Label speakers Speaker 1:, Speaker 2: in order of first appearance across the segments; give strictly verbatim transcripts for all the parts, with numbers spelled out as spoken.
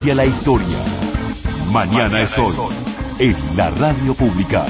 Speaker 1: Y a la historia. Mañana, Mañana es hoy. En la radio pública.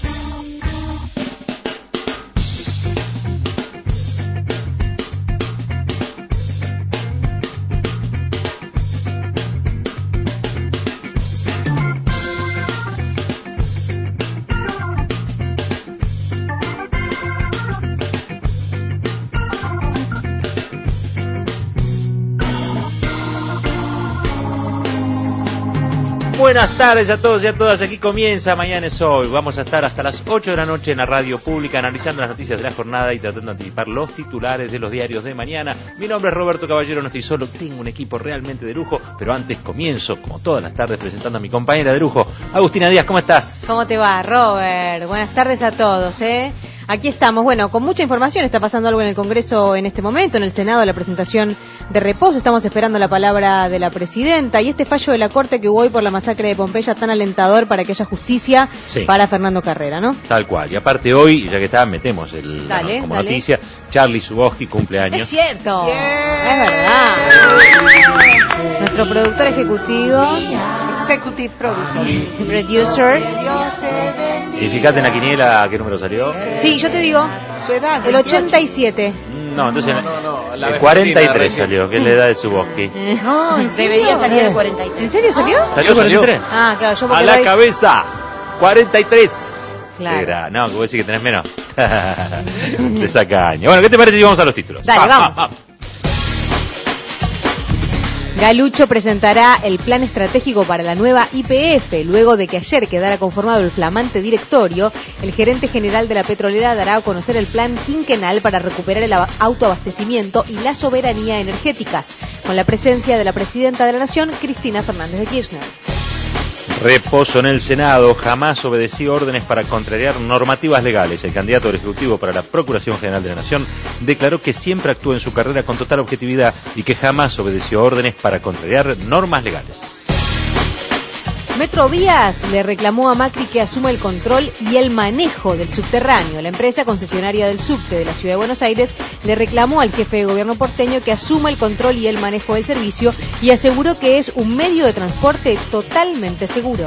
Speaker 2: Buenas tardes a todos y a todas, aquí comienza Mañana es Hoy. Vamos a estar hasta las ocho de la noche en la radio pública analizando las noticias de la jornada y tratando de anticipar los titulares de los diarios de mañana. Mi nombre es Roberto Caballero, no estoy solo, tengo un equipo realmente de lujo, pero antes comienzo, como todas las tardes, presentando a mi compañera de lujo, Agustina Díaz. ¿Cómo estás?
Speaker 3: ¿Cómo te va, Robert? Buenas tardes a todos, ¿eh? Aquí estamos, bueno, con mucha información, está pasando algo en el Congreso en este momento, en el Senado, la presentación de reposo, estamos esperando la palabra de la presidenta, y este fallo de la Corte que hubo hoy por la masacre de Pompeya tan alentador para que haya justicia sí. para Fernando Carrera, ¿no?
Speaker 2: Tal cual, y aparte hoy, ya que está, metemos el,
Speaker 3: dale,
Speaker 2: bueno, como
Speaker 3: dale.
Speaker 2: noticia, Charlie Zuboski cumpleaños.
Speaker 3: Es cierto,
Speaker 4: yeah.
Speaker 3: es verdad. Yeah. Nuestro productor ejecutivo,
Speaker 4: Executive Producer,
Speaker 3: Producer.
Speaker 2: Y fíjate en la quiniela qué número salió.
Speaker 3: Sí, yo te digo,
Speaker 4: su edad,
Speaker 3: el ochenta y siete.
Speaker 2: No, entonces
Speaker 5: no, no, no,
Speaker 2: el cuarenta y tres salió, que es la edad de Zuboski.
Speaker 3: No,
Speaker 4: debería salir el cuarenta y tres.
Speaker 3: ¿En serio salió?
Speaker 2: ¿Salió cuarenta y tres?
Speaker 3: Ah, claro, yo
Speaker 2: A
Speaker 3: porque
Speaker 2: la
Speaker 3: doy...
Speaker 2: cabeza, cuarenta y tres.
Speaker 3: Claro.
Speaker 2: Era, no, que vos decís que tenés menos. Se saca año. Bueno, ¿qué te parece si vamos a los títulos?
Speaker 3: Dale,
Speaker 2: ah,
Speaker 3: vamos.
Speaker 2: Ah, ah.
Speaker 3: Galucho presentará el plan estratégico para la nueva Y P F. Luego de que ayer quedara conformado el flamante directorio, el gerente general de la petrolera dará a conocer el plan quinquenal para recuperar el autoabastecimiento y la soberanía energéticas, con la presencia de la presidenta de la Nación, Cristina Fernández de Kirchner.
Speaker 2: Reposo en el Senado, jamás obedeció órdenes para contrariar normativas legales. El candidato del Ejecutivo para la Procuración General de la Nación declaró que siempre actuó en su carrera con total objetividad y que jamás obedeció órdenes para contrariar normas legales. Metrovías le reclamó a Macri que asuma el control y el manejo del subterráneo. La empresa concesionaria del subte de la Ciudad de Buenos Aires le reclamó al jefe de gobierno porteño que asuma el control y el manejo del servicio y aseguró que es un medio de transporte totalmente seguro.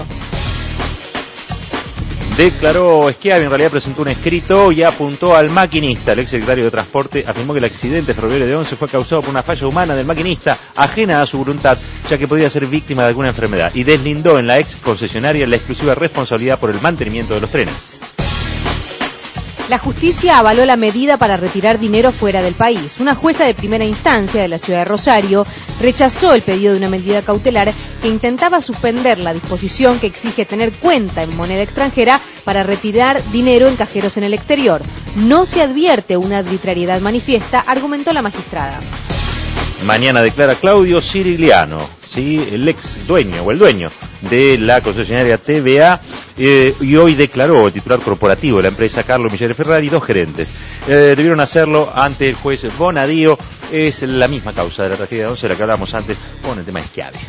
Speaker 2: Declaró Schiavi, en realidad presentó un escrito y apuntó al maquinista. El exsecretario de Transporte afirmó que el accidente ferroviario de Once fue causado por una falla humana del maquinista, ajena a su voluntad, ya que podía ser víctima de alguna enfermedad, y deslindó en la ex concesionaria la exclusiva responsabilidad por el mantenimiento de los trenes. La justicia avaló la medida para retirar dinero fuera del país. Una jueza de primera instancia de la ciudad de Rosario rechazó el pedido de una medida cautelar que intentaba suspender la disposición que exige tener cuenta en moneda extranjera para retirar dinero en cajeros en el exterior. No se advierte una arbitrariedad manifiesta, argumentó la magistrada. Mañana declara Claudio Cirigliano, ¿sí? El ex dueño o el dueño de la concesionaria T V A, eh, y hoy declaró el titular corporativo de la empresa, Carlos Michele Ferrari, dos gerentes. Eh, debieron hacerlo ante el juez Bonadío. Es la misma causa de la tragedia de Once, la que hablábamos antes con el tema de Schiavi.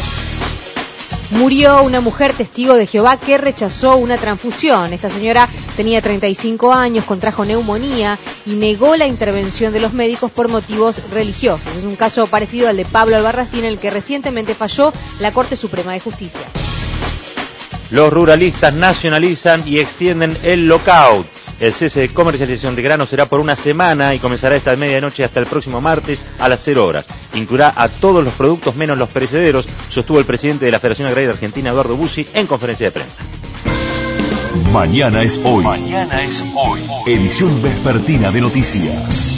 Speaker 2: Murió una mujer testigo de Jehová que rechazó una transfusión. Esta señora tenía treinta y cinco años, contrajo neumonía y negó la intervención de los médicos por motivos religiosos. Es un caso parecido al de Pablo Albarracín, en el que recientemente falló la Corte Suprema de Justicia. Los ruralistas nacionalizan y extienden el lockout. El cese de comercialización de granos será por una semana y comenzará esta medianoche hasta el próximo martes a las cero horas. Incluirá a todos los productos menos los perecederos, sostuvo el presidente de la Federación Agraria Argentina, Eduardo Bussi, en conferencia de prensa.
Speaker 1: Mañana es hoy. Mañana es hoy. Edición vespertina de noticias.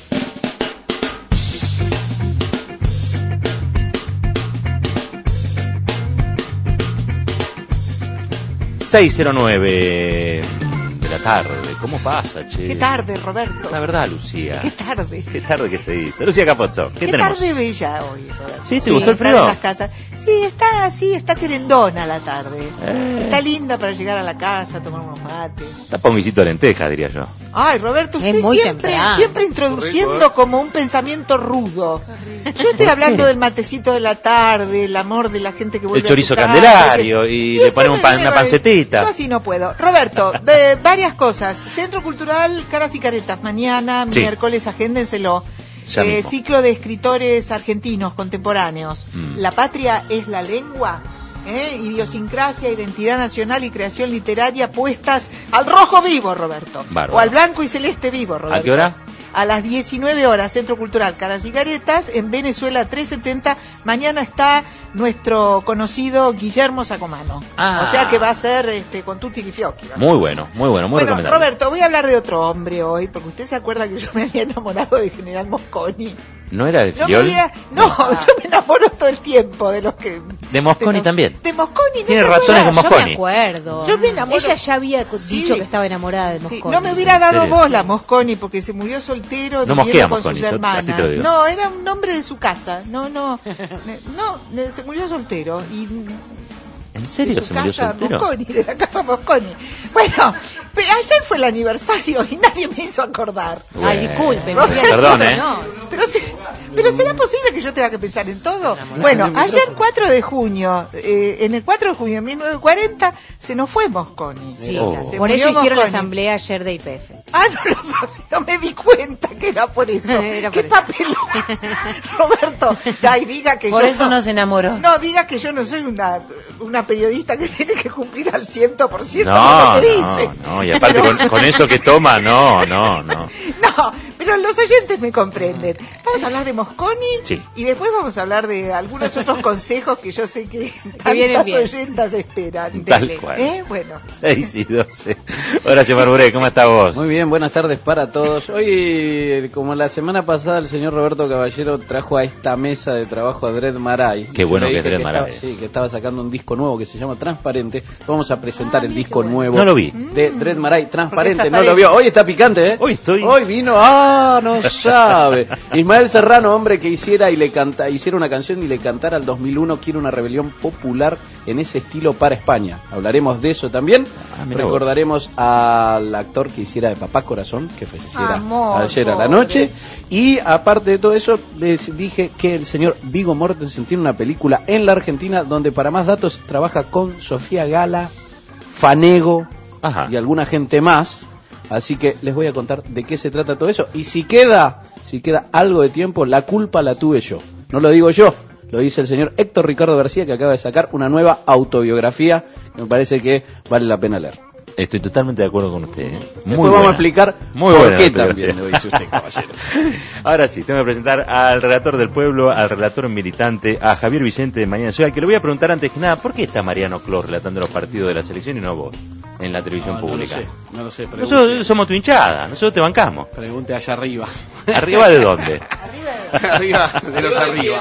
Speaker 2: seis cero nueve de la tarde. ¿Cómo pasa, che?
Speaker 4: Qué tarde, Roberto.
Speaker 2: La verdad, Lucía.
Speaker 4: Qué tarde.
Speaker 2: Qué tarde que se dice. Lucía Capozzo, ¿qué,
Speaker 4: Qué
Speaker 2: tenemos?
Speaker 4: tarde bella hoy, Roberto.
Speaker 2: ¿Sí? ¿Te
Speaker 4: sí,
Speaker 2: gustó el
Speaker 4: estar
Speaker 2: frío?
Speaker 4: En las casas. Sí, está así, está querendona la tarde.
Speaker 2: Eh.
Speaker 4: Está linda para llegar a la casa, tomar unos mates.
Speaker 2: Está para un guisito de lentejas, diría yo.
Speaker 4: Ay, Roberto, usted
Speaker 3: Es muy
Speaker 4: siempre,
Speaker 3: temprano.
Speaker 4: siempre introduciendo como un pensamiento rudo. Yo estoy hablando del matecito de la tarde, el amor de la gente que vuelve
Speaker 2: El chorizo
Speaker 4: a su casa,
Speaker 2: candelario
Speaker 4: que-
Speaker 2: y
Speaker 4: usted
Speaker 2: le ponen un
Speaker 4: me
Speaker 2: pan-
Speaker 4: viene
Speaker 2: una
Speaker 4: a-
Speaker 2: pancetita.
Speaker 4: Yo así no puedo. Roberto, ve- varias cosas. Centro Cultural Caras y Caretas, mañana,
Speaker 2: Sí.
Speaker 4: miércoles, agéndenselo.
Speaker 2: Ya
Speaker 4: eh,
Speaker 2: mismo.
Speaker 4: ciclo de escritores argentinos contemporáneos.
Speaker 2: Mm.
Speaker 4: La patria es la lengua. ¿Eh? Idiosincrasia, identidad nacional y creación literaria puestas al rojo vivo, Roberto.
Speaker 2: Bárbaro.
Speaker 4: O al blanco y celeste vivo, Roberto.
Speaker 2: ¿A qué hora?
Speaker 4: A las diecinueve horas, Centro Cultural Caras y Garetas, en Venezuela trescientos setenta. Mañana está nuestro conocido Guillermo Sacomano.
Speaker 2: Ah.
Speaker 4: O sea que va a ser este, con Tutti y Fiocchi. va a
Speaker 2: Muy
Speaker 4: ser.
Speaker 2: bueno, muy bueno, muy
Speaker 4: Bueno,
Speaker 2: recomendable.
Speaker 4: Roberto, voy a hablar de otro hombre hoy, porque usted se acuerda que yo me había enamorado de General Mosconi.
Speaker 2: ¿No era de
Speaker 4: No, me
Speaker 2: Filiol?
Speaker 4: había- no, yo me enamoro todo el tiempo de los que...
Speaker 2: De Mosconi
Speaker 4: los-
Speaker 2: también.
Speaker 4: De Mosconi. ¿no
Speaker 2: Tiene
Speaker 4: se
Speaker 2: ratones
Speaker 4: acuerda?
Speaker 2: con
Speaker 3: Yo
Speaker 2: Mosconi.
Speaker 3: me acuerdo.
Speaker 4: Yo me enamoro-
Speaker 3: Ella ya había
Speaker 4: Sí.
Speaker 3: dicho que estaba enamorada de
Speaker 4: Sí,
Speaker 3: Mosconi.
Speaker 4: no me hubiera dado
Speaker 2: serio?
Speaker 4: bola Mosconi porque se murió soltero
Speaker 2: No
Speaker 4: viviendo
Speaker 2: mosquea
Speaker 4: con
Speaker 2: Mosconi,
Speaker 4: sus
Speaker 2: yo- así
Speaker 4: hermanas.
Speaker 2: te lo digo.
Speaker 4: No, era un hombre de su casa. No, no, ne- no, ne- se murió soltero y
Speaker 2: ¿En serio
Speaker 4: de su
Speaker 2: se murió
Speaker 4: casa
Speaker 2: soltero?
Speaker 4: Mosconi, de la casa Mosconi. Bueno, pero ayer fue el aniversario y nadie me hizo acordar.
Speaker 3: Ay,
Speaker 2: Bueno.
Speaker 3: disculpe.
Speaker 4: Roberto.
Speaker 2: Perdón, ¿eh?
Speaker 3: No.
Speaker 4: Pero, se- pero ¿será posible que yo tenga que pensar en todo? Bueno, ayer cuatro de junio, eh, en el cuatro de junio de mil novecientos cuarenta, se nos fue Mosconi.
Speaker 3: Sí,
Speaker 2: Oh.
Speaker 3: claro.
Speaker 4: Se
Speaker 3: Por
Speaker 4: murió
Speaker 3: eso hicieron la
Speaker 4: Mosconi.
Speaker 3: asamblea ayer de I P F.
Speaker 4: Ah, no lo sabía, no me di cuenta que era por eso.
Speaker 3: Era
Speaker 4: ¿Qué
Speaker 3: por eso.
Speaker 4: papel? Roberto, ay, diga que
Speaker 5: Por
Speaker 4: yo
Speaker 5: eso no se enamoró.
Speaker 4: No, diga que yo no soy una, una periodista que tiene que cumplir al ciento por ciento
Speaker 2: No,
Speaker 4: de lo que
Speaker 2: no,
Speaker 4: dice.
Speaker 2: no, y aparte con, con eso que toma, no, no, no.
Speaker 4: No, pero los oyentes me comprenden. Vamos a hablar de Mosconi
Speaker 2: Sí.
Speaker 4: y después vamos a hablar de algunos otros consejos que yo sé que
Speaker 3: vienen
Speaker 4: tantas
Speaker 3: bien.
Speaker 4: oyentas esperan.
Speaker 2: Tal
Speaker 3: Dele.
Speaker 2: cual.
Speaker 4: ¿Eh? Bueno.
Speaker 2: seis y doce. Horacio Marburé, ¿cómo estás vos?
Speaker 6: Muy bien, buenas tardes para todos. Hoy, como la semana pasada, el señor Roberto Caballero trajo a esta mesa de trabajo a Dred Maray.
Speaker 2: Qué
Speaker 6: Yo
Speaker 2: bueno
Speaker 6: le
Speaker 2: que es
Speaker 6: dije
Speaker 2: Dred Maray.
Speaker 6: estaba- sí, que estaba sacando un disco nuevo que se llama Transparente. Vamos a presentar
Speaker 4: Ah,
Speaker 6: el
Speaker 4: mira
Speaker 6: disco
Speaker 4: qué bueno.
Speaker 6: nuevo.
Speaker 2: No lo vi.
Speaker 6: De Dred Maray, Transparente.
Speaker 4: Porque
Speaker 6: No
Speaker 4: está
Speaker 6: lo vio. Hoy está picante, ¿eh?
Speaker 2: Hoy estoy-
Speaker 6: Hoy vino. Ah, no sabe. Ismael Serrano, hombre que hiciera y le canta, hiciera una canción y le cantara al dos mil uno, quiere una rebelión popular en ese estilo para España. Hablaremos de eso también.
Speaker 2: Ah, mirá vos.
Speaker 6: Recordaremos al actor que hiciera de Papá Corazón, que falleciera
Speaker 4: Amor,
Speaker 6: ayer a la
Speaker 4: pobre.
Speaker 6: noche. Y aparte de todo eso, les dije que el señor Viggo Mortensen tiene una película en la Argentina donde, para más datos, trabaja con Sofía Gala, Fanego
Speaker 2: Ajá.
Speaker 6: y alguna gente más. Así que les voy a contar de qué se trata todo eso. Y si queda, si queda algo de tiempo, la culpa la tuve yo. No lo digo yo, lo dice el señor Héctor Ricardo García, que acaba de sacar una nueva autobiografía que me parece que vale la pena leer.
Speaker 2: Estoy totalmente de acuerdo con usted. ¿eh? Muy
Speaker 6: Después vamos
Speaker 2: buena.
Speaker 6: a explicar
Speaker 2: Muy
Speaker 6: por
Speaker 2: buena
Speaker 6: qué
Speaker 2: la
Speaker 6: también
Speaker 2: biografía.
Speaker 6: lo dice usted, caballero.
Speaker 2: Ahora sí, tengo que presentar al relator del pueblo, al relator militante, a Javier Vicente de Mañana Ciudad, que le voy a preguntar antes que nada, ¿por qué está Mariano Clos relatando los partidos de la selección y no vos en la televisión
Speaker 7: No, no lo
Speaker 2: pública?
Speaker 7: sé, no lo sé.
Speaker 2: Nosotros
Speaker 7: Pregunte,
Speaker 2: somos tu hinchada, nosotros te bancamos.
Speaker 7: pregunte allá arriba.
Speaker 2: ¿Arriba de dónde?
Speaker 7: Arriba de los arriba.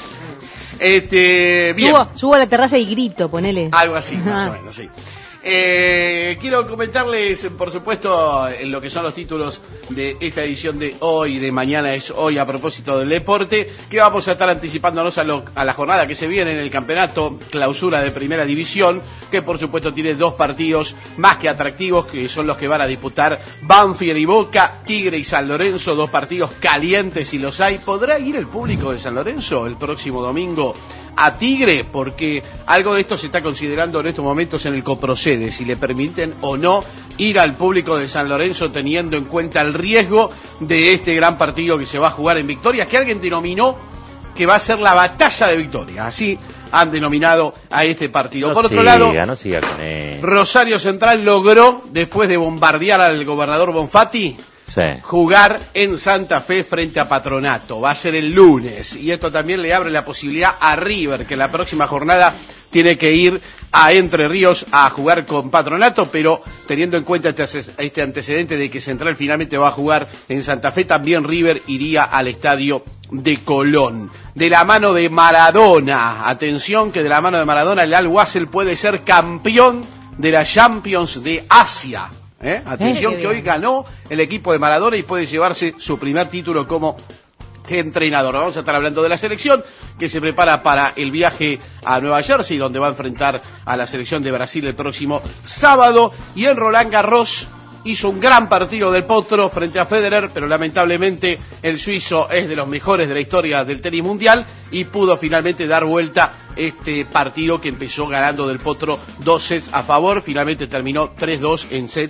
Speaker 7: Este, bien.
Speaker 3: Subo, subo a la terraza y grito, ponele.
Speaker 7: Algo así, más
Speaker 3: Ajá.
Speaker 7: o menos, sí. Eh, quiero comentarles, por supuesto, en lo que son los títulos de esta edición de hoy, de mañana es hoy, a propósito del deporte, que vamos a estar anticipándonos a, lo- a la jornada que se viene en el campeonato clausura de Primera División, que por supuesto tiene dos partidos más que atractivos, que son los que van a disputar Banfield y Boca, Tigre y San Lorenzo, dos partidos calientes si los hay. ¿Podrá ir el público de San Lorenzo el próximo domingo a Tigre? Porque algo de esto se está considerando en estos momentos en el Coprocede, si le permiten o no ir al público de San Lorenzo, teniendo en cuenta el riesgo de este gran partido que se va a jugar en Victoria, que alguien denominó que va a ser la batalla de Victoria. Así han denominado a este partido.
Speaker 2: No
Speaker 7: Por otro
Speaker 2: siga,
Speaker 7: lado,
Speaker 2: no siga con él.
Speaker 7: Rosario Central logró, después de bombardear al gobernador Bonfatti,
Speaker 2: Sí.
Speaker 7: jugar en Santa Fe frente a Patronato. Va a ser el lunes. Y esto también le abre la posibilidad a River, que la próxima jornada tiene que ir a Entre Ríos a jugar con Patronato, pero teniendo en cuenta este, ace- este antecedente de que Central finalmente va a jugar en Santa Fe, también River iría al estadio de Colón. De la mano de Maradona, atención que de la mano de Maradona el Al Wassel puede ser campeón de la Champions de Asia. ¿Eh? Atención
Speaker 3: Eh, qué
Speaker 7: que hoy
Speaker 3: bien.
Speaker 7: ganó el equipo de Maradona y puede llevarse su primer título como entrenador. Vamos a estar hablando de la selección que se prepara para el viaje a Nueva Jersey, donde va a enfrentar a la selección de Brasil el próximo sábado. Y en Roland Garros hizo un gran partido del Potro frente a Federer, pero lamentablemente el suizo es de los mejores de la historia del tenis mundial y pudo finalmente dar vuelta este partido que empezó ganando del Potro dos sets a favor. Finalmente terminó tres dos en sets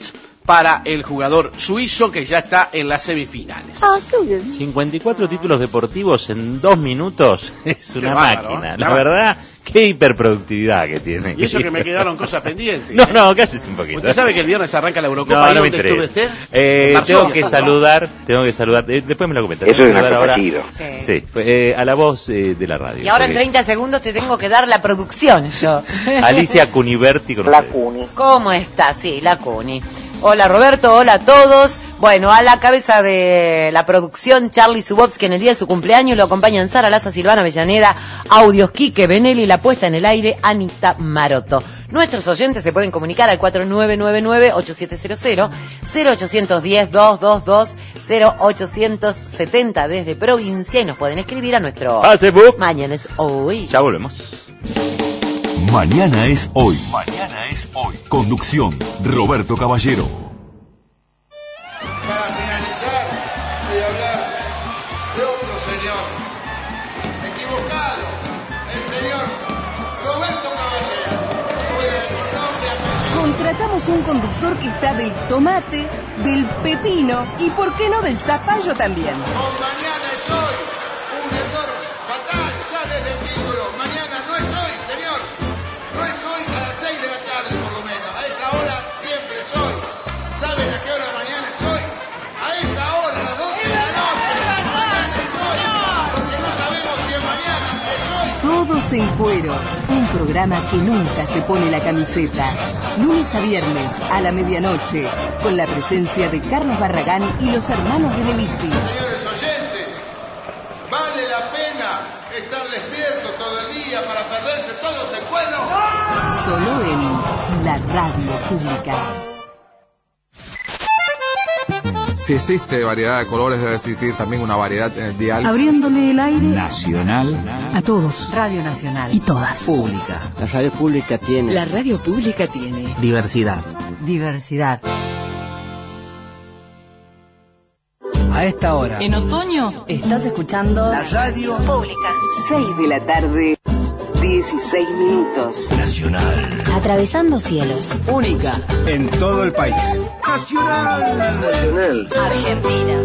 Speaker 7: para el jugador suizo que ya está en las semifinales.
Speaker 3: Ah, qué bien.
Speaker 2: cincuenta y cuatro títulos deportivos en dos minutos es una
Speaker 7: Qué bárbaro,
Speaker 2: máquina.
Speaker 7: ¿eh?
Speaker 2: La verdad, qué hiperproductividad que tiene.
Speaker 7: Y eso que me quedaron cosas pendientes.
Speaker 2: No, no, cállese un poquito.
Speaker 7: ¿Usted sabe que el viernes arranca la Eurocopa
Speaker 2: No,
Speaker 7: ahí
Speaker 2: no me
Speaker 7: donde estuve
Speaker 2: interesa.
Speaker 7: usted?
Speaker 2: Eh,
Speaker 7: En Varsovia.
Speaker 2: tengo que saludar, tengo que saludar, eh, después me lo comenta.
Speaker 5: Eso
Speaker 2: tengo que
Speaker 5: es
Speaker 2: saludar ahora,
Speaker 5: acontecido.
Speaker 3: Sí.
Speaker 2: sí, eh, a la voz eh, de la radio.
Speaker 8: Y ahora en
Speaker 2: porque
Speaker 8: treinta segundos te tengo que dar la producción yo.
Speaker 2: es Alicia Cuniverti con
Speaker 5: La
Speaker 2: ustedes.
Speaker 5: Cuni.
Speaker 8: ¿Cómo está? Sí, la Cuni. Hola Roberto, hola a todos. Bueno, a la cabeza de la producción, Charlie Subovsky, en el día de su cumpleaños lo acompañan Sara Laza, Silvana Avellaneda, Audios Quique Benelli y la puesta en el aire, Anita Maroto. Nuestros oyentes se pueden comunicar al cuatro nueve nueve nueve ocho siete cero cero, cero ocho uno cero dos dos dos, cero ocho siete cero desde provincia y nos pueden escribir a nuestro
Speaker 2: Facebook.
Speaker 8: Mañana es hoy.
Speaker 2: Ya volvemos.
Speaker 1: Mañana es hoy. Mañana es hoy. Conducción, Roberto Caballero.
Speaker 9: Para finalizar, voy a hablar de otro señor. Equivocado. El señor Roberto Caballero. Fue con nombre y apellido.
Speaker 10: Contratamos un conductor que está del tomate, del pepino y, ¿por qué no, del zapallo también?
Speaker 9: Con mañana es hoy. Un error fatal ya desde el título. Mañana no es hoy, señor. No es hoy a las seis de la tarde por lo menos. A esa hora siempre es hoy. ¿Saben a qué hora mañana es hoy? A esta hora, a las doce de la noche. Mañana es hoy. Porque no sabemos si es mañana, si es hoy.
Speaker 10: Todos en cuero, un programa que nunca se pone la camiseta. Lunes a viernes a la medianoche, con la presencia de Carlos Barragán y los hermanos de Lelisi.
Speaker 9: Señores oyentes, vale la pena estar despierto todo el día para perderse todo ese cuero.
Speaker 10: Solo en la radio pública.
Speaker 11: Si existe variedad de colores, debe existir también una variedad en el dial.
Speaker 10: Abriéndole el aire
Speaker 12: Nacional
Speaker 10: a todos. Radio Nacional. Y todas.
Speaker 12: Pública. La radio pública tiene
Speaker 10: La radio pública tiene
Speaker 12: diversidad.
Speaker 8: Diversidad.
Speaker 12: A esta hora,
Speaker 10: En otoño estás escuchando
Speaker 12: la radio
Speaker 10: pública. seis de la tarde, dieciséis minutos.
Speaker 12: nacional.
Speaker 10: Atravesando cielos. Única.
Speaker 12: En todo el país. Nacional. Nacional.
Speaker 10: Argentina.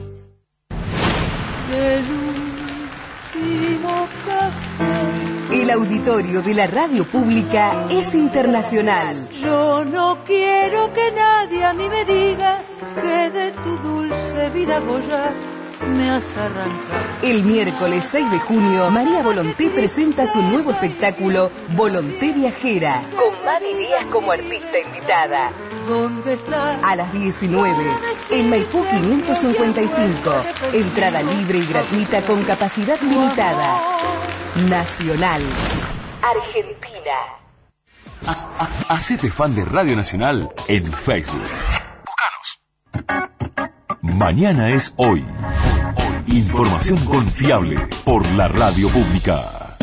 Speaker 10: El auditorio de la radio pública es internacional.
Speaker 13: Yo no quiero que nadie a mí me diga que de tu dulce vida voy a me hace arrancar.
Speaker 10: El miércoles seis de junio, María Volonté presenta su nuevo espectáculo Volonté Viajera, con Mavi Díaz como artista invitada.
Speaker 13: ¿Dónde está?
Speaker 10: A las diecinueve, en Maipú quinientos cincuenta y cinco. Entrada libre y gratuita con capacidad limitada. Nacional. Argentina.
Speaker 1: Hacete fan de Radio Nacional en Facebook. Búscanos. Mañana es hoy. Información confiable por la radio pública.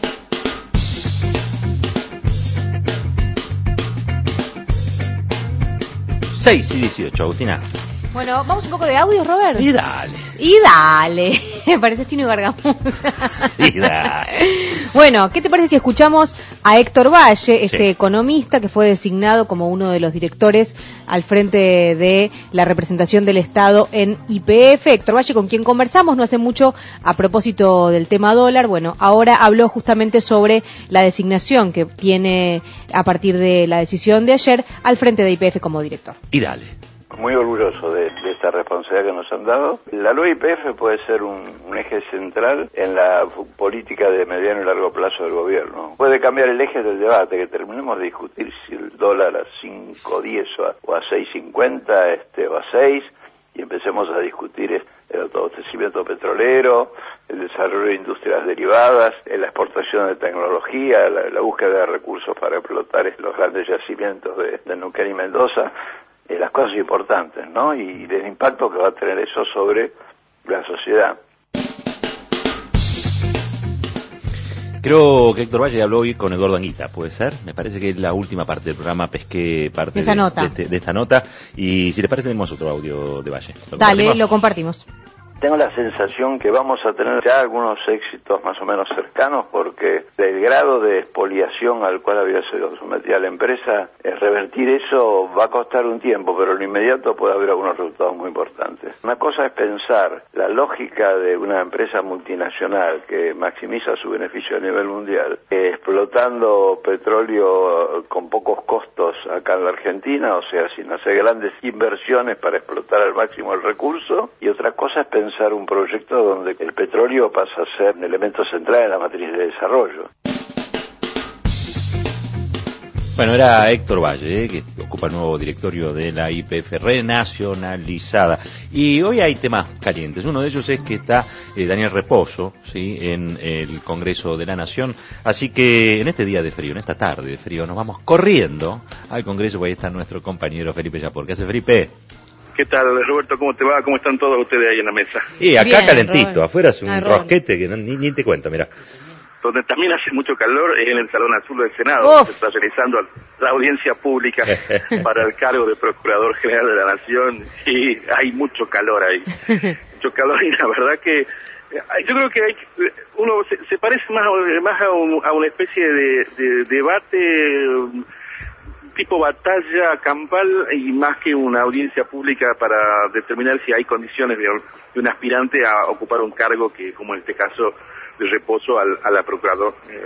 Speaker 2: seis y dieciocho, Agustina.
Speaker 3: Bueno, vamos un poco de audio, Robert.
Speaker 2: Y dale.
Speaker 3: Y dale. Me parece Chino y Gargamunda.
Speaker 2: Y dale.
Speaker 3: Bueno, ¿qué te parece si escuchamos a Héctor Valle, este
Speaker 2: Sí.
Speaker 3: economista que fue designado como uno de los directores al frente de la representación del Estado en Y P F? Héctor Valle, con quien conversamos no hace mucho a propósito del tema dólar. Bueno, ahora habló justamente sobre la designación que tiene a partir de la decisión de ayer al frente de Y P F como director.
Speaker 2: Y dale.
Speaker 14: Muy orgulloso de, de esta responsabilidad que nos han dado. La ley Y P F puede ser un, un eje central en la política de mediano y largo plazo del gobierno. Puede cambiar el eje del debate, que terminemos de discutir si el dólar a cinco diez o a, o a seis cincuenta este, o a seis, y empecemos a discutir el autoabastecimiento petrolero, el desarrollo de industrias derivadas, la exportación de tecnología, la, la búsqueda de recursos para explotar los grandes yacimientos de, de Neuquén y Mendoza. Eh, las cosas importantes, ¿no? Y del impacto que va a tener eso sobre la sociedad.
Speaker 2: Creo que Héctor Valle habló hoy con Eduardo Anguita, ¿puede ser? Me parece que es la última parte del programa, pesqué parte
Speaker 3: Esa
Speaker 2: de,
Speaker 3: nota.
Speaker 2: de, este- de esta nota. Y si les parece, tenemos otro audio de Valle. ¿Lo
Speaker 3: Dale,
Speaker 2: compartimos?
Speaker 3: lo compartimos.
Speaker 14: Tengo la sensación que vamos a tener ya algunos éxitos más o menos cercanos, porque del grado de expoliación al cual había sido sometida la empresa, eh, revertir eso va a costar un tiempo, pero en lo inmediato puede haber algunos resultados muy importantes. Una cosa es pensar la lógica de una empresa multinacional que maximiza su beneficio a nivel mundial, eh, explotando petróleo con pocos costos acá en la Argentina, o sea, sin hacer grandes inversiones para explotar al máximo el recurso, y otra cosa es pensar un proyecto donde el petróleo pasa a ser un elemento central en la matriz de desarrollo.
Speaker 2: Bueno, era Héctor Valle, eh, que ocupa el nuevo directorio de la Y P F renacionalizada. Y hoy hay temas calientes. Uno de ellos es que está eh, Daniel Reposo, ¿sí?, en el Congreso de la Nación. Así que en este día de frío, en esta tarde de frío, nos vamos corriendo al Congreso, porque ahí está nuestro compañero Felipe Yapor. ¿Qué hace, Felipe?
Speaker 5: ¿Qué tal, Roberto? ¿Cómo te va? ¿Cómo están todos ustedes ahí en la mesa?
Speaker 2: Y acá bien, calentito, Robert. Afuera es un
Speaker 3: Ay,
Speaker 2: rosquete que no, ni, ni te cuento, mira.
Speaker 5: Donde también hace mucho calor es en el Salón Azul del Senado. Se está realizando la audiencia pública para el cargo de Procurador General de la Nación y hay mucho calor ahí. Mucho calor y la verdad que yo creo que hay, uno se, se parece más, más a, un, a una especie de, de debate tipo batalla campal y más que una audiencia pública para determinar si hay condiciones de, de un aspirante a ocupar un cargo que, como en este caso, de Reposo al, a la Procurador, eh,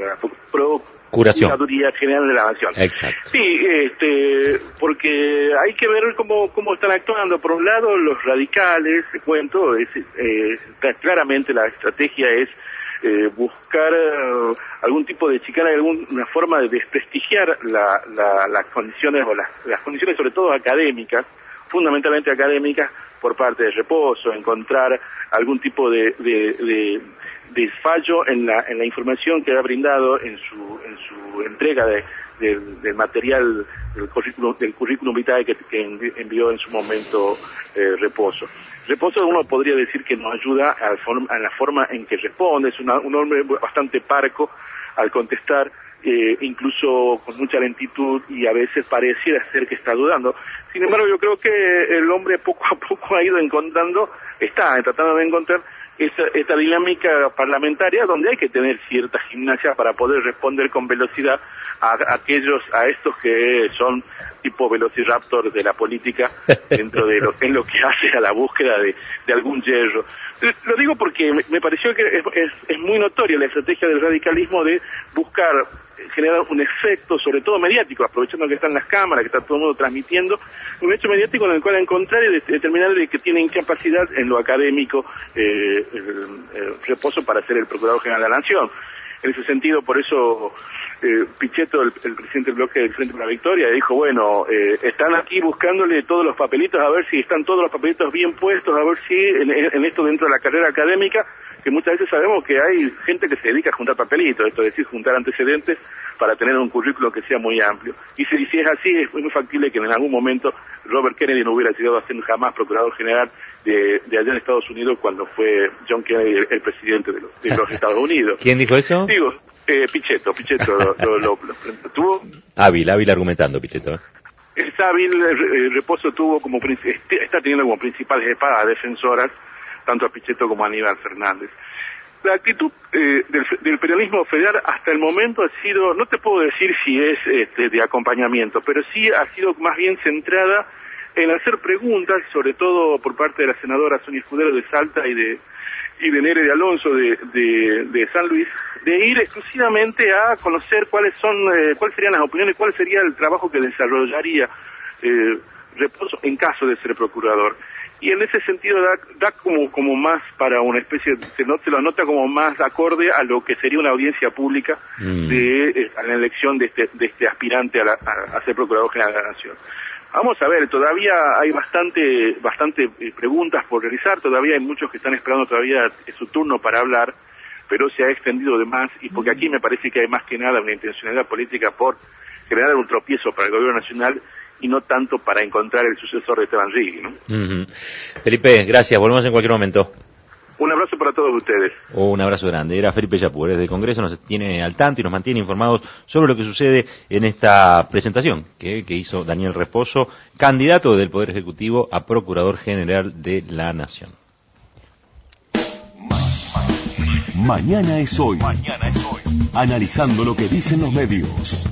Speaker 5: Procuraduría General de la Nación.
Speaker 2: Exacto.
Speaker 5: Sí, este, porque hay que ver cómo, cómo están actuando. Por un lado, los radicales, te cuento, es, eh, claramente la estrategia es Eh, buscar uh, algún tipo de chicana, alguna forma de desprestigiar la, la, las condiciones, o las, las condiciones sobre todo académicas, fundamentalmente académicas, por parte de Reposo, encontrar algún tipo de, de, de, de fallo en la, en la información que ha brindado en su, en su entrega de, de, del material del currículum, del currículum vitae que, que envió en su momento eh, Reposo. Reposo, uno podría decir que nos ayuda a, form, a la forma en que responde, es una, un hombre bastante parco al contestar, eh, incluso con mucha lentitud y a veces pareciera ser que está dudando. Sin embargo, yo creo que el hombre poco a poco ha ido encontrando, está tratando de encontrar esta, esta dinámica parlamentaria donde hay que tener cierta gimnasia para poder responder con velocidad a, a aquellos, a estos que son tipo velociraptor de la política dentro de lo, en lo que hace a la búsqueda de, de algún hierro. Lo digo porque me, me pareció que es, es, es muy notoria la estrategia del radicalismo de buscar generar un efecto, sobre todo mediático, aprovechando que están las cámaras, que está todo el mundo transmitiendo, un hecho mediático en el cual encontrar y determinar de que tiene incapacidad en lo académico eh, el, el Reposo para ser el Procurador General de la Nación. En ese sentido, por eso eh, Pichetto, el, el presidente del bloque del Frente para la Victoria, dijo, bueno, eh, están aquí buscándole todos los papelitos, a ver si están todos los papelitos bien puestos, a ver si en, en esto dentro de la carrera académica, que muchas veces sabemos que hay gente que se dedica a juntar papelitos, esto es decir, juntar antecedentes para tener un currículo que sea muy amplio. Y si, si es así, es muy factible que en algún momento Robert Kennedy no hubiera llegado a ser jamás Procurador General de, de allá en Estados Unidos cuando fue John Kennedy el, el presidente de los, de los Estados Unidos.
Speaker 2: ¿Quién dijo eso?
Speaker 5: Digo, eh, Pichetto, Pichetto lo, lo, lo, lo tuvo.
Speaker 2: Hábil, hábil argumentando, Pichetto. ¿eh?
Speaker 5: Es hábil, eh, Reposo tuvo como, está teniendo como principales espadas defensoras tanto a Pichetto como a Aníbal Fernández. La actitud eh, del, del periodismo federal hasta el momento ha sido, no te puedo decir si es este, de acompañamiento, pero sí ha sido más bien centrada en hacer preguntas, sobre todo por parte de la senadora Sonia Escudero de Salta y de y de Nere de Alonso de, de, de San Luis, de ir exclusivamente a conocer cuáles son, eh, cuáles serían las opiniones, cuál sería el trabajo que desarrollaría eh, Reposo en caso de ser procurador. Y en ese sentido da, da como como más para una especie, se, no, se lo nota como más acorde a lo que sería una audiencia pública mm. de eh, a la elección de este de este aspirante a, la, a, a ser Procurador General de la Nación. Vamos a ver, todavía hay bastante bastante eh, preguntas por realizar, todavía hay muchos que están esperando todavía su turno para hablar, pero se ha extendido de más, y porque aquí me parece que hay más que nada una intencionalidad política por generar un tropiezo para el gobierno nacional y no tanto para encontrar el sucesor de Esteban Rigui, ¿no?
Speaker 2: Uh-huh. Felipe, gracias, volvemos en cualquier momento.
Speaker 5: Un abrazo para todos ustedes.
Speaker 2: Un abrazo grande. Era Felipe Yapur, desde el Congreso, nos tiene al tanto y nos mantiene informados sobre lo que sucede en esta presentación que, que hizo Daniel Reposo, candidato del Poder Ejecutivo a Procurador General de la Nación.
Speaker 1: Mañana es hoy. Mañana es hoy. Analizando lo que dicen los medios.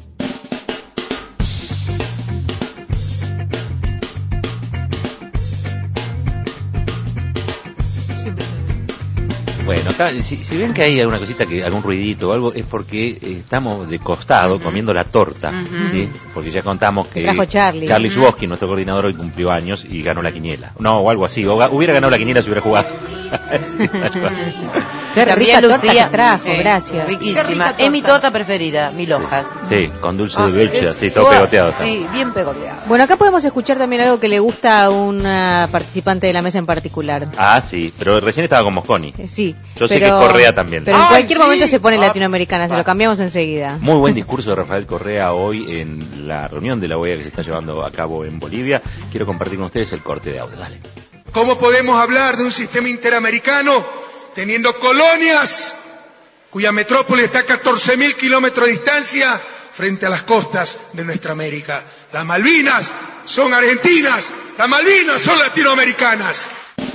Speaker 2: Bueno, acá, si, si ven que hay alguna cosita, que algún ruidito o algo, es porque eh, estamos de costado uh-huh. comiendo la torta, uh-huh. ¿sí? Porque ya contamos que
Speaker 3: trajo Charlie.
Speaker 2: Charlie
Speaker 3: uh-huh.
Speaker 2: Zubowski, nuestro coordinador, hoy cumplió años y ganó la quiniela. No, o algo así, o ga- hubiera ganado la quiniela si hubiera jugado. Sí,
Speaker 3: qué rica torta que trajo,
Speaker 8: eh,
Speaker 3: gracias.
Speaker 8: Riquísima. Es mi torta preferida, mil hojas.
Speaker 2: Sí, con dulce
Speaker 8: Ah,
Speaker 2: de leche,
Speaker 8: es
Speaker 2: así, todo
Speaker 8: suave,
Speaker 2: pegoteado.
Speaker 8: Sí, bien pegoteado.
Speaker 3: Bueno, acá podemos escuchar también algo que le gusta a una participante de la mesa en particular.
Speaker 2: Ah, sí, pero recién estaba con Mosconi.
Speaker 3: Eh, Sí.
Speaker 2: Yo sé
Speaker 3: pero,
Speaker 2: que Correa también.
Speaker 3: Pero en
Speaker 4: Ay,
Speaker 3: cualquier
Speaker 4: sí.
Speaker 3: momento se pone
Speaker 4: Ah,
Speaker 3: latinoamericana, se lo cambiamos enseguida.
Speaker 2: Muy buen discurso de Rafael Correa hoy en la reunión de la O E A que se está llevando a cabo en Bolivia. Quiero compartir con ustedes el corte de audio. Dale.
Speaker 12: ¿Cómo podemos hablar de un sistema interamericano teniendo colonias cuya metrópoli está a catorce mil kilómetros de distancia frente a las costas de nuestra América? Las Malvinas son argentinas, las Malvinas son latinoamericanas.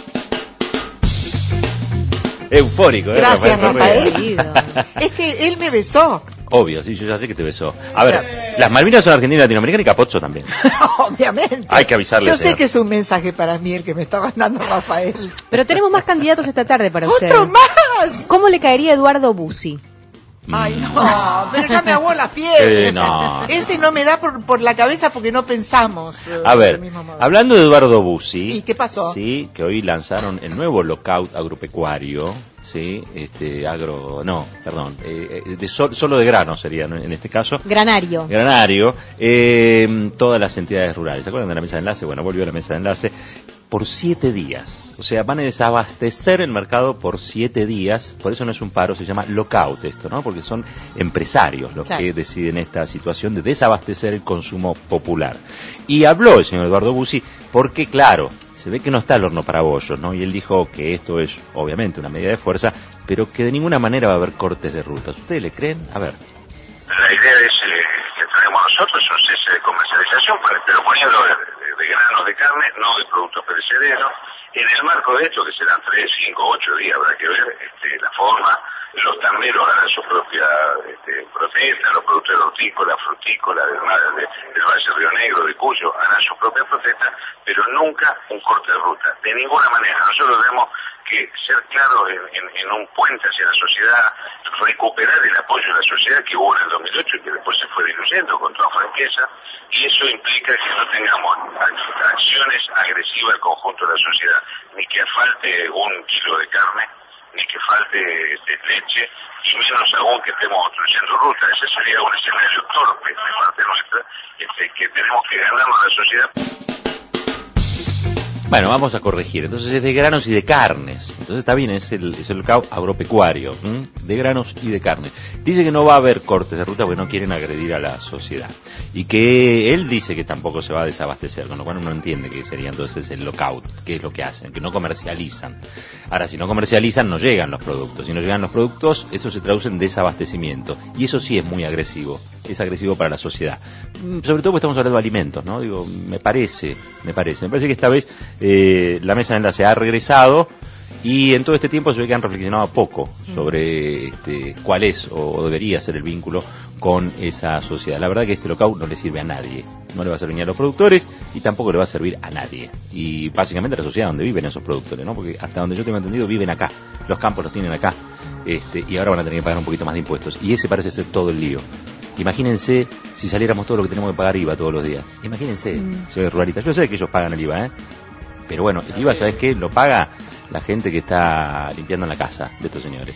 Speaker 2: Eufórico, ¿eh?
Speaker 4: Gracias,
Speaker 2: Rafael Correa.
Speaker 4: Rafael. Es que él me besó.
Speaker 2: Obvio, sí, yo ya sé que te besó. A ver, las Malvinas son argentinas y latinoamericanas y Capozzo también.
Speaker 4: Obviamente.
Speaker 2: Hay que avisarle.
Speaker 4: Yo sé
Speaker 2: señor.
Speaker 4: que es un mensaje para mí el que me está mandando Rafael.
Speaker 3: Pero tenemos más candidatos esta tarde para usted.
Speaker 4: ¡Otro más!
Speaker 3: ¿Cómo le caería Eduardo Bussi?
Speaker 4: Ay, no, pero ya me aguó la fiebre.
Speaker 2: Eh, no.
Speaker 4: Ese no me da por, por la cabeza porque no pensamos. eh,
Speaker 2: A
Speaker 4: del
Speaker 2: ver,
Speaker 4: mismo modo.
Speaker 2: hablando de Eduardo Bussi.
Speaker 4: Sí, ¿qué pasó?
Speaker 2: Sí, que hoy lanzaron el nuevo lockout agropecuario. Sí, este, agro, no, perdón, eh, de sol- solo de grano sería, ¿no? En este caso.
Speaker 3: Granario.
Speaker 2: Granario, eh, todas las entidades rurales. ¿Se acuerdan de la mesa de enlace? Bueno, volvió a la mesa de enlace por siete días. O sea, van a desabastecer el mercado por siete días. Por eso no es un paro, se llama lockout esto, ¿no? Porque son empresarios los
Speaker 3: Claro.
Speaker 2: que deciden esta situación de desabastecer el consumo popular. Y habló el señor Eduardo Bussi porque, claro, se ve que no está el horno para bollos, ¿no? Y él dijo que esto es, obviamente, una medida de fuerza, pero que de ninguna manera va a haber cortes de rutas. ¿Ustedes le creen? A ver.
Speaker 15: La idea es eh, que traemos nosotros un cese de comercialización, para- pero poniendo de, de- de granos de carne, no de productos perecederos. En el marco de esto, que serán tres, cinco, ocho días, habrá que ver este, la forma. Los tanderos harán su propia este, protesta, los productores hortícolas, frutícolas del, mar- de, del Valle Río Negro, de Cuyo, harán su propia protesta, pero nunca un corte de ruta, de ninguna manera. Nosotros tenemos que ser claros en, en, en un puente hacia la sociedad, recuperar el apoyo de la sociedad que hubo en el dos mil ocho y que después se fue diluyendo con toda franqueza, y eso implica que no tengamos ac- acciones agresivas al conjunto de la sociedad, ni que falte un kilo de carne, ni que falte este, leche, y menos aún que estemos construyendo rutas. Ese sería un escenario torpe de parte nuestra, este, que tenemos que ganarnos a la sociedad.
Speaker 2: Bueno, vamos a corregir. Entonces es de granos y de carnes. Entonces está bien, es el, es el lockout agropecuario, ¿m? De granos y de carnes. Dice que no va a haber cortes de ruta porque no quieren agredir a la sociedad. Y que él dice que tampoco se va a desabastecer, con lo cual uno entiende que sería entonces el lockout, que es lo que hacen, que no comercializan. Ahora, si no comercializan, no llegan los productos. Si no llegan los productos, eso se traduce en desabastecimiento. Y eso sí es muy agresivo. Es agresivo para la sociedad. Mm, Sobre todo porque estamos hablando de alimentos, ¿no? Digo, me parece, me parece. Me parece que esta vez eh, la mesa de enlace ha regresado y en todo este tiempo se ve que han reflexionado poco sobre este, cuál es o debería ser el vínculo con esa sociedad. La verdad que este lockout no le sirve a nadie. No le va a servir ni a los productores y tampoco le va a servir a nadie. Y básicamente a la sociedad donde viven esos productores, ¿no? Porque hasta donde yo tengo entendido viven acá. Los campos los tienen acá. Este, y ahora van a tener que pagar un poquito más de impuestos. Y ese parece ser todo el lío. Imagínense si saliéramos todo lo que tenemos que pagar I V A todos los días. Imagínense,
Speaker 3: Mm.
Speaker 2: señores ruralistas. Yo sé que ellos pagan el I V A, ¿eh? Pero bueno, el I V A, ¿sabes qué? Lo paga la gente que está limpiando en la casa de estos señores.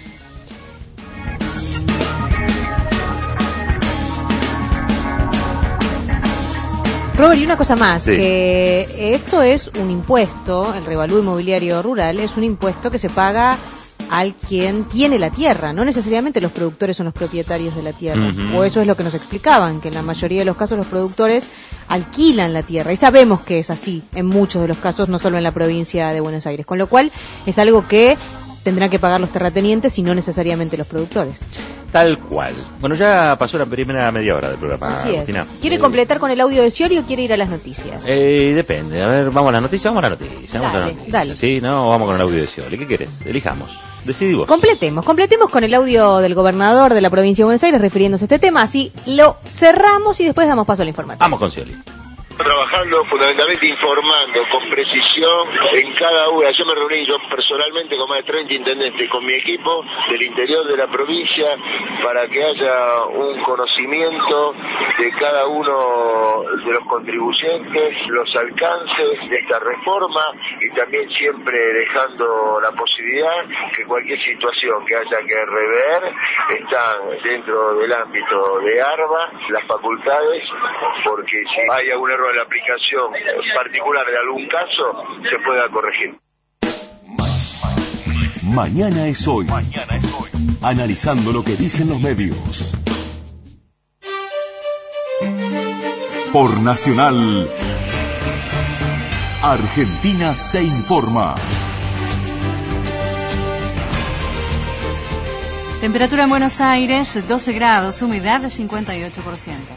Speaker 3: Robert, y una cosa más,
Speaker 2: Sí.
Speaker 3: que esto es un impuesto, el revalúo inmobiliario rural, es un impuesto que se paga al quien tiene la tierra, no necesariamente los productores son los propietarios de la tierra,
Speaker 2: Ujú.
Speaker 3: o eso es lo que nos explicaban, que en la mayoría de los casos los productores alquilan la tierra, y sabemos que es así en muchos de los casos, no solo en la provincia de Buenos Aires, con lo cual es algo que tendrán que pagar los terratenientes y no necesariamente los productores.
Speaker 2: tal cual. Bueno, ya pasó la primera media hora del programa,
Speaker 3: Así es.
Speaker 2: Agustina.
Speaker 3: ¿Quiere
Speaker 2: Eh,
Speaker 3: completar con el audio de Scioli o quiere ir a las noticias?
Speaker 2: Eh, depende. A ver, vamos a la noticia, vamos a la noticia. Vamos a la
Speaker 3: Dale,
Speaker 2: noticia.
Speaker 3: dale.
Speaker 2: Sí, no, vamos con el audio de Scioli. ¿Qué querés? Elijamos. Decidí vos.
Speaker 3: Completemos, completemos con el audio del gobernador de la provincia de Buenos Aires refiriéndose a este tema, así lo cerramos y después damos paso a la información.
Speaker 2: Vamos con Scioli.
Speaker 16: Trabajando fundamentalmente informando con precisión en cada una. Yo me reuní yo personalmente con más de treinta intendentes con mi equipo del interior de la provincia para que haya un conocimiento de cada uno de los contribuyentes, los alcances de esta reforma y también siempre dejando la posibilidad que cualquier situación que haya que rever están dentro del ámbito de ARBA, las facultades, porque si hay algún error en la aplicación particular de algún caso, se pueda corregir.
Speaker 1: Mañana es hoy. Mañana es hoy. Analizando lo que dicen los medios. Por Nacional, Argentina se informa.
Speaker 17: Temperatura en Buenos Aires, doce grados, humedad de cincuenta y ocho por ciento.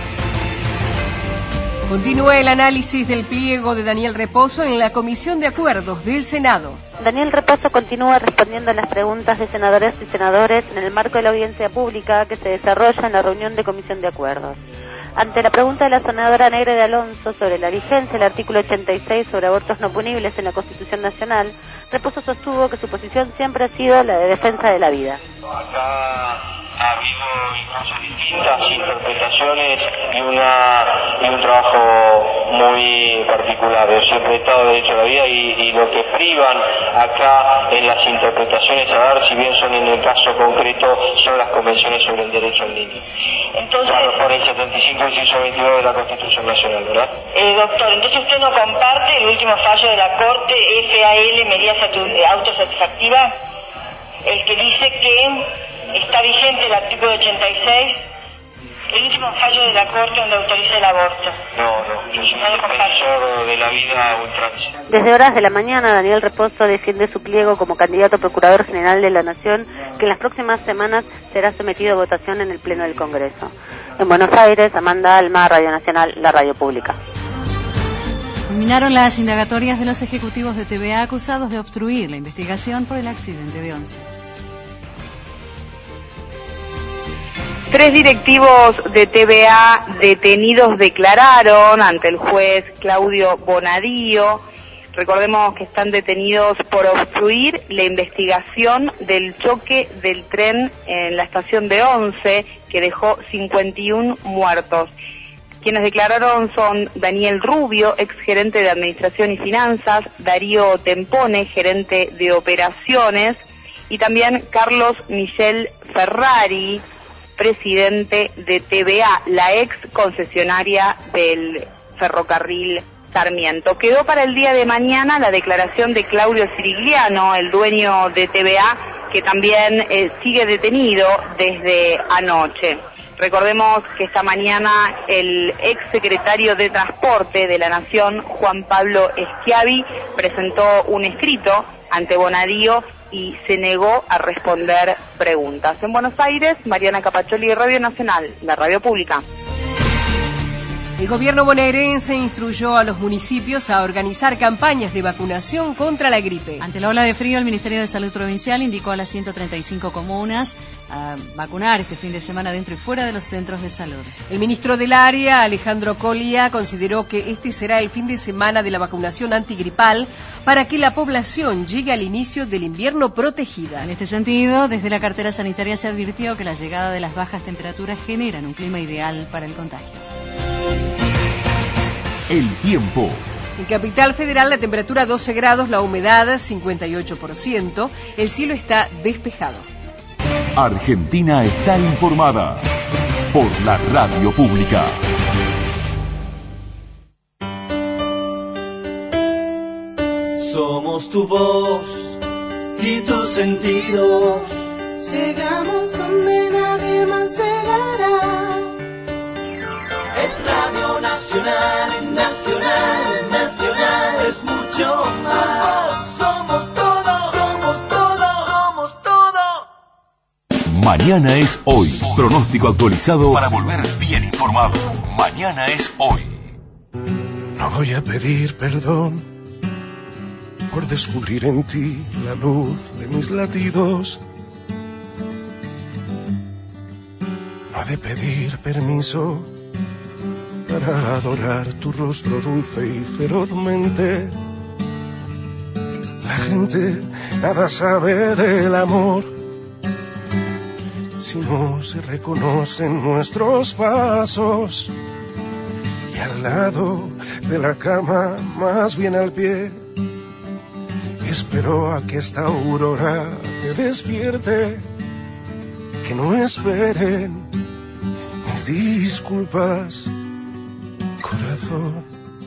Speaker 18: Continúa el análisis del pliego de Daniel Reposo en la Comisión de Acuerdos del Senado.
Speaker 19: Daniel Reposo continúa respondiendo a las preguntas de senadoras y senadores en el marco de la audiencia pública que se desarrolla en la reunión de Comisión de Acuerdos. Ante la pregunta de la senadora Negra de Alonso sobre la vigencia del artículo ochenta y seis sobre abortos no punibles en la Constitución Nacional, Reposo sostuvo que su posición siempre ha sido la de defensa de la vida.
Speaker 20: Acá ha habido incluso distintas interpretaciones y, una, y un trabajo muy particular. Yo siempre he estado derecho a la vida y, y lo que privan acá en las interpretaciones a dar, si bien son en el caso concreto, son las convenciones sobre el derecho al niño. Entonces, claro, por el setenta y cinco, inciso veintidós de la Constitución Nacional, ¿verdad?
Speaker 21: Eh, doctor, entonces usted no comparte el último fallo de la Corte F A L, medidas autosatisfactivas, el que dice que está vigente el artículo ochenta y seis, el último fallo de la Corte donde autoriza el aborto.
Speaker 20: No, no, yo soy un defensor de la vida a ultranza.
Speaker 19: Desde horas de la mañana, Daniel Reposo defiende su pliego como candidato a Procurador General de la Nación, que en las próximas semanas será sometido a votación en el Pleno del Congreso. En Buenos Aires, Amanda Alma, Radio Nacional, la radio pública.
Speaker 17: Culminaron las indagatorias de los ejecutivos de T V A acusados de obstruir la investigación por el accidente de Once.
Speaker 22: Tres directivos de T V A detenidos declararon ante el juez Claudio Bonadío. Recordemos que están detenidos por obstruir la investigación del choque del tren en la estación de Once, que dejó cincuenta y uno muertos. Quienes declararon son Daniel Rubio, ex gerente de Administración y Finanzas, Darío Tempone, gerente de Operaciones, y también Carlos Michel Ferrari, presidente de T V A, la ex concesionaria del ferrocarril Sarmiento. Quedó para el día de mañana la declaración de Claudio Cirigliano, el dueño de T V A, que también eh, sigue detenido desde anoche. Recordemos que esta mañana el ex secretario de Transporte de la Nación, Juan Pablo Schiavi, presentó un escrito ante Bonadío y se negó a responder preguntas. En Buenos Aires, Mariana Capacholi, Radio Nacional, la radio pública.
Speaker 18: El gobierno bonaerense instruyó a los municipios a organizar campañas de vacunación contra la gripe.
Speaker 17: Ante la ola de frío, el Ministerio de Salud Provincial indicó a las ciento treinta y cinco comunas a vacunar este fin de semana dentro y fuera de los centros de salud.
Speaker 18: El ministro del área, Alejandro Colia, consideró que este será el fin de semana de la vacunación antigripal para que la población llegue al inicio del invierno protegida.
Speaker 17: En este sentido, desde la cartera sanitaria se advirtió que la llegada de las bajas temperaturas generan un clima ideal para el contagio.
Speaker 1: El tiempo.
Speaker 18: En Capital Federal la temperatura doce grados, la humedad cincuenta y ocho por ciento, el cielo está despejado.
Speaker 1: Argentina está informada por la radio pública.
Speaker 23: Somos tu voz y tus sentidos. Llegamos donde nadie más llegará. Es Radio Nacional, Nacional, Nacional, es mucho más. Somos todo, somos todo, somos todo.
Speaker 1: Mañana es hoy. Pronóstico actualizado para volver bien informado. Mañana es hoy.
Speaker 6: No voy a pedir perdón por descubrir en ti la luz de mis latidos. No he de pedir permiso para adorar tu rostro dulce y ferozmente. La gente nada sabe del amor si no se reconocen nuestros pasos. Y al lado de la cama, más bien al pie, espero a que esta aurora te despierte. Que no esperen mis disculpas, corazón.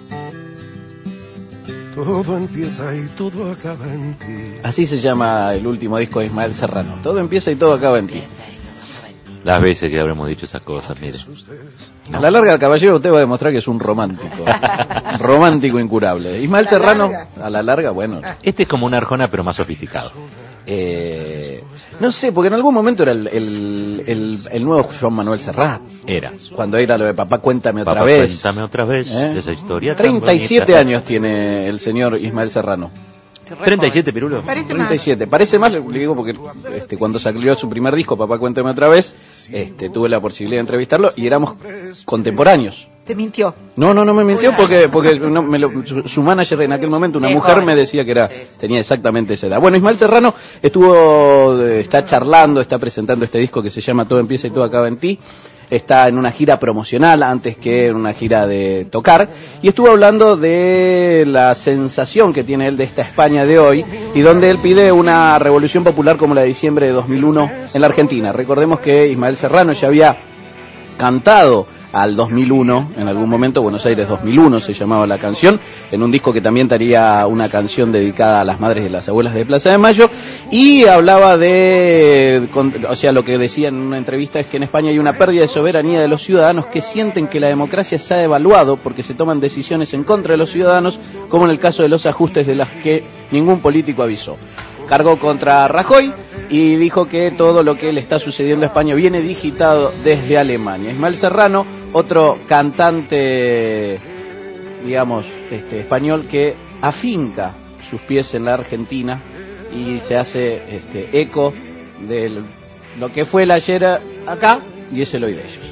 Speaker 6: Todo empieza y todo acaba en ti.
Speaker 7: Así se llama el último disco de Ismael Serrano. Todo empieza y todo acaba en ti.
Speaker 2: Las veces que habremos dicho esas cosas, mire.
Speaker 7: A la larga, caballero, usted va a demostrar que es un romántico. Romántico incurable. Ismael Serrano, a la larga, bueno.
Speaker 2: Este es como un Arjona, pero más sofisticado.
Speaker 7: Eh, no sé, porque en algún momento era el, el, el, el nuevo Joan Manuel Serrat.
Speaker 2: Era.
Speaker 7: Cuando era lo de Papá, cuéntame otra
Speaker 2: Papá,
Speaker 7: vez.
Speaker 2: Cuéntame otra vez, ¿eh? Esa historia.
Speaker 7: treinta y siete años tiene el señor Ismael Serrano.
Speaker 2: ¿treinta y siete, Pirulo?
Speaker 4: Parece
Speaker 7: treinta y siete. Parece más, le digo, porque este, cuando salió su primer disco, Papá, cuéntame otra vez, este, tuve la posibilidad de entrevistarlo y éramos contemporáneos.
Speaker 4: Te mintió.
Speaker 7: No, no, no me mintió porque porque no, me lo, su, su manager en aquel momento, una
Speaker 4: Sí,
Speaker 7: mujer,
Speaker 4: joven.
Speaker 7: me decía que era tenía exactamente esa edad. Bueno, Ismael Serrano estuvo, eh, está charlando, está presentando este disco que se llama Todo empieza y todo acaba en ti. Está en una gira promocional antes que en una gira de tocar y estuvo hablando de la sensación que tiene él de esta España de hoy y donde él pide una revolución popular como la de diciembre de dos mil uno en la Argentina. Recordemos que Ismael Serrano ya había cantado al dos mil uno, en algún momento, Buenos Aires dos mil uno se llamaba la canción, en un disco que también estaría una canción dedicada a las madres y las abuelas de Plaza de Mayo, y hablaba de, con, o sea, lo que decía en una entrevista es que en España hay una pérdida de soberanía de los ciudadanos que sienten que la democracia se ha devaluado porque se toman decisiones en contra de los ciudadanos, como en el caso de los ajustes de las que ningún político avisó. Cargó contra Rajoy y dijo que todo lo que le está sucediendo a España viene digitado desde Alemania. Ismael Serrano, otro cantante, digamos, este, español que afinca sus pies en la Argentina y se hace este, eco de lo que fue el ayer acá y es el hoy de ellos.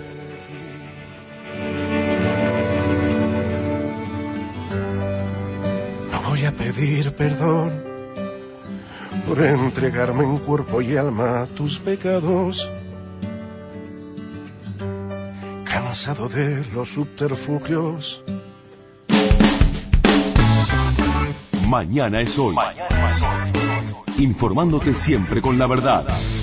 Speaker 6: No voy a pedir perdón por entregarme en cuerpo y alma a tus pecados. Cansado de los subterfugios.
Speaker 1: Mañana es hoy. Mañana es hoy. Informándote siempre con la verdad.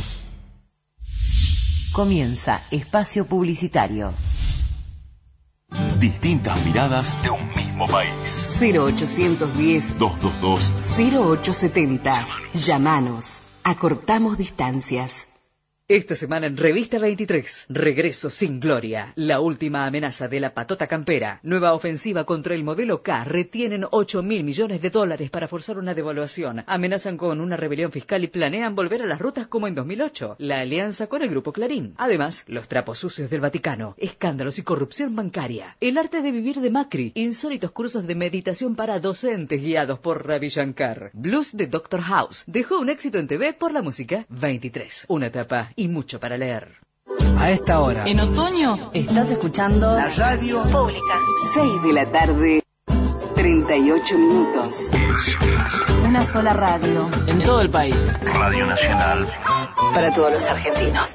Speaker 10: Comienza Espacio Publicitario.
Speaker 1: Distintas miradas de un mismo país.
Speaker 10: cero ochocientos diez,
Speaker 1: dos dos dos,
Speaker 10: cero ocho setenta. Llámanos. Acortamos distancias.
Speaker 9: Esta semana en Revista veintitrés, Regreso sin gloria, la última amenaza de la patota campera, nueva ofensiva contra el modelo K, retienen ocho mil millones de dólares para forzar una devaluación, amenazan con una rebelión fiscal y planean volver a las rutas como en dos mil ocho, la alianza con el Grupo Clarín. Además, los trapos sucios del Vaticano, escándalos y corrupción bancaria, el arte de vivir de Macri, insólitos cursos de meditación para docentes guiados por Ravi Shankar, blues de Doctor House, dejó un éxito en T V por la música veintitrés, una etapa y mucho para leer.
Speaker 24: A esta hora.
Speaker 10: En otoño estás escuchando
Speaker 24: La radio
Speaker 10: pública. seis de la tarde, treinta y ocho minutos. Una sola radio.
Speaker 24: En todo el país.
Speaker 1: Radio Nacional.
Speaker 10: Para todos los argentinos.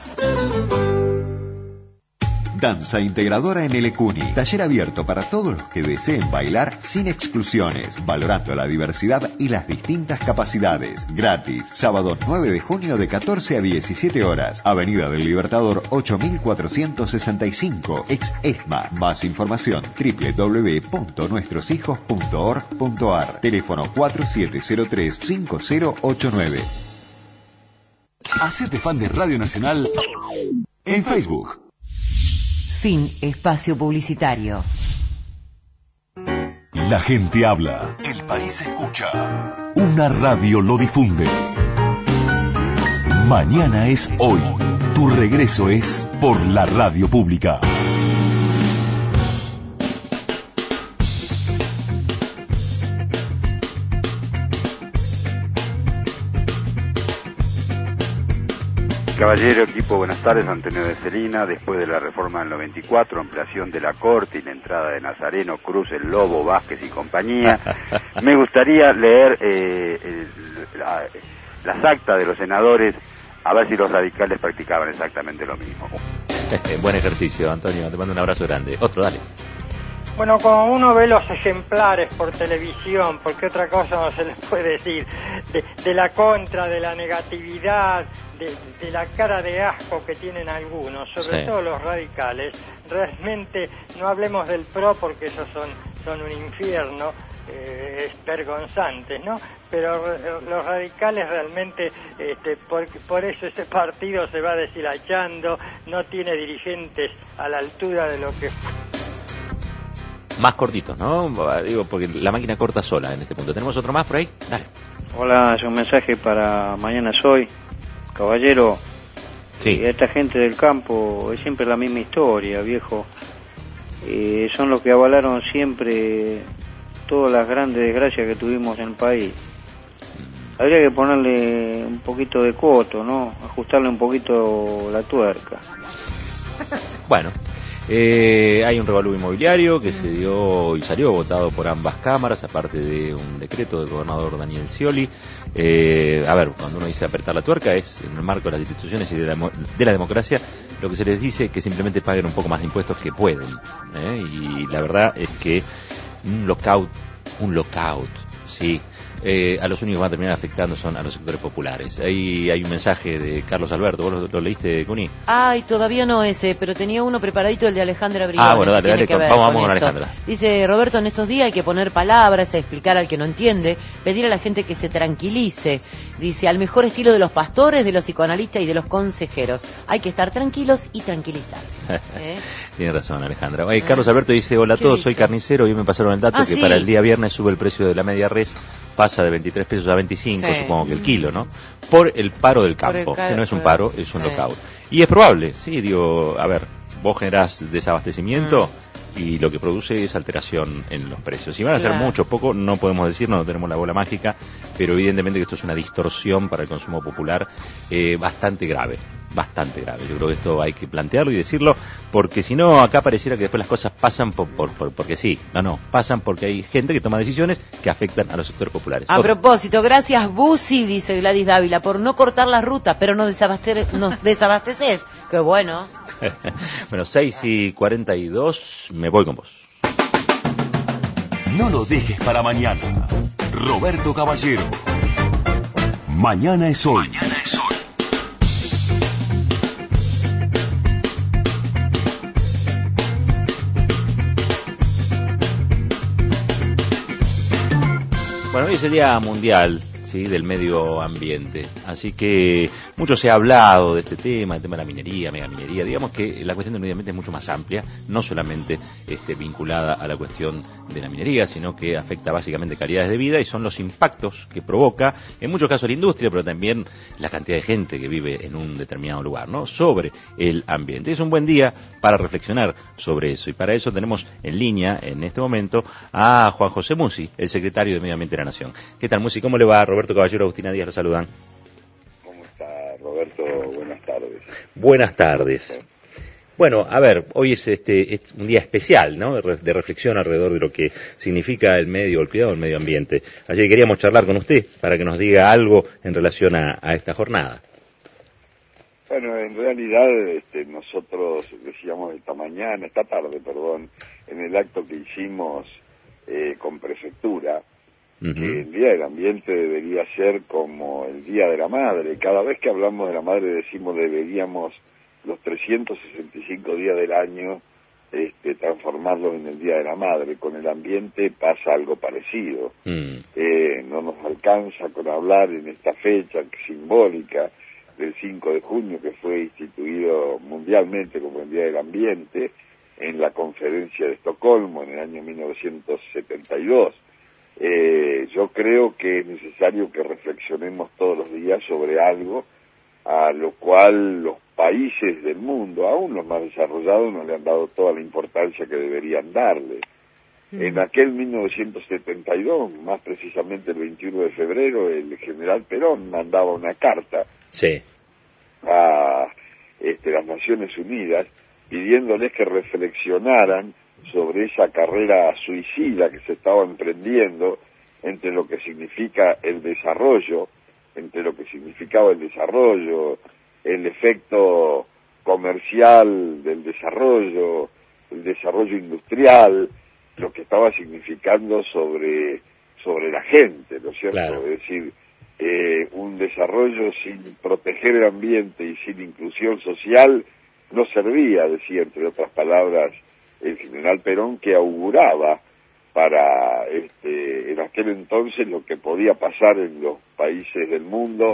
Speaker 25: Danza integradora en Elecuni. Taller abierto para todos los que deseen bailar sin exclusiones, valorando la diversidad y las distintas capacidades. Gratis. Sábado nueve de junio de catorce a diecisiete horas. Avenida del Libertador ocho mil cuatrocientos sesenta y cinco. Ex ESMA. Más información doble u doble u doble u punto nuestros hijos punto org punto ar. Teléfono cuatro siete cero tres cinco cero ocho nueve.
Speaker 1: Hacete fan de Radio Nacional en Facebook.
Speaker 10: Fin espacio publicitario.
Speaker 1: La gente habla, el país escucha, una radio lo difunde. Mañana es hoy, tu Tu regreso es por la radio pública.
Speaker 5: Caballero, equipo, buenas tardes. Antonio de Celina. Después de la reforma del noventa y cuatro, ampliación de la Corte y la entrada de Nazareno, Cruz, el Lobo, Vázquez y compañía, me gustaría leer eh, el, la, las actas de los senadores, a ver si los radicales practicaban exactamente lo mismo.
Speaker 2: Buen ejercicio, Antonio. Te mando un abrazo grande. Otro, dale.
Speaker 8: Bueno, cuando uno ve los ejemplares por televisión, porque otra cosa no se les puede decir, de, de la contra, de la negatividad, de, de la cara de asco que tienen algunos, sobre
Speaker 2: Sí.
Speaker 8: todo los radicales, realmente no hablemos del PRO porque esos son, son un infierno, eh, es vergonzante, ¿no? Pero re- los radicales realmente, este, por, por eso ese partido se va deshilachando, no tiene dirigentes a la altura de lo que...
Speaker 2: Más cortitos, ¿no? Digo, porque la máquina corta sola en este punto. ¿Tenemos otro más por ahí? Dale.
Speaker 11: Hola, es un mensaje para mañana soy. Caballero,
Speaker 2: sí.
Speaker 11: Esta gente del campo es siempre la misma historia, viejo. Eh, son los que avalaron siempre todas las grandes desgracias que tuvimos en el país. Habría que ponerle un poquito de coto, ¿no? Ajustarle un poquito la tuerca.
Speaker 2: Bueno. Eh, hay un revalúo inmobiliario que se dio y salió votado por ambas cámaras, aparte de un decreto del gobernador Daniel Scioli. Eh, a ver, cuando uno dice apretar la tuerca es en el marco de las instituciones y de la, de la democracia, lo que se les dice es que simplemente paguen un poco más de impuestos que pueden, ¿eh? Y la verdad es que un lockout, un lockout, sí, eh, a los únicos que van a terminar afectando son a los sectores populares. Ahí hay un mensaje de Carlos Alberto, ¿vos lo, lo leíste, Cuni?
Speaker 13: Ay, todavía no ese, pero tenía uno preparadito, el de Alejandra Briones.
Speaker 2: Ah, bueno, dale, dale,
Speaker 13: que
Speaker 2: con,
Speaker 13: ver
Speaker 2: vamos,
Speaker 13: con
Speaker 2: vamos con
Speaker 13: eso.
Speaker 2: Alejandra.
Speaker 13: Dice, Roberto, en estos días hay que poner palabras, explicar al que no entiende, pedir a la gente que se tranquilice. Dice, al mejor estilo de los pastores, de los psicoanalistas y de los consejeros. Hay que estar tranquilos y tranquilizar. ¿Eh?
Speaker 2: Tiene razón, Alejandra. Oye, Carlos Alberto dice, hola a todos,
Speaker 13: dice?
Speaker 2: soy carnicero y me pasaron el dato
Speaker 13: Ah,
Speaker 2: que
Speaker 13: sí.
Speaker 2: para el día viernes sube el precio de la media res, pasa de veintitrés pesos a veinticinco,
Speaker 13: Sí.
Speaker 2: supongo que el kilo, ¿no? Por el paro del
Speaker 13: Por el
Speaker 2: campo,
Speaker 13: ca-
Speaker 2: que no es un
Speaker 13: por-
Speaker 2: paro, es un
Speaker 13: sí.
Speaker 2: lockout. Y es probable, sí, digo, a ver, vos generás desabastecimiento
Speaker 13: Mm.
Speaker 2: y lo que produce es alteración en los precios. Si van a ser
Speaker 13: Claro.
Speaker 2: mucho, poco, no podemos decir, no tenemos la bola mágica, pero evidentemente que esto es una distorsión para el consumo popular eh, bastante grave. Bastante grave. Yo creo que esto hay que plantearlo y decirlo, porque si no, acá pareciera que después las cosas pasan por, por, por- porque sí. No, no, pasan porque hay gente que toma decisiones que afectan a los sectores populares.
Speaker 13: A
Speaker 2: Otro.
Speaker 13: propósito, gracias Busi, dice Gladys Dávila, por no cortar la ruta, pero nos, desabaste- nos desabasteces. Qué bueno.
Speaker 2: Bueno, seis y cuarenta y dos, me voy con vos.
Speaker 1: No lo dejes para mañana. Roberto Caballero. Mañana es hoy. Mañana es hoy.
Speaker 2: Bueno, hoy es el Día Mundial, ¿sí?, del Medio Ambiente, así que mucho se ha hablado de este tema, el tema de la minería, megaminería. Digamos que la cuestión del medio ambiente es mucho más amplia, no solamente este, vinculada a la cuestión de la minería, sino que afecta básicamente calidades de vida y son los impactos que provoca, en muchos casos la industria, pero también la cantidad de gente que vive en un determinado lugar, ¿no?, sobre el ambiente. Es un buen día para reflexionar sobre eso, y para eso tenemos en línea en este momento a Juan José Musi, el secretario de Medio Ambiente de la Nación. ¿Qué tal, Musi? ¿Cómo le va? Roberto Caballero, Agustina Díaz, lo saludan.
Speaker 5: ¿Cómo está, Roberto? Buenas tardes.
Speaker 2: Buenas tardes. Bueno, a ver, hoy es este es un día especial, ¿no?, de, re- de reflexión alrededor de lo que significa el medio, el cuidado del medio ambiente. Así que queríamos charlar con usted para que nos diga algo en relación a, a esta jornada.
Speaker 5: Bueno, en realidad este, nosotros decíamos esta mañana, esta tarde, perdón, en el acto que hicimos eh, con prefectura,
Speaker 2: Ujú.
Speaker 5: que el Día del Ambiente debería ser como el Día de la Madre. Cada vez que hablamos de la madre decimos deberíamos los trescientos sesenta y cinco días del año este, transformarlo en el Día de la Madre. Con el ambiente pasa algo parecido.
Speaker 2: Mm.
Speaker 5: Eh, no nos alcanza con hablar en esta fecha simbólica del cinco de junio, que fue instituido mundialmente como el Día del Ambiente en la Conferencia de Estocolmo en el año mil novecientos setenta y dos. Eh, yo creo que es necesario que reflexionemos todos los días sobre algo
Speaker 3: a lo cual los países del mundo, aún los más desarrollados, no le han dado toda la importancia que deberían darle. Mm. En aquel mil novecientos setenta y dos, más precisamente el veintiuno de febrero, el general Perón mandaba una carta
Speaker 2: sí.
Speaker 3: a este, las Naciones Unidas pidiéndoles que reflexionaran sobre esa carrera suicida que se estaba emprendiendo entre lo que significa el desarrollo, entre lo que significaba el desarrollo, el efecto comercial del desarrollo, el desarrollo industrial, lo que estaba significando sobre, sobre la gente, ¿no es cierto? Claro. Es decir, eh, un desarrollo sin proteger el ambiente y sin inclusión social no servía, decía entre otras palabras el general Perón, que auguraba para este, en aquel entonces lo que podía pasar en los países del mundo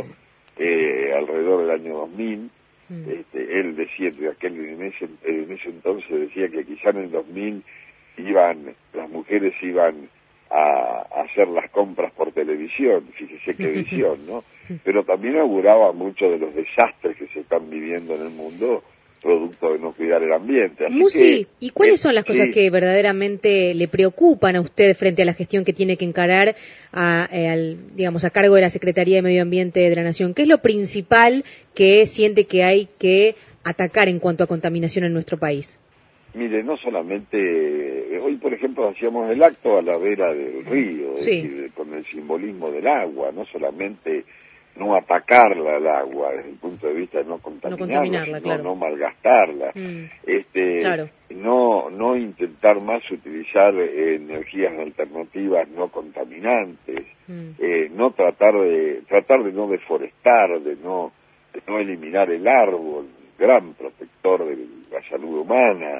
Speaker 3: eh, alrededor del año dos mil. Mm. Este, él decía que aquel, en, ese, en ese entonces decía que quizá en el dos mil iban, las mujeres iban a, a hacer las compras por televisión, fíjese qué visión, ¿no? Pero también auguraba mucho de los desastres que se están viviendo en el mundo producto de no cuidar el ambiente. Así
Speaker 12: Musi,
Speaker 3: que,
Speaker 12: ¿y cuáles
Speaker 3: eh,
Speaker 12: son las cosas
Speaker 3: sí.
Speaker 12: que verdaderamente le preocupan a usted frente a la gestión que tiene que encarar a, eh, al, digamos, a cargo de la Secretaría de Medio Ambiente de la Nación? ¿Qué es lo principal que siente que hay que atacar en cuanto a contaminación en nuestro país?
Speaker 3: Mire, no solamente, hoy por ejemplo hacíamos el acto a la vera del río, es
Speaker 12: sí.
Speaker 3: decir, con el simbolismo del agua, no solamente no atacarla al agua desde el punto de vista de no contaminarla,
Speaker 12: no, contaminarla,
Speaker 3: sino
Speaker 12: claro.
Speaker 3: no malgastarla,
Speaker 12: mm.
Speaker 3: este,
Speaker 12: claro.
Speaker 3: no no intentar más utilizar eh, energías alternativas no contaminantes, mm. eh, no tratar de tratar de no deforestar, de no de no eliminar el árbol, gran protector de la salud humana,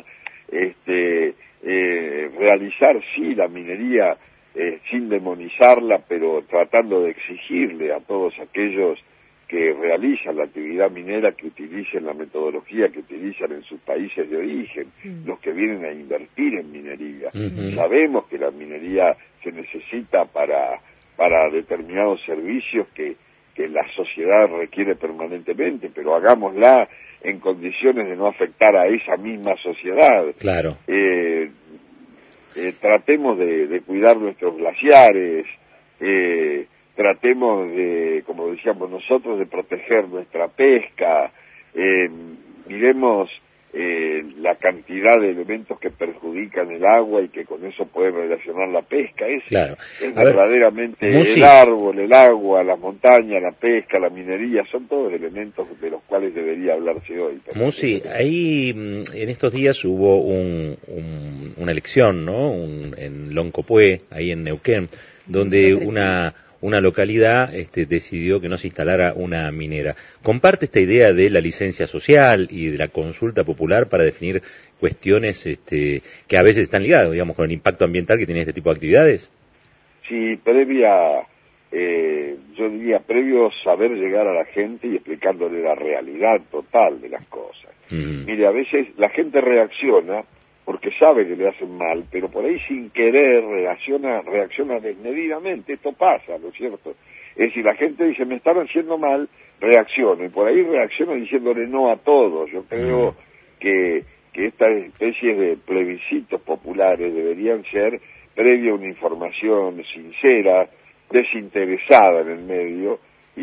Speaker 3: este, eh, realizar sí la minería eh, sin demonizarla, pero tratando de exigirle a todos aquellos que realizan la actividad minera que utilicen la metodología que utilizan en sus países de origen, mm. los que vienen a invertir en minería. Mm-hmm. Sabemos que la minería se necesita para, para determinados servicios que, que la sociedad requiere permanentemente, pero hagámosla en condiciones de no afectar a esa misma sociedad.
Speaker 2: Claro.
Speaker 3: Eh, eh, tratemos de, de cuidar nuestros glaciares, eh, tratemos de, como decíamos nosotros, de proteger nuestra pesca, eh, miremos eh, la cantidad de elementos que perjudican el agua y que con eso pueden relacionar la pesca. Es,
Speaker 2: claro.
Speaker 3: es
Speaker 2: ver,
Speaker 3: verdaderamente
Speaker 2: Musi.
Speaker 3: El árbol, el agua, la montaña, la pesca, la minería, son todos elementos de los cuales debería hablarse hoy.
Speaker 2: Musi, ahí en estos días hubo un, un, una elección, ¿no? Un, en Loncopué, ahí en Neuquén, donde una... una localidad este, decidió que no se instalara una minera. ¿Comparte esta idea de la licencia social y de la consulta popular para definir cuestiones este, que a veces están ligadas, digamos, con el impacto ambiental que tiene este tipo de actividades?
Speaker 3: Sí, previa, eh, yo diría, previo saber llegar a la gente y explicándole la realidad total de las cosas. Mm. Mire, a veces la gente reacciona porque sabe que le hacen mal, pero por ahí sin querer reacciona, reacciona desmedidamente. Esto pasa, ¿no es cierto? Es decir, la gente dice, me están haciendo mal, reacciona, y por ahí reacciona diciéndole no a todo. Yo creo que, que estas especies de plebiscitos populares deberían ser previa a una información sincera, desinteresada en el medio, y,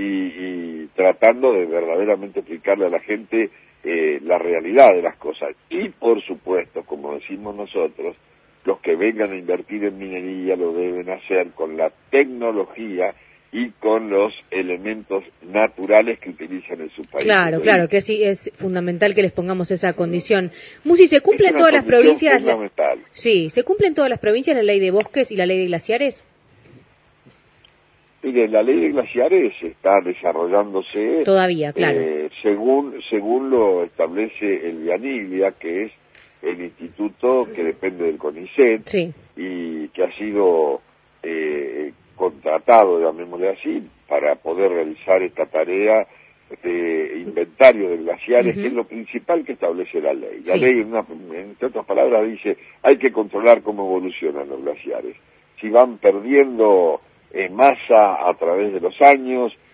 Speaker 3: y tratando de verdaderamente explicarle a la gente Eh, la realidad de las cosas. Y por supuesto, como decimos nosotros, los que vengan a invertir en minería lo deben hacer con la tecnología y con los elementos naturales que utilizan en su país.
Speaker 12: Claro, claro, que sí es fundamental que les pongamos esa condición. Musi, ¿se cumple en todas las provincias? La... Sí, ¿se cumple en todas las provincias la ley de bosques y la ley de glaciares?
Speaker 3: Mire, la ley de glaciares está desarrollándose
Speaker 12: todavía, claro.
Speaker 3: Eh, según según lo establece el IANIGLIA, que es el instituto que depende del CONICET,
Speaker 12: sí.
Speaker 3: y que ha sido eh, contratado, llamémosle así, para poder realizar esta tarea de inventario de glaciares, uh-huh. que es lo principal que establece la ley. La sí. ley, en, una, entre otras palabras, dice, hay que controlar cómo evolucionan los glaciares. Si van perdiendo Eh, masa a través de los años,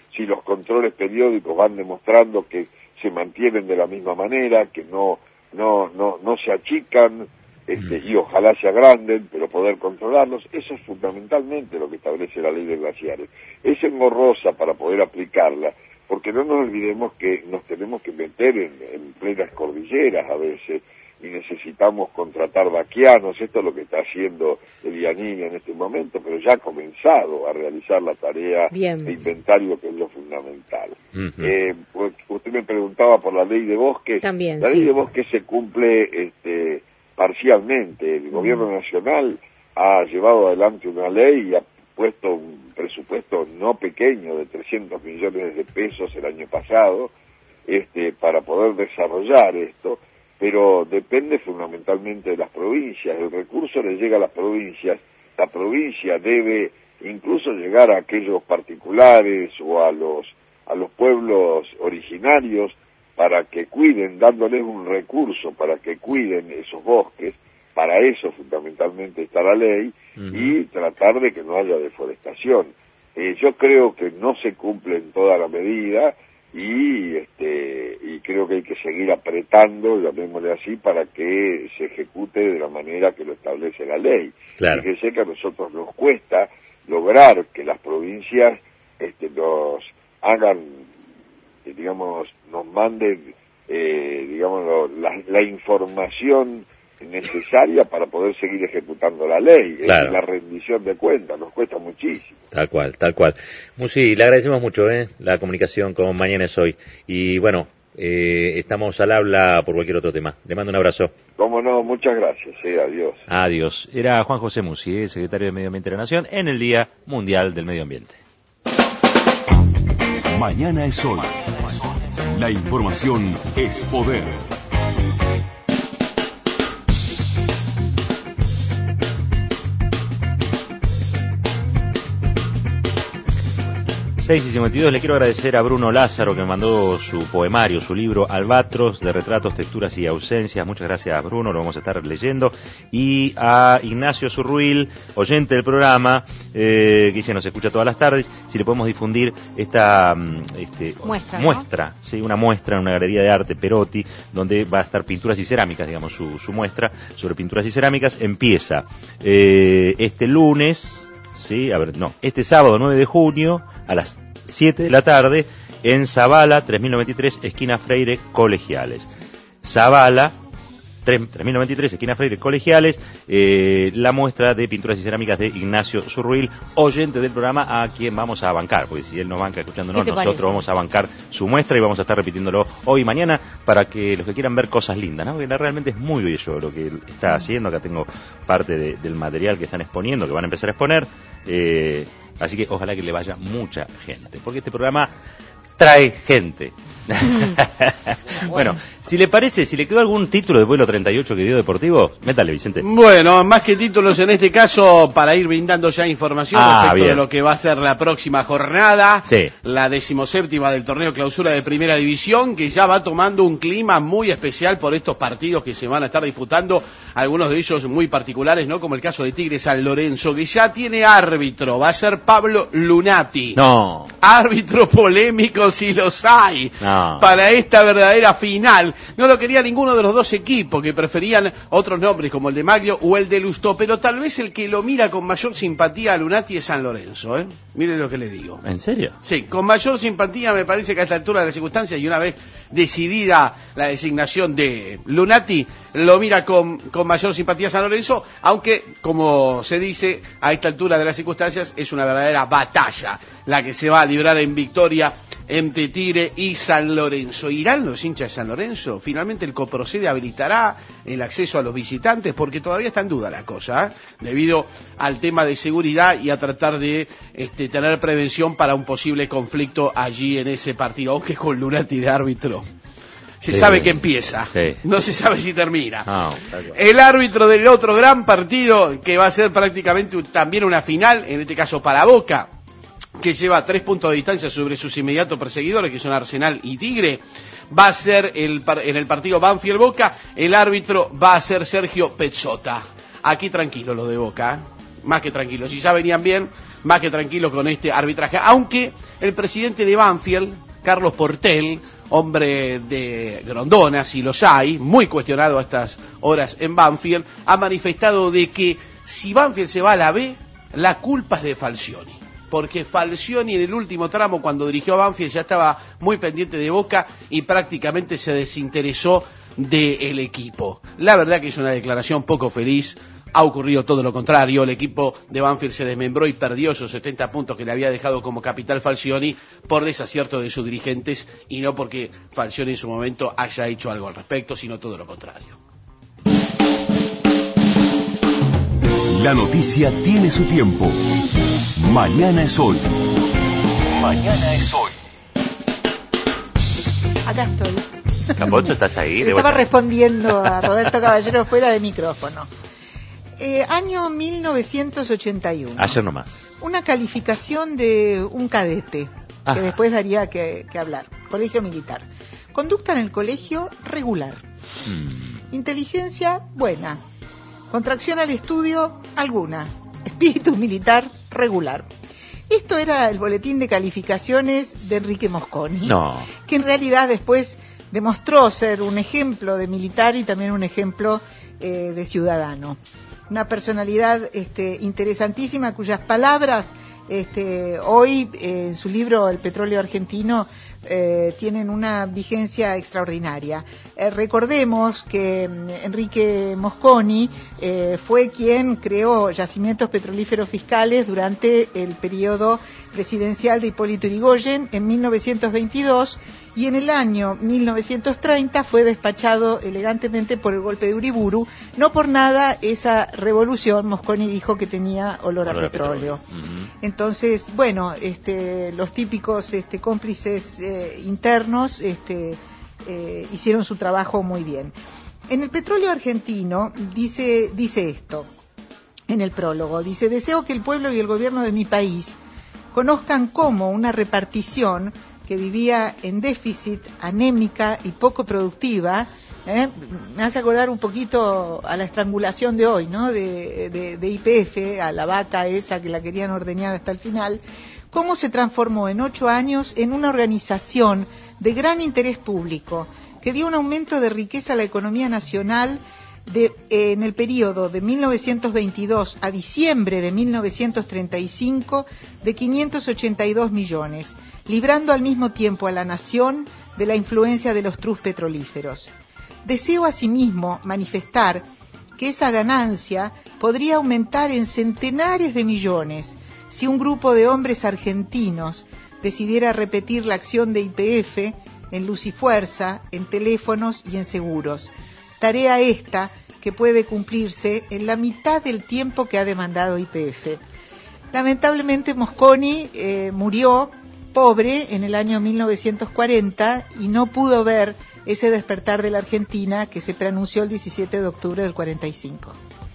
Speaker 3: si los controles periódicos van demostrando que se mantienen de la misma manera, que no no no no se achican, este, y ojalá se agranden, pero poder controlarlos. Eso es fundamentalmente lo que establece la ley de glaciares. Es engorrosa para poder aplicarla, porque no nos olvidemos que nos tenemos que meter en, en plenas cordilleras a veces, y necesitamos contratar vaquianos. Esto es lo que está haciendo el IANIN en este momento, pero ya ha comenzado a realizar la tarea
Speaker 12: Bien.
Speaker 3: de inventario, que es lo fundamental.
Speaker 12: Uh-huh.
Speaker 3: eh, pues, usted me preguntaba por la ley de bosques.
Speaker 12: También,
Speaker 3: la
Speaker 12: sí.
Speaker 3: ley de bosques se cumple este, parcialmente. El gobierno nacional ha llevado adelante una ley y ha puesto un presupuesto no pequeño de trescientos millones de pesos el año pasado, este, para poder desarrollar esto, pero depende fundamentalmente de las provincias. El recurso le llega a las provincias, la provincia debe incluso llegar a aquellos particulares o a los a los pueblos originarios para que cuiden, dándoles un recurso para que cuiden esos bosques. Para eso fundamentalmente está la ley, uh-huh. y tratar de que no haya deforestación. Eh, yo creo que no se cumple en toda la medida, y este y creo que hay que seguir apretando, llamémosle así, para que se ejecute de la manera que lo establece la ley.
Speaker 2: Claro.
Speaker 3: Fíjese que a nosotros nos cuesta lograr que las provincias este, nos hagan, digamos, nos manden, eh, digamos, lo, la, la información necesaria para poder seguir ejecutando la ley.
Speaker 2: Claro.
Speaker 3: Es la rendición de cuentas, nos cuesta muchísimo.
Speaker 2: Tal cual, tal cual. Musi, le agradecemos mucho ¿eh? la comunicación con Mañana es Hoy. Y bueno, eh, estamos al habla por cualquier otro tema. Le mando un abrazo.
Speaker 3: Cómo no, muchas gracias. Eh, adiós.
Speaker 2: Adiós. Era Juan José Musi, ¿eh? secretario de Medio Ambiente de la Nación, en el Día Mundial del Medio Ambiente.
Speaker 1: Mañana es Hoy. La información es poder.
Speaker 2: seis y cincuenta y dos, le quiero agradecer a Bruno Lázaro, que me mandó su poemario, su libro Albatros, de retratos, texturas y ausencias. Muchas gracias, Bruno, lo vamos a estar leyendo. Y a Ignacio Zurruil, oyente del programa, eh, que dice nos escucha todas las tardes, si le podemos difundir esta este,
Speaker 12: muestra, ¿no?
Speaker 2: muestra sí, una muestra en una galería de arte, Perotti, donde va a estar pinturas y cerámicas, digamos, su, su muestra sobre pinturas y cerámicas. Empieza eh, este lunes, sí, a ver, no, este sábado nueve de junio, a las siete de la tarde, en Zavala, tres mil noventa y tres, esquina Freire, Colegiales. Zavala, tres mil noventa y tres, esquina Freire, Colegiales, eh, la muestra de pinturas y cerámicas de Ignacio Zurruil, oyente del programa, a quien vamos a bancar, porque si él nos banca escuchándonos, nosotros parece? vamos a bancar su muestra y vamos a estar repitiéndolo hoy y mañana para que los que quieran ver cosas lindas, ¿no? Porque realmente es muy bello lo que él está haciendo. Acá tengo parte de, del material que están exponiendo, que van a empezar a exponer. Eh, Así que ojalá que le vaya mucha gente, porque este programa trae gente. Bueno, si le parece, si le quedó algún título de vuelo treinta y ocho que dio Deportivo, métale, Vicente.
Speaker 7: Bueno, más que títulos en este caso, para ir brindando ya información
Speaker 2: ah,
Speaker 7: respecto
Speaker 2: bien.
Speaker 7: de lo que va a ser la próxima jornada,
Speaker 2: sí.
Speaker 7: la decimoséptima del torneo clausura de Primera División, que ya va tomando un clima muy especial por estos partidos que se van a estar disputando, algunos de ellos muy particulares, ¿no? Como el caso de Tigre San Lorenzo, que ya tiene árbitro, va a ser Pablo Lunati.
Speaker 2: No.
Speaker 7: Árbitro polémico si los hay.
Speaker 2: No.
Speaker 7: Para esta verdadera final. No lo quería ninguno de los dos equipos, que preferían otros nombres como el de Maglio o el de Lustó, pero tal vez el que lo mira con mayor simpatía a Lunati es San Lorenzo, ¿eh? Mire lo que le digo.
Speaker 2: ¿En serio?
Speaker 7: Sí, con mayor simpatía me parece que a esta altura de las circunstancias, y una vez decidida la designación de Lunati, lo mira con, con mayor simpatía San Lorenzo, aunque, como se dice, a esta altura de las circunstancias es una verdadera batalla la que se va a librar en victoria entre Tigre y San Lorenzo. ¿Irán los hinchas de San Lorenzo? Finalmente el Coprocede habilitará el acceso a los visitantes, porque todavía está en duda la cosa, ¿eh? Debido al tema de seguridad y a tratar de este, tener prevención para un posible conflicto allí en ese partido, aunque con Lunati de árbitro. Se sí, sabe que empieza, sí. No se sabe si termina. Oh, el árbitro del otro gran partido, que va a ser prácticamente también una final, en este caso para Boca, que lleva tres puntos de distancia sobre sus inmediatos perseguidores, que son Arsenal y Tigre, va a ser el, en el partido Banfield-Boca, el árbitro va a ser Sergio Pezzota. Aquí tranquilo lo de Boca, ¿eh? Más que tranquilo. Si ya venían bien,
Speaker 14: más que tranquilos con este arbitraje. Aunque el presidente de Banfield, Carlos Portel, hombre de Grondona, si los hay, muy cuestionado a estas horas en Banfield, ha manifestado de que si Banfield se va a la B, la culpa es de Falcioni. Porque Falcioni en el último tramo, cuando dirigió a Banfield, ya estaba muy pendiente de Boca y prácticamente se desinteresó del equipo. La verdad que es una declaración poco feliz. Ha ocurrido todo lo contrario. El equipo de Banfield se desmembró y perdió esos setenta puntos que le había dejado como capital Falcioni por desacierto de sus dirigentes y no porque Falcioni en su momento haya hecho algo al respecto, sino todo lo contrario.
Speaker 1: La noticia tiene su tiempo. Mañana es hoy. Mañana es hoy.
Speaker 4: Acá estoy.
Speaker 2: Capocho, ¿estás ahí?
Speaker 4: Estaba respondiendo a Roberto Caballero fuera de micrófono. Eh, año mil novecientos ochenta y uno.
Speaker 2: Ayer nomás.
Speaker 4: Una calificación de un cadete, Ajá. que después daría que, que hablar. Colegio militar. Conducta en el colegio, regular. Hmm. Inteligencia, buena. Contracción al estudio, alguna. Espíritu militar, regular. Esto era el boletín de calificaciones de Enrique Mosconi,
Speaker 2: no.
Speaker 4: que en realidad después demostró ser un ejemplo de militar y también un ejemplo eh, de ciudadano. Una personalidad este, interesantísima cuyas palabras este, hoy eh, en su libro El petróleo argentino eh, tienen una vigencia extraordinaria. Eh, recordemos que eh, Enrique Mosconi eh, fue quien creó yacimientos petrolíferos fiscales durante el periodo presidencial de Hipólito Yrigoyen en mil novecientos veintidós y en el año mil novecientos treinta fue despachado elegantemente por el golpe de Uriburu. No por nada esa revolución, Mosconi dijo que tenía olor, olor a petróleo. A petróleo. Uh-huh. Entonces, bueno, este, los típicos este, cómplices eh, internos este, eh, hicieron su trabajo muy bien. En el petróleo argentino dice, dice esto, en el prólogo, dice: deseo que el pueblo y el gobierno de mi país conozcan cómo una repartición que vivía en déficit, anémica y poco productiva, ¿eh? me hace acordar un poquito a la estrangulación de hoy, ¿no? De, de, de Y P F, a la vaca esa que la querían ordeñar hasta el final, cómo se transformó en ocho años en una organización de gran interés público, que dio un aumento de riqueza a la economía nacional de, eh, en el periodo de mil novecientos veintidós a diciembre de mil novecientos treinta y cinco de quinientos ochenta y dos millones, librando al mismo tiempo a la nación de la influencia de los trust petrolíferos. Deseo asimismo manifestar que esa ganancia podría aumentar en centenares de millones si un grupo de hombres argentinos decidiera repetir la acción de Y P F en luz y fuerza, en teléfonos y en seguros. Tarea esta que puede cumplirse en la mitad del tiempo que ha demandado Y P F. Lamentablemente Mosconi eh, murió pobre en el año mil novecientos cuarenta y no pudo ver ese despertar de la Argentina que se preanunció el diecisiete de octubre del cuarenta y cinco.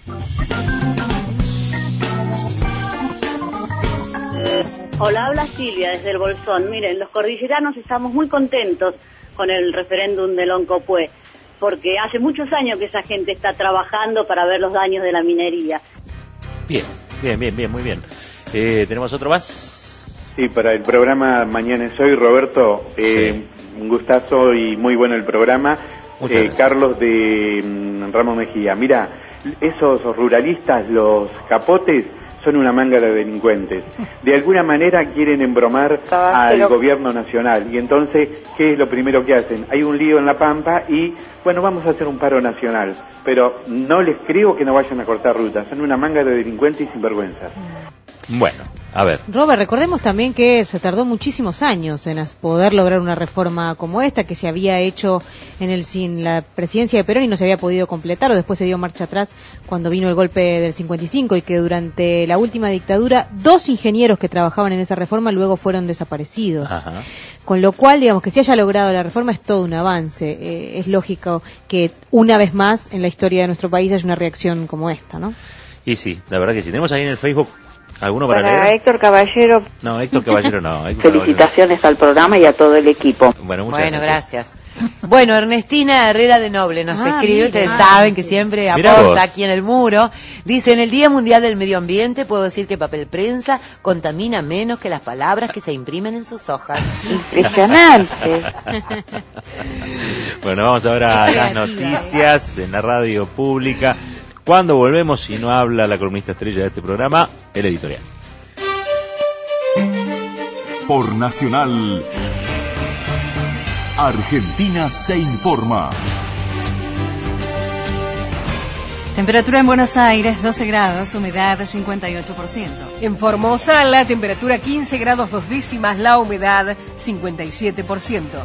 Speaker 15: Hola, habla Silvia desde el Bolsón. Miren, los cordilleranos estamos muy contentos con el referéndum del Oncopué, porque hace muchos años que esa gente está trabajando para ver los daños de la minería.
Speaker 2: Bien, bien, bien, bien, muy bien. Eh, ¿Tenemos otro más?
Speaker 16: Sí, para el programa Mañana es Hoy, Roberto, eh, sí. un gustazo y muy bueno el programa. Eh, Carlos de um, Ramos Mejía. Mira, esos ruralistas, los capotes, son una manga de delincuentes. De alguna manera quieren embromar ah, al pero... gobierno nacional. Y entonces, ¿qué es lo primero que hacen? Hay un lío en La Pampa y, bueno, vamos a hacer un paro nacional. Pero no les creo que no vayan a cortar rutas. Son una manga de delincuentes y sinvergüenzas.
Speaker 2: Bueno, a ver.
Speaker 12: Robert, recordemos también que se tardó muchísimos años en poder lograr una reforma como esta, que se había hecho en el sin la presidencia de Perón y no se había podido completar, o después se dio marcha atrás cuando vino el golpe del cincuenta y cinco, y que durante la última dictadura dos ingenieros que trabajaban en esa reforma luego fueron desaparecidos. Ajá. Con lo cual, digamos, que se haya logrado la reforma es todo un avance. Eh, es lógico que una vez más en la historia de nuestro país haya una reacción como esta, ¿no?
Speaker 2: Y sí, la verdad que sí. Tenemos ahí en el Facebook ¿alguno para,
Speaker 15: para
Speaker 2: leer?
Speaker 15: Héctor Caballero.
Speaker 2: No, Héctor Caballero no. Héctor
Speaker 15: Felicitaciones Caballero. Al programa y a todo el equipo.
Speaker 2: Bueno, muchas
Speaker 13: bueno,
Speaker 2: gracias.
Speaker 13: gracias. Bueno, Ernestina Herrera de Noble nos
Speaker 12: Ah,
Speaker 13: escribe,
Speaker 12: mira.
Speaker 13: ustedes saben que siempre
Speaker 2: Mirá vos.
Speaker 13: aporta aquí en el muro. Dice, en el Día Mundial del Medio Ambiente puedo decir que papel prensa contamina menos que las palabras que se imprimen en sus hojas.
Speaker 17: Impresionante.
Speaker 2: Bueno, vamos ahora a las noticias en la radio pública. Cuando volvemos, si no habla la columnista estrella de este programa, el editorial.
Speaker 1: Por Nacional, Argentina se informa.
Speaker 19: Temperatura en Buenos Aires, doce grados, humedad cincuenta y ocho por ciento.
Speaker 18: En Formosa, la temperatura quince grados dos décimas, la humedad cincuenta y siete por ciento.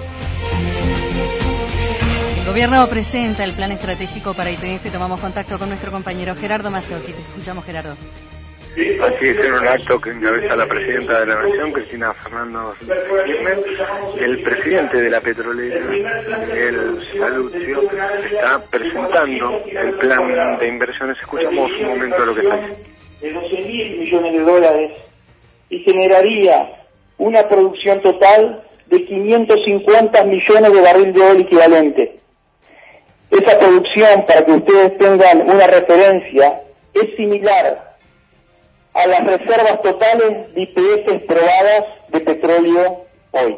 Speaker 19: El gobierno presenta el plan estratégico para I P F. Tomamos contacto con nuestro compañero Gerardo Mazzocchi. Te escuchamos, Gerardo.
Speaker 20: Así es, en un acto que encabeza la presidenta de la Nación, Cristina Fernández de Kirchner, el presidente de la petrolera, Miguel Saluzio, está presentando el plan de inversiones. Escuchamos un momento lo que está diciendo.
Speaker 21: De doce mil millones de dólares y generaría una producción total de quinientos cincuenta millones de barril de oro equivalente. Esa producción, para que ustedes tengan una referencia, es similar a las reservas totales de I P F probadas de petróleo hoy.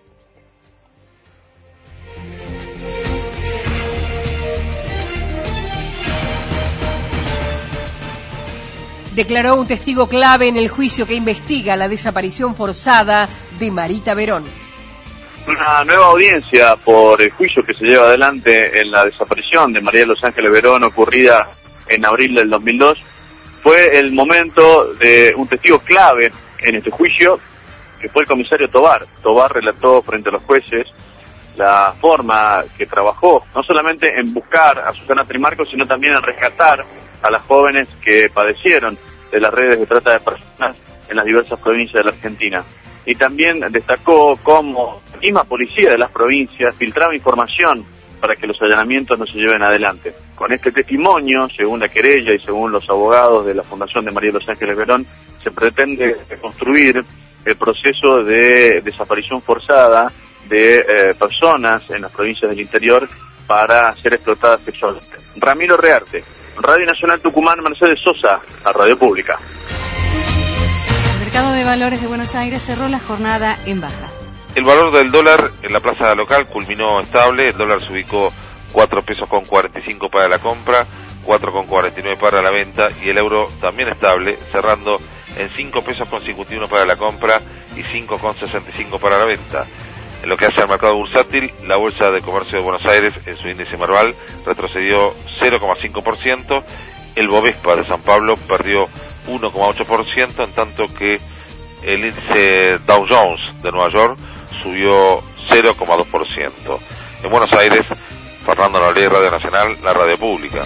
Speaker 18: Declaró un testigo clave en el juicio que investiga la desaparición forzada de Marita Verón.
Speaker 22: Una nueva audiencia por el juicio que se lleva adelante en la desaparición de María de los Ángeles Verón, ocurrida en abril del dos mil dos, fue el momento de un testigo clave en este juicio, que fue el comisario Tobar. Tobar relató frente a los jueces la forma que trabajó, no solamente en buscar a Susana Trimarco, sino también en rescatar a las jóvenes que padecieron de las redes de trata de personas en las diversas provincias de la Argentina. Y también destacó cómo la misma policía de las provincias filtraba información para que los allanamientos no se lleven adelante. Con este testimonio, según la querella y según los abogados de la Fundación de María de los Ángeles Verón, se pretende construir el proceso de desaparición forzada de eh, personas en las provincias del interior para ser explotadas sexualmente. Ramiro Rearte, Radio Nacional Tucumán, Mercedes Sosa, la Radio Pública.
Speaker 19: El mercado de valores de Buenos Aires cerró la jornada en baja.
Speaker 26: El valor del dólar en la plaza local culminó estable. El dólar se ubicó cuatro pesos con cuarenta y cinco para la compra, cuatro con cuarenta y nueve para la venta, y el euro también estable, cerrando en cinco pesos con cincuenta y uno para la compra y cinco con sesenta y cinco para la venta. En lo que hace al mercado bursátil, la Bolsa de Comercio de Buenos Aires, en su índice Merval, retrocedió cero coma cinco por ciento, el Bovespa de San Pablo perdió uno coma ocho por ciento, en tanto que el índice Dow Jones de Nueva York subió cero coma dos por ciento. En Buenos Aires, Fernando Nolé, Radio Nacional, la Radio Pública.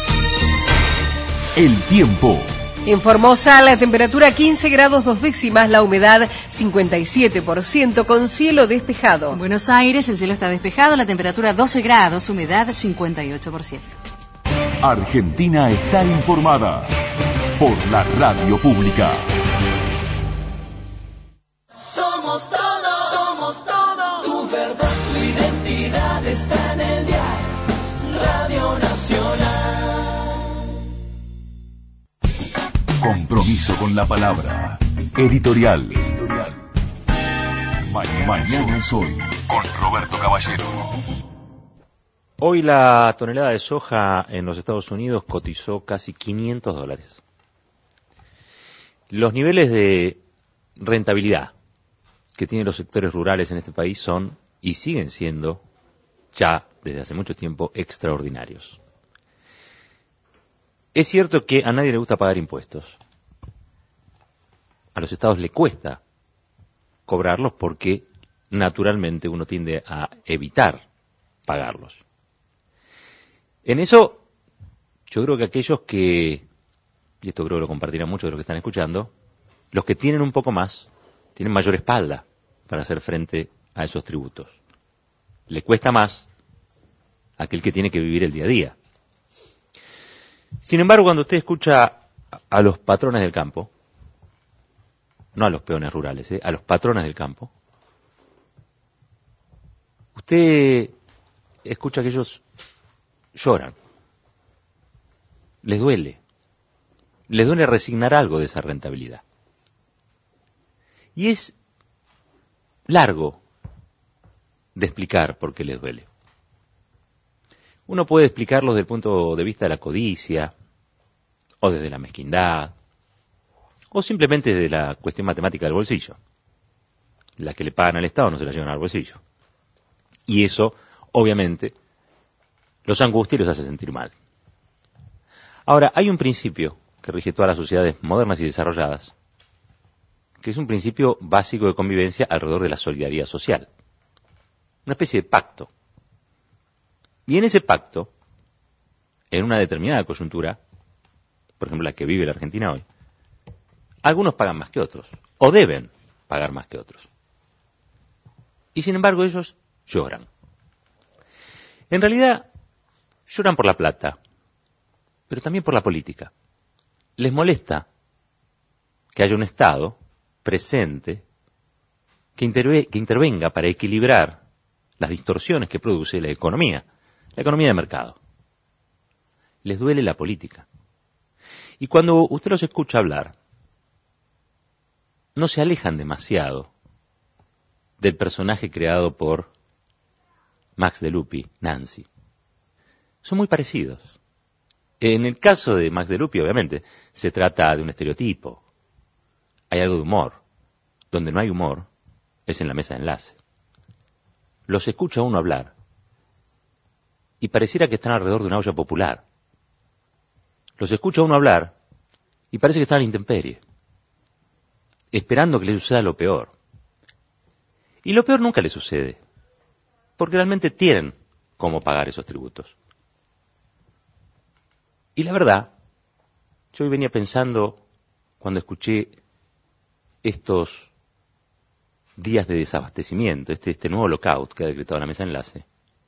Speaker 1: El tiempo.
Speaker 18: En Formosa, la temperatura quince grados dos décimas, la humedad cincuenta y siete por ciento, con cielo despejado.
Speaker 19: En Buenos Aires, el cielo está despejado, la temperatura doce grados, humedad cincuenta y ocho por ciento.
Speaker 1: Argentina está informada por la Radio Pública.
Speaker 23: Somos todos, somos todos. Tu verdad, tu identidad está en el diario Radio Nacional.
Speaker 1: Compromiso con la palabra. Editorial. Mañana, Mañana es hoy con Roberto Caballero.
Speaker 2: Hoy la tonelada de soja en los Estados Unidos cotizó casi quinientos dólares. Los niveles de rentabilidad que tienen los sectores rurales en este país son y siguen siendo ya desde hace mucho tiempo extraordinarios. Es cierto que a nadie le gusta pagar impuestos. A los estados le cuesta cobrarlos porque naturalmente uno tiende a evitar pagarlos. En eso, yo creo que aquellos que, y esto creo que lo compartirán muchos de los que están escuchando, los que tienen un poco más, tienen mayor espalda para hacer frente a esos tributos. Le cuesta más a aquel que tiene que vivir el día a día. Sin embargo, cuando usted escucha a los patrones del campo, no a los peones rurales, ¿eh? a los patrones del campo, usted escucha que ellos lloran. Les duele. Les duele resignar algo de esa rentabilidad. Y es largo de explicar por qué les duele. Uno puede explicarlo desde el punto de vista de la codicia, o desde la mezquindad, o simplemente desde la cuestión matemática del bolsillo. Las que le pagan al Estado no se la llevan al bolsillo. Y eso, obviamente, los angustia y los hace sentir mal. Ahora, hay un principio que rige todas las sociedades modernas y desarrolladas, que es un principio básico de convivencia alrededor de la solidaridad social. Una especie de pacto. Y en ese pacto, en una determinada coyuntura, por ejemplo la que vive la Argentina hoy, algunos pagan más que otros, o deben pagar más que otros. Y sin embargo ellos lloran. En realidad, lloran por la plata, pero también por la política. Les molesta que haya un Estado presente que, interve- que intervenga para equilibrar las distorsiones que produce la economía, la economía de mercado. Les duele la política. Y cuando usted los escucha hablar, no se alejan demasiado del personaje creado por Max de Lupi, Nancy. Son muy parecidos. En el caso de Max de Lupi, obviamente, se trata de un estereotipo. Hay algo de humor. Donde no hay humor, es en la mesa de enlace. Los escucha uno hablar y pareciera que están alrededor de una olla popular. Los escucha uno hablar y parece que están a la intemperie, esperando que les suceda lo peor. Y lo peor nunca les sucede, porque realmente tienen cómo pagar esos tributos. Y la verdad, yo hoy venía pensando, cuando escuché estos días de desabastecimiento, este, este nuevo lockout que ha decretado la mesa de enlace,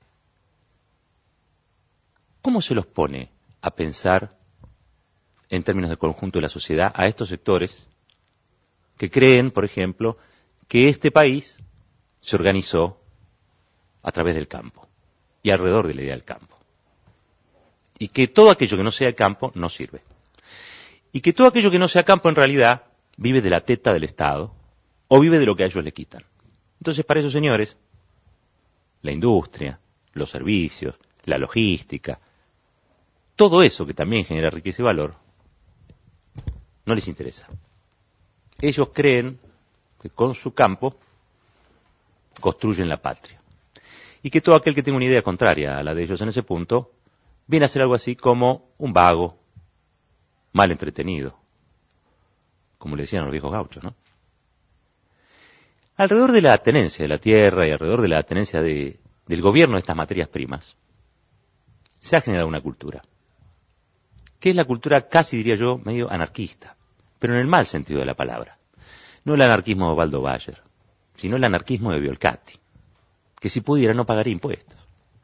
Speaker 2: ¿cómo se los pone a pensar en términos de conjunto de la sociedad a estos sectores que creen, por ejemplo, que este país se organizó a través del campo y alrededor de la idea del campo? Y que todo aquello que no sea el campo no sirve. Y que todo aquello que no sea campo en realidad vive de la teta del Estado o vive de lo que a ellos le quitan. Entonces, para esos señores, la industria, los servicios, la logística, todo eso que también genera riqueza y valor, no les interesa. Ellos creen que con su campo construyen la patria. Y que todo aquel que tenga una idea contraria a la de ellos en ese punto, viene a ser algo así como un vago, mal entretenido, como le decían los viejos gauchos, ¿no? Alrededor de la tenencia de la tierra y alrededor de la tenencia de, del gobierno de estas materias primas, se ha generado una cultura, que es la cultura casi, diría yo, medio anarquista, pero en el mal sentido de la palabra. No el anarquismo de Osvaldo Bayer, sino el anarquismo de Violcati, que si pudiera no pagaría impuestos.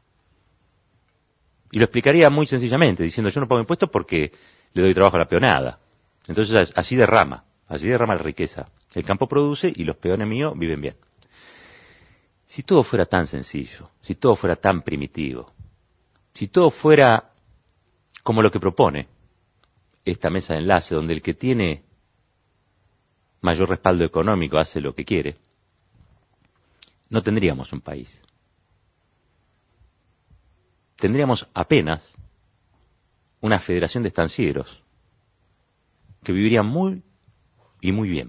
Speaker 2: Y lo explicaría muy sencillamente, diciendo yo no pago impuestos porque le doy trabajo a la peonada. Entonces así derrama, así derrama la riqueza. El campo produce y los peones míos viven bien. Si todo fuera tan sencillo, si todo fuera tan primitivo, si todo fuera como lo que propone esta mesa de enlace, donde el que tiene mayor respaldo económico hace lo que quiere, no tendríamos un país. Tendríamos apenas una federación de estancieros que vivirían muy y muy bien.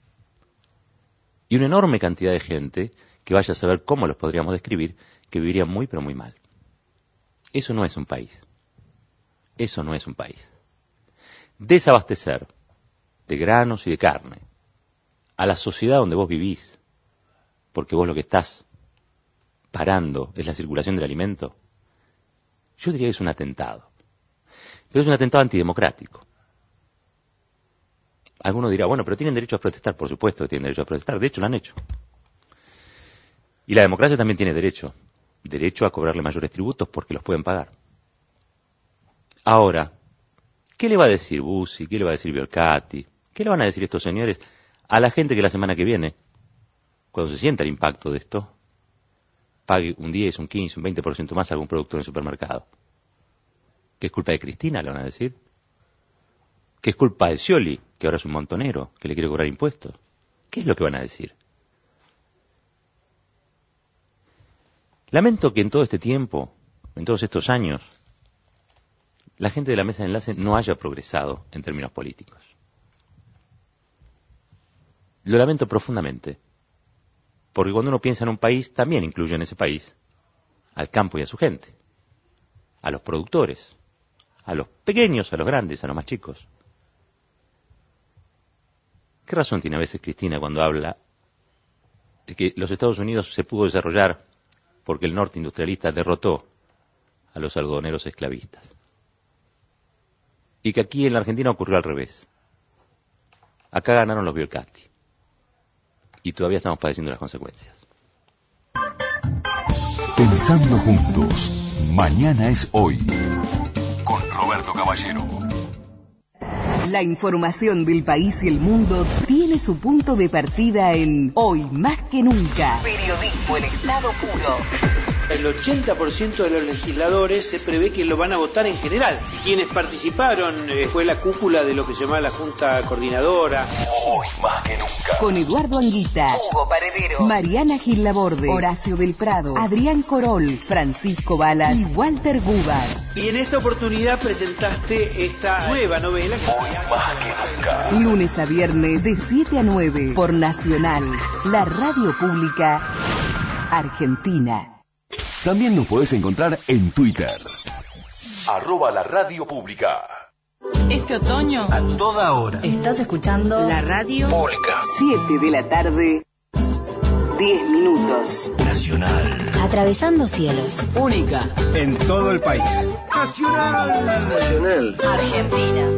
Speaker 2: Y una enorme cantidad de gente que vaya a saber cómo los podríamos describir, que vivirían muy pero muy mal. Eso no es un país. Eso no es un país. Desabastecer de granos y de carne a la sociedad donde vos vivís, porque vos lo que estás parando es la circulación del alimento, yo diría que es un atentado. Pero es un atentado antidemocrático. Alguno dirá, bueno, pero tienen derecho a protestar. Por supuesto que tienen derecho a protestar. De hecho, lo han hecho. Y la democracia también tiene derecho. Derecho a cobrarle mayores tributos porque los pueden pagar. Ahora, ¿qué le va a decir Bussi? ¿Qué le va a decir Violcati? ¿Qué le van a decir estos señores a la gente que la semana que viene, cuando se sienta el impacto de esto, pague un diez, un quince, un veinte por ciento más a algún productor en el supermercado? ¿Que es culpa de Cristina, le van a decir? ¿Que es culpa de Scioli, que ahora es un montonero, que le quiere cobrar impuestos? ¿Qué es lo que van a decir? Lamento que en todo este tiempo, en todos estos años, la gente de la mesa de enlace no haya progresado en términos políticos. Lo lamento profundamente, porque cuando uno piensa en un país, también incluye en ese país al campo y a su gente, a los productores, a los pequeños, a los grandes, a los más chicos. ¿Qué razón tiene a veces Cristina cuando habla de que los Estados Unidos se pudo desarrollar porque el norte industrialista derrotó a los algodoneros esclavistas? Y que aquí en la Argentina ocurrió al revés. Acá ganaron los Biolcati. Y todavía estamos padeciendo las consecuencias.
Speaker 1: Pensando juntos, mañana es hoy. Con Roberto Caballero.
Speaker 6: La información del país y el mundo tiene su punto de partida en Hoy Más que Nunca. Periodismo en estado puro.
Speaker 8: El ochenta por ciento de los legisladores se prevé que lo van a votar en general. Quienes participaron eh, fue la cúpula de lo que se llama la Junta Coordinadora.
Speaker 1: Hoy Más que Nunca.
Speaker 6: Con Eduardo Anguita,
Speaker 19: Hugo Paredero,
Speaker 6: Mariana Gil Laborde, Horacio del Prado, Adrián Corol, Francisco Balas y Walter Gubar.
Speaker 8: Y en esta oportunidad presentaste esta nueva novela.
Speaker 1: Hoy Más que Nunca.
Speaker 6: Lunes a viernes de siete a nueve por Nacional, la radio pública argentina.
Speaker 1: También nos podés encontrar en Twitter. Arroba la radio pública.
Speaker 19: Este otoño,
Speaker 8: A toda hora.
Speaker 19: estás escuchando la radio
Speaker 1: Pública.
Speaker 6: siete de la tarde, diez minutos.
Speaker 1: Nacional.
Speaker 19: Atravesando cielos.
Speaker 8: Única. En todo el país. Nacional. Nacional.
Speaker 19: Argentina.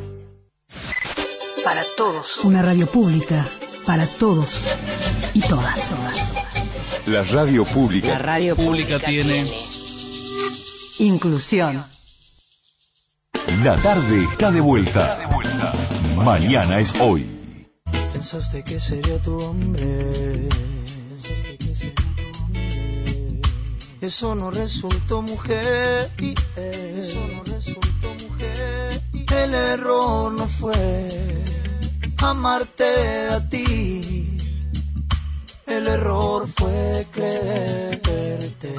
Speaker 6: Para todos.
Speaker 9: Una radio pública para todos y todas. todas.
Speaker 1: La radio pública.
Speaker 13: La radio pública tiene
Speaker 9: Inclusión.
Speaker 1: La tarde está de vuelta. Mañana es hoy.
Speaker 10: Pensaste que sería tu hombre. Pensaste que sería tu hombre. Eso no resultó, mujer. Eso no resultó, mujer. El error no fue amarte a ti. El error fue creerte.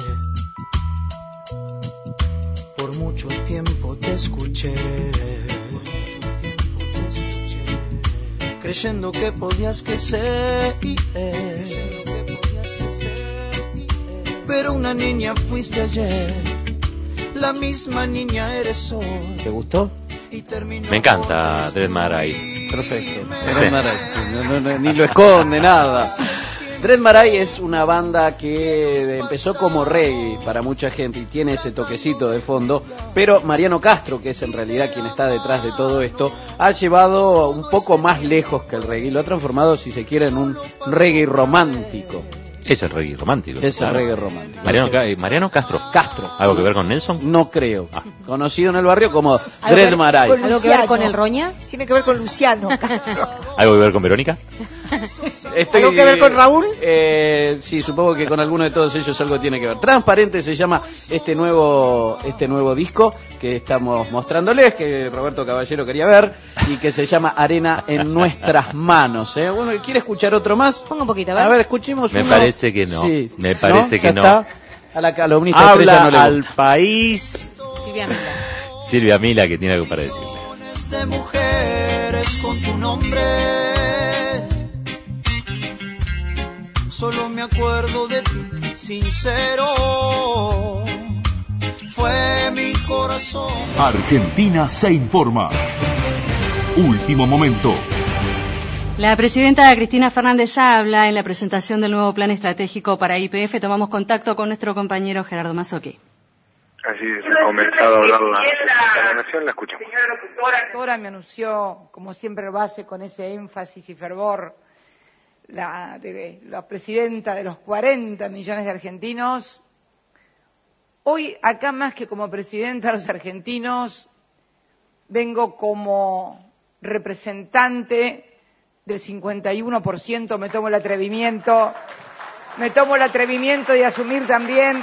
Speaker 10: Por mucho tiempo te escuché. Por mucho tiempo te escuché. Creyendo que podías crecer. Creyendo que podías crecer. Pero una niña fuiste ayer. La misma niña eres hoy.
Speaker 7: ¿Te gustó?
Speaker 2: Me encanta Dread Marai.
Speaker 7: Perfecto. Dread Marai, sí, no, no, no, ni lo esconde nada. Dread Marai es una banda que empezó como reggae para mucha gente y tiene ese toquecito de fondo, pero Mariano Castro, que es en realidad quien está detrás de todo esto, ha llevado un poco más lejos que el reggae, lo ha transformado, si se quiere, en un reggae romántico.
Speaker 2: Es el reggae romántico.
Speaker 7: Es
Speaker 2: claro.
Speaker 7: el reggae romántico.
Speaker 2: Mariano, Ca- Mariano Castro.
Speaker 7: Castro.
Speaker 2: ¿Algo que ver con Nelson?
Speaker 7: No creo.
Speaker 2: Ah.
Speaker 7: Conocido en el barrio como Dread Marai.
Speaker 4: Con
Speaker 12: ¿Algo que ver con el Roña?
Speaker 4: Tiene que ver con Luciano Castro.
Speaker 2: ¿Algo que ver con Verónica?
Speaker 7: Estoy,
Speaker 4: ¿Algo que ver con Raúl?
Speaker 7: Eh, sí, supongo que con alguno de todos ellos algo tiene que ver. Transparente se llama este nuevo este nuevo disco que estamos mostrándoles, que Roberto Caballero quería ver, y que se llama Arena en nuestras manos. ¿eh? Bueno, ¿quiere escuchar otro más?
Speaker 12: Ponga un poquito, a ver.
Speaker 7: A ver, escuchemos
Speaker 2: Me
Speaker 7: uno.
Speaker 2: parece que no.
Speaker 7: Sí.
Speaker 2: Me parece
Speaker 7: ¿No?
Speaker 2: que
Speaker 7: ¿Ya
Speaker 2: no.
Speaker 7: está? A la calumnista estrella
Speaker 2: Habla
Speaker 7: no le
Speaker 2: al
Speaker 7: gusta.
Speaker 2: país
Speaker 12: Silvia Mila.
Speaker 2: Silvia Mila, que tiene algo para decirle.
Speaker 10: De mujeres con tu nombre. Solo me acuerdo de ti, sincero. Fue mi corazón.
Speaker 1: Argentina se informa. Último momento.
Speaker 19: La presidenta Cristina Fernández habla en la presentación del nuevo plan estratégico para Y P F. Tomamos contacto con nuestro compañero Gerardo Mazzocchi.
Speaker 20: Así es, ha comenzado a hablar la presidenta de la Nación, la escuchamos.
Speaker 24: La doctora me anunció, como siempre lo hace con ese énfasis y fervor, la, de, la presidenta de los cuarenta millones de argentinos. Hoy, acá más que como presidenta de los argentinos, vengo como representante del cincuenta y uno por ciento, me tomo el atrevimiento me tomo el atrevimiento de asumir también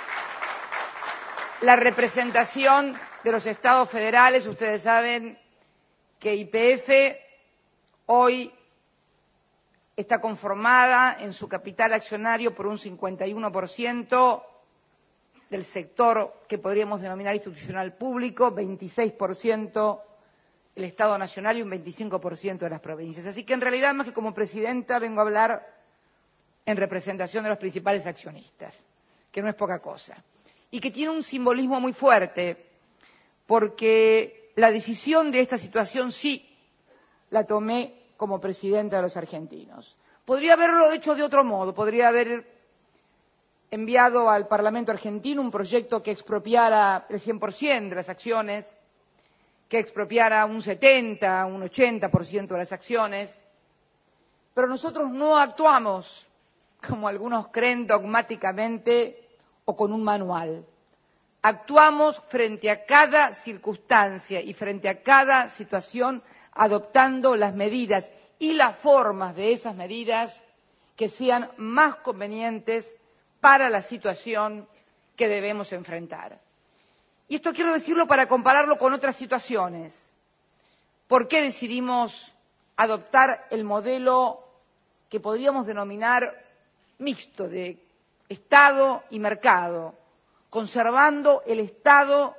Speaker 24: la representación de los estados federales. Ustedes saben que Y P F hoy está conformada en su capital accionario por un cincuenta y uno por ciento del sector que podríamos denominar institucional público, veintiséis por ciento el Estado Nacional y un veinticinco por ciento de las provincias. Así que en realidad, más que como presidenta, vengo a hablar en representación de los principales accionistas, que no es poca cosa, y que tiene un simbolismo muy fuerte, porque la decisión de esta situación sí la tomé como presidenta de los argentinos. Podría haberlo hecho de otro modo, podría haber enviado al Parlamento argentino un proyecto que expropiara el cien por ciento de las acciones, que expropiara un setenta, un ochenta por ciento de las acciones, pero nosotros no actuamos, como algunos creen, dogmáticamente o con un manual. Actuamos frente a cada circunstancia y frente a cada situación, adoptando las medidas y las formas de esas medidas que sean más convenientes para la situación que debemos enfrentar. Y esto quiero decirlo para compararlo con otras situaciones. ¿Por qué decidimos adoptar el modelo que podríamos denominar mixto de Estado y mercado, conservando el Estado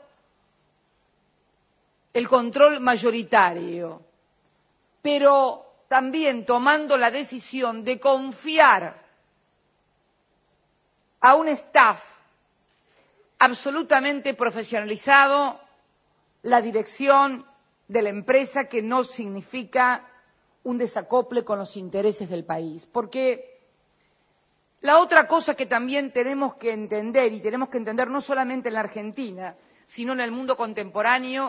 Speaker 24: el control mayoritario, pero también tomando la decisión de confiar a un staff absolutamente profesionalizado la dirección de la empresa, que no significa un desacople con los intereses del país? Porque la otra cosa que también tenemos que entender, y tenemos que entender no solamente en la Argentina, sino en el mundo contemporáneo,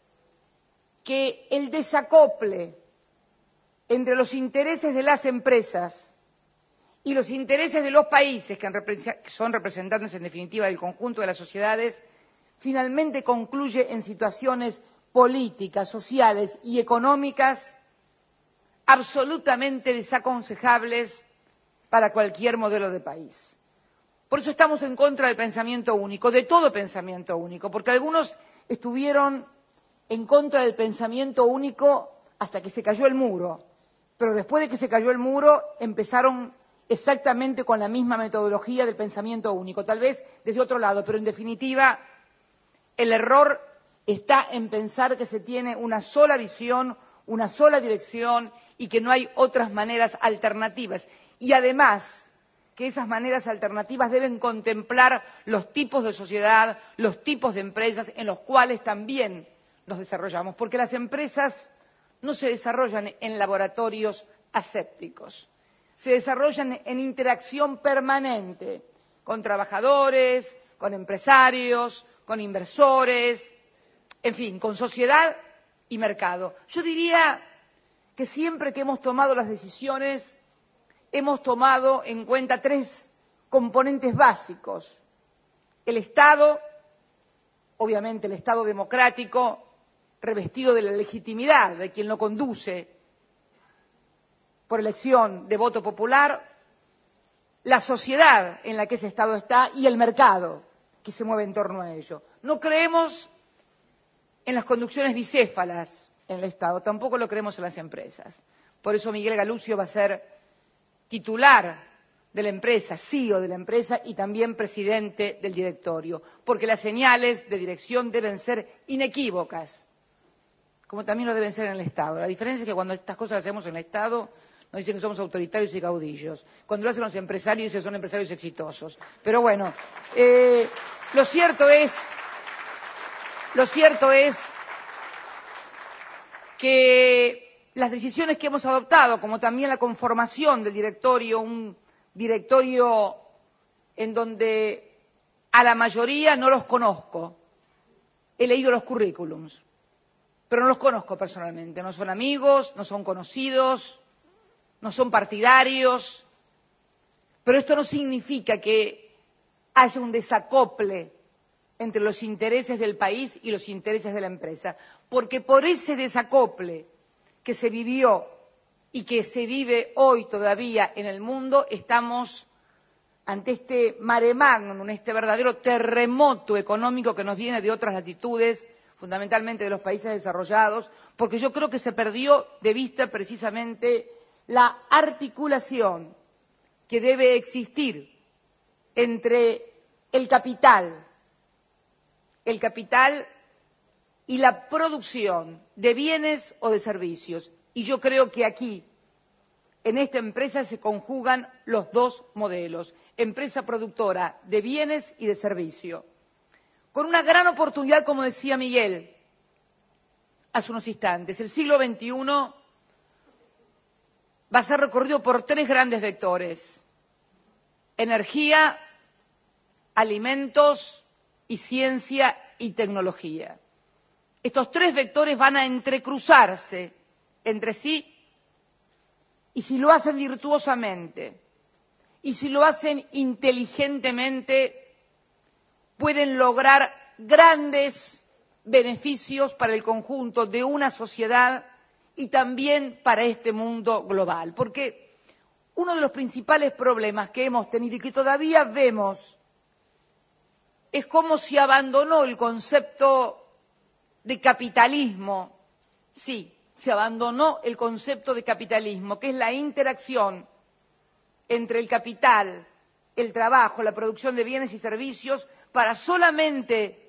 Speaker 24: que el desacople entre los intereses de las empresas y los intereses de los países, que son representantes en definitiva del conjunto de las sociedades, finalmente concluye en situaciones políticas, sociales y económicas absolutamente desaconsejables para cualquier modelo de país. Por eso estamos en contra del pensamiento único, de todo pensamiento único, porque algunos estuvieron en contra del pensamiento único hasta que se cayó el muro, pero después de que se cayó el muro empezaron exactamente con la misma metodología del pensamiento único, tal vez desde otro lado, pero en definitiva el error está en pensar que se tiene una sola visión, una sola dirección y que no hay otras maneras alternativas. Y además que esas maneras alternativas deben contemplar los tipos de sociedad, los tipos de empresas en los cuales también nos desarrollamos, porque las empresas no se desarrollan en laboratorios asépticos, se desarrollan en interacción permanente con trabajadores, con empresarios, con inversores, en fin, con sociedad y mercado. Yo diría que siempre que hemos tomado las decisiones hemos tomado en cuenta tres componentes básicos: el Estado, obviamente el Estado democrático, revestido de la legitimidad de quien lo conduce por elección de voto popular, la sociedad en la que ese Estado está y el mercado que se mueve en torno a ello. No creemos en las conducciones bicéfalas en el Estado, tampoco lo creemos en las empresas. Por eso Miguel Galucio va a ser titular de la empresa, C E O de la empresa y también presidente del directorio, porque las señales de dirección deben ser inequívocas, como también lo deben ser en el Estado. La diferencia es que cuando estas cosas las hacemos en el Estado nos dicen que somos autoritarios y caudillos. Cuando lo hacen los empresarios dicen que son empresarios exitosos. Pero bueno, eh, lo cierto es, lo cierto es que las decisiones que hemos adoptado, como también la conformación del directorio, un directorio en donde a la mayoría no los conozco, he leído los currículums, pero no los conozco personalmente, no son amigos, no son conocidos, no son partidarios, pero esto no significa que haya un desacople entre los intereses del país y los intereses de la empresa, porque por ese desacople que se vivió y que se vive hoy todavía en el mundo, estamos ante este mare magnum, este verdadero terremoto económico que nos viene de otras latitudes, fundamentalmente de los países desarrollados, porque yo creo que se perdió de vista precisamente la articulación que debe existir entre el capital, el capital y la producción de bienes o de servicios. Y yo creo que aquí, en esta empresa, se conjugan los dos modelos, empresa productora de bienes y de servicios, con una gran oportunidad, como decía Miguel hace unos instantes. El siglo veintiuno va a ser recorrido por tres grandes vectores: energía, alimentos y ciencia y tecnología. Estos tres vectores van a entrecruzarse entre sí, y si lo hacen virtuosamente y si lo hacen inteligentemente, pueden lograr grandes beneficios para el conjunto de una sociedad y también para este mundo global. Porque uno de los principales problemas que hemos tenido y que todavía vemos es cómo se abandonó el concepto de capitalismo. Sí, se abandonó el concepto de capitalismo, que es la interacción entre el capital, el trabajo, la producción de bienes y servicios, para solamente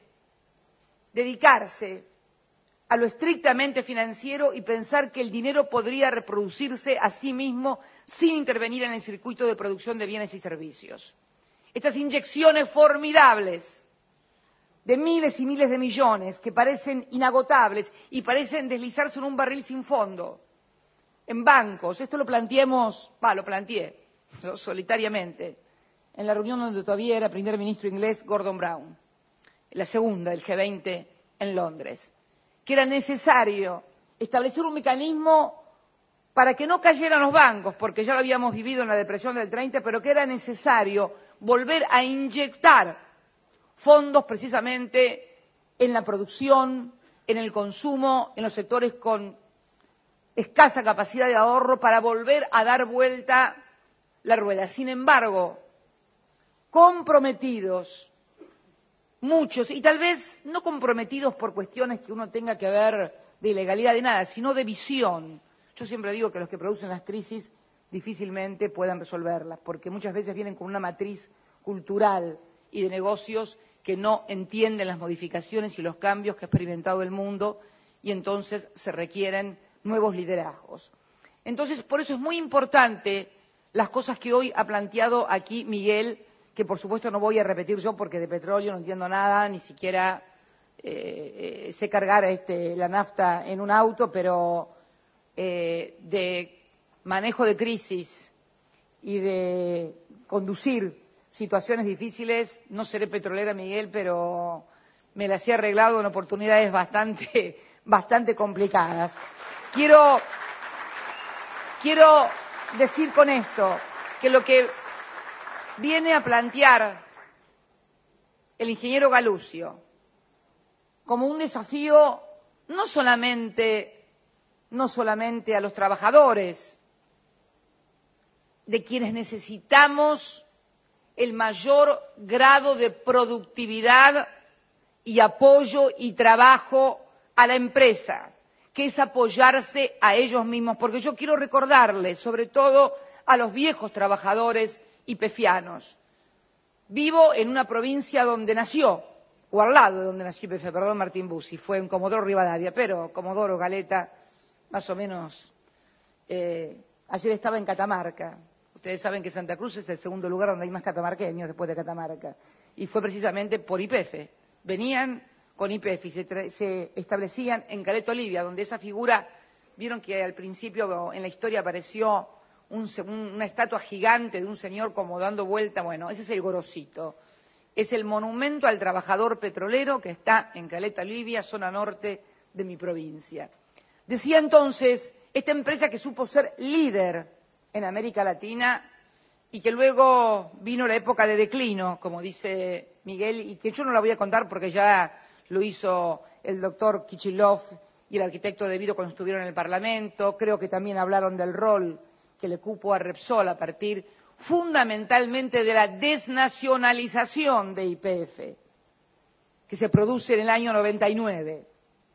Speaker 24: dedicarse a lo estrictamente financiero y pensar que el dinero podría reproducirse a sí mismo sin intervenir en el circuito de producción de bienes y servicios. Estas inyecciones formidables de miles y miles de millones que parecen inagotables y parecen deslizarse en un barril sin fondo, en bancos. Esto lo planteamos, va, lo planteé lo, solitariamente, en la reunión donde todavía era primer ministro inglés Gordon Brown, la segunda del G veinte en Londres, que era necesario establecer un mecanismo para que no cayeran los bancos, porque ya lo habíamos vivido en la depresión del treinta, pero que era necesario volver a inyectar fondos precisamente en la producción, en el consumo, en los sectores con escasa capacidad de ahorro, para volver a dar vuelta la rueda. Sin embargo, comprometidos, muchos, y tal vez no comprometidos por cuestiones que uno tenga que ver de ilegalidad de nada, sino de visión. Yo siempre digo que los que producen las crisis difícilmente puedan resolverlas, porque muchas veces vienen con una matriz cultural y de negocios que no entienden las modificaciones y los cambios que ha experimentado el mundo, y entonces se requieren nuevos liderazgos. Entonces, por eso es muy importante las cosas que hoy ha planteado aquí Miguel, que por supuesto no voy a repetir yo porque de petróleo no entiendo nada, ni siquiera eh, eh, sé cargar este, la nafta en un auto, pero eh, de manejo de crisis y de conducir situaciones difíciles, no seré petrolera, Miguel, pero me las he arreglado en oportunidades bastante, bastante complicadas. Quiero, quiero decir con esto que lo que viene a plantear el ingeniero Galucio como un desafío no solamente, no solamente a los trabajadores, de quienes necesitamos el mayor grado de productividad y apoyo y trabajo a la empresa, que es apoyarse a ellos mismos, porque yo quiero recordarles, sobre todo a los viejos trabajadores ipefianos. Vivo en una provincia donde nació, o al lado de donde nació I P F, perdón, Martín Bussi, fue en Comodoro Rivadavia, pero Comodoro, Caleta, más o menos, eh, ayer estaba en Catamarca. Ustedes saben que Santa Cruz es el segundo lugar donde hay más catamarqueños después de Catamarca, y fue precisamente por I P F. Venían con I P F y se, se establecían en Caleta Olivia, donde esa figura, vieron que al principio en la historia apareció un, una estatua gigante de un señor como dando vuelta. Bueno, ese es el Gorosito, es el monumento al trabajador petrolero que está en Caleta Olivia, zona norte de mi provincia. Decía entonces, esta empresa que supo ser líder en América Latina y que luego vino la época de declino, como dice Miguel, y que yo no la voy a contar porque ya lo hizo el doctor Kichilov y el arquitecto De Vido cuando estuvieron en el Parlamento. Creo que también hablaron del rol que le cupo a Repsol a partir fundamentalmente de la desnacionalización de Y P F, que se produce en el año noventa y nueve,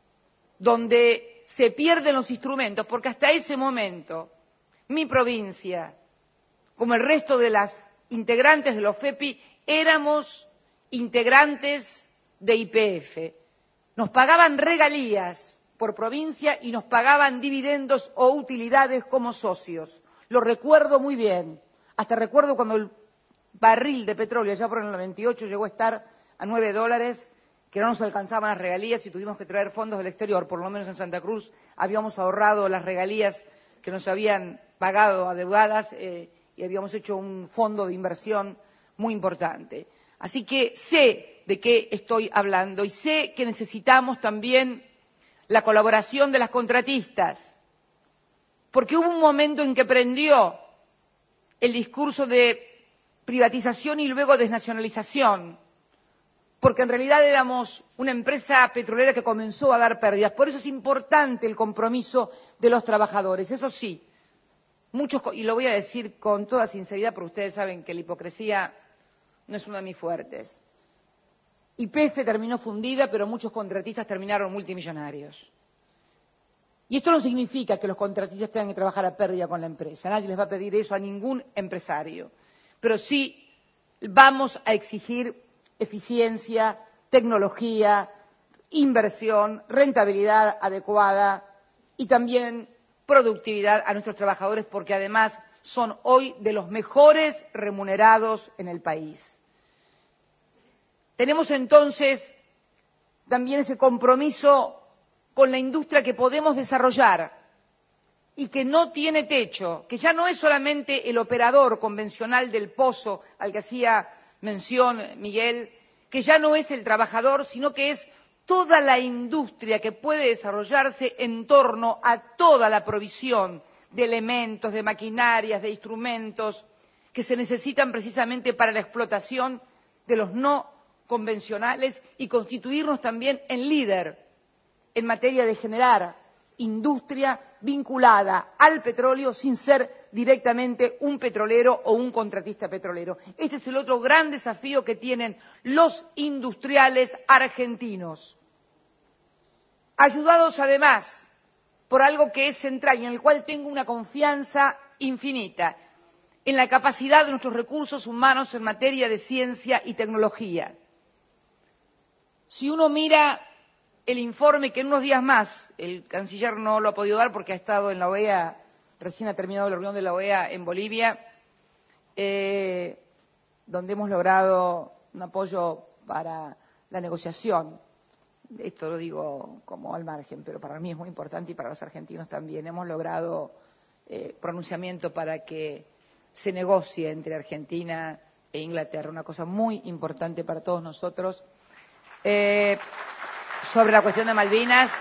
Speaker 24: donde se pierden los instrumentos, porque hasta ese momento mi provincia, como el resto de las integrantes de los F E P I, éramos integrantes de Y P F. Nos pagaban regalías por provincia y nos pagaban dividendos o utilidades como socios. Lo recuerdo muy bien. Hasta recuerdo cuando el barril de petróleo, allá por el noventa y ocho, llegó a estar a nueve dólares, que no nos alcanzaban las regalías y tuvimos que traer fondos del exterior. Por lo menos en Santa Cruz habíamos ahorrado las regalías que nos habían pagado adeudadas eh, y habíamos hecho un fondo de inversión muy importante. Así que sé de qué estoy hablando y sé que necesitamos también la colaboración de las contratistas, porque hubo un momento en que prendió el discurso de privatización y luego desnacionalización, porque en realidad éramos una empresa petrolera que comenzó a dar pérdidas. Por eso es importante el compromiso de los trabajadores. Eso sí, muchos, y lo voy a decir con toda sinceridad, porque ustedes saben que la hipocresía no es uno de mis fuertes. Y P F terminó fundida, pero muchos contratistas terminaron multimillonarios. Y esto no significa que los contratistas tengan que trabajar a pérdida con la empresa. Nadie les va a pedir eso a ningún empresario. Pero sí vamos a exigir eficiencia, tecnología, inversión, rentabilidad adecuada y también productividad a nuestros trabajadores, porque además son hoy de los mejores remunerados en el país. Tenemos entonces también ese compromiso con la industria que podemos desarrollar y que no tiene techo, que ya no es solamente el operador convencional del pozo al que hacía mención Miguel, que ya no es el trabajador, sino que es toda la industria que puede desarrollarse en torno a toda la provisión de elementos, de maquinarias, de instrumentos que se necesitan precisamente para la explotación de los no convencionales y constituirnos también en líder en materia de generar industria vinculada al petróleo sin ser directamente un petrolero o un contratista petrolero. Este es el otro gran desafío que tienen los industriales argentinos, ayudados además por algo que es central y en el cual tengo una confianza infinita, en la capacidad de nuestros recursos humanos en materia de ciencia y tecnología. Si uno mira el informe que en unos días más, el canciller no lo ha podido dar porque ha estado en la O E A, recién ha terminado la reunión de la O E A en Bolivia, eh, donde hemos logrado un apoyo para la negociación. Esto lo digo como al margen, pero para mí es muy importante y para los argentinos también. Hemos logrado eh, pronunciamiento para que se negocie entre Argentina e Inglaterra, una cosa muy importante para todos nosotros. Eh, sobre la cuestión de Malvinas,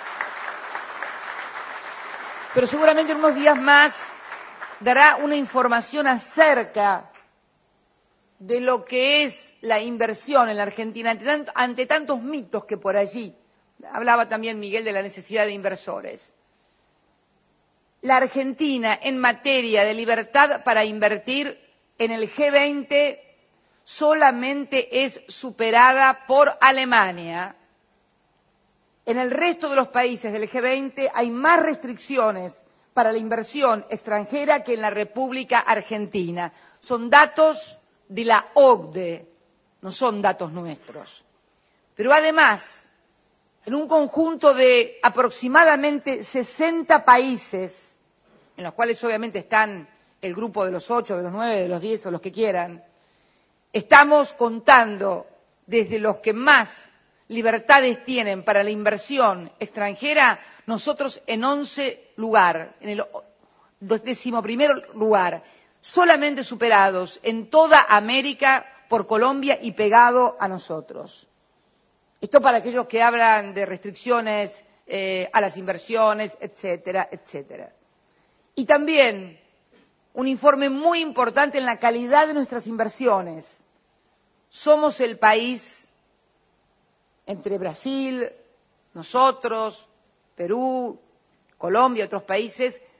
Speaker 24: pero seguramente en unos días más dará una información acerca de lo que es la inversión en la Argentina ante, tanto, ante tantos mitos que por allí. Hablaba también Miguel de la necesidad de inversores. La Argentina en materia de libertad para invertir en el G veinte solamente es superada por Alemania. En el resto de los países del G veinte hay más restricciones para la inversión extranjera que en la República Argentina. Son datos de la O C D E, no son datos nuestros. Pero además, en un conjunto de aproximadamente sesenta países, en los cuales obviamente están el grupo de los ocho, de los nueve, de los diez o los que quieran, estamos contando desde los que más libertades tienen para la inversión extranjera, nosotros en once lugar, en el decimoprimer lugar, solamente superados en toda América por Colombia y pegado a nosotros. Esto para aquellos que hablan de restricciones eh, a las inversiones, etcétera, etcétera. Y también un informe muy importante en la calidad de nuestras inversiones. Somos el país entre Brasil, nosotros, Perú, Colombia y otros países,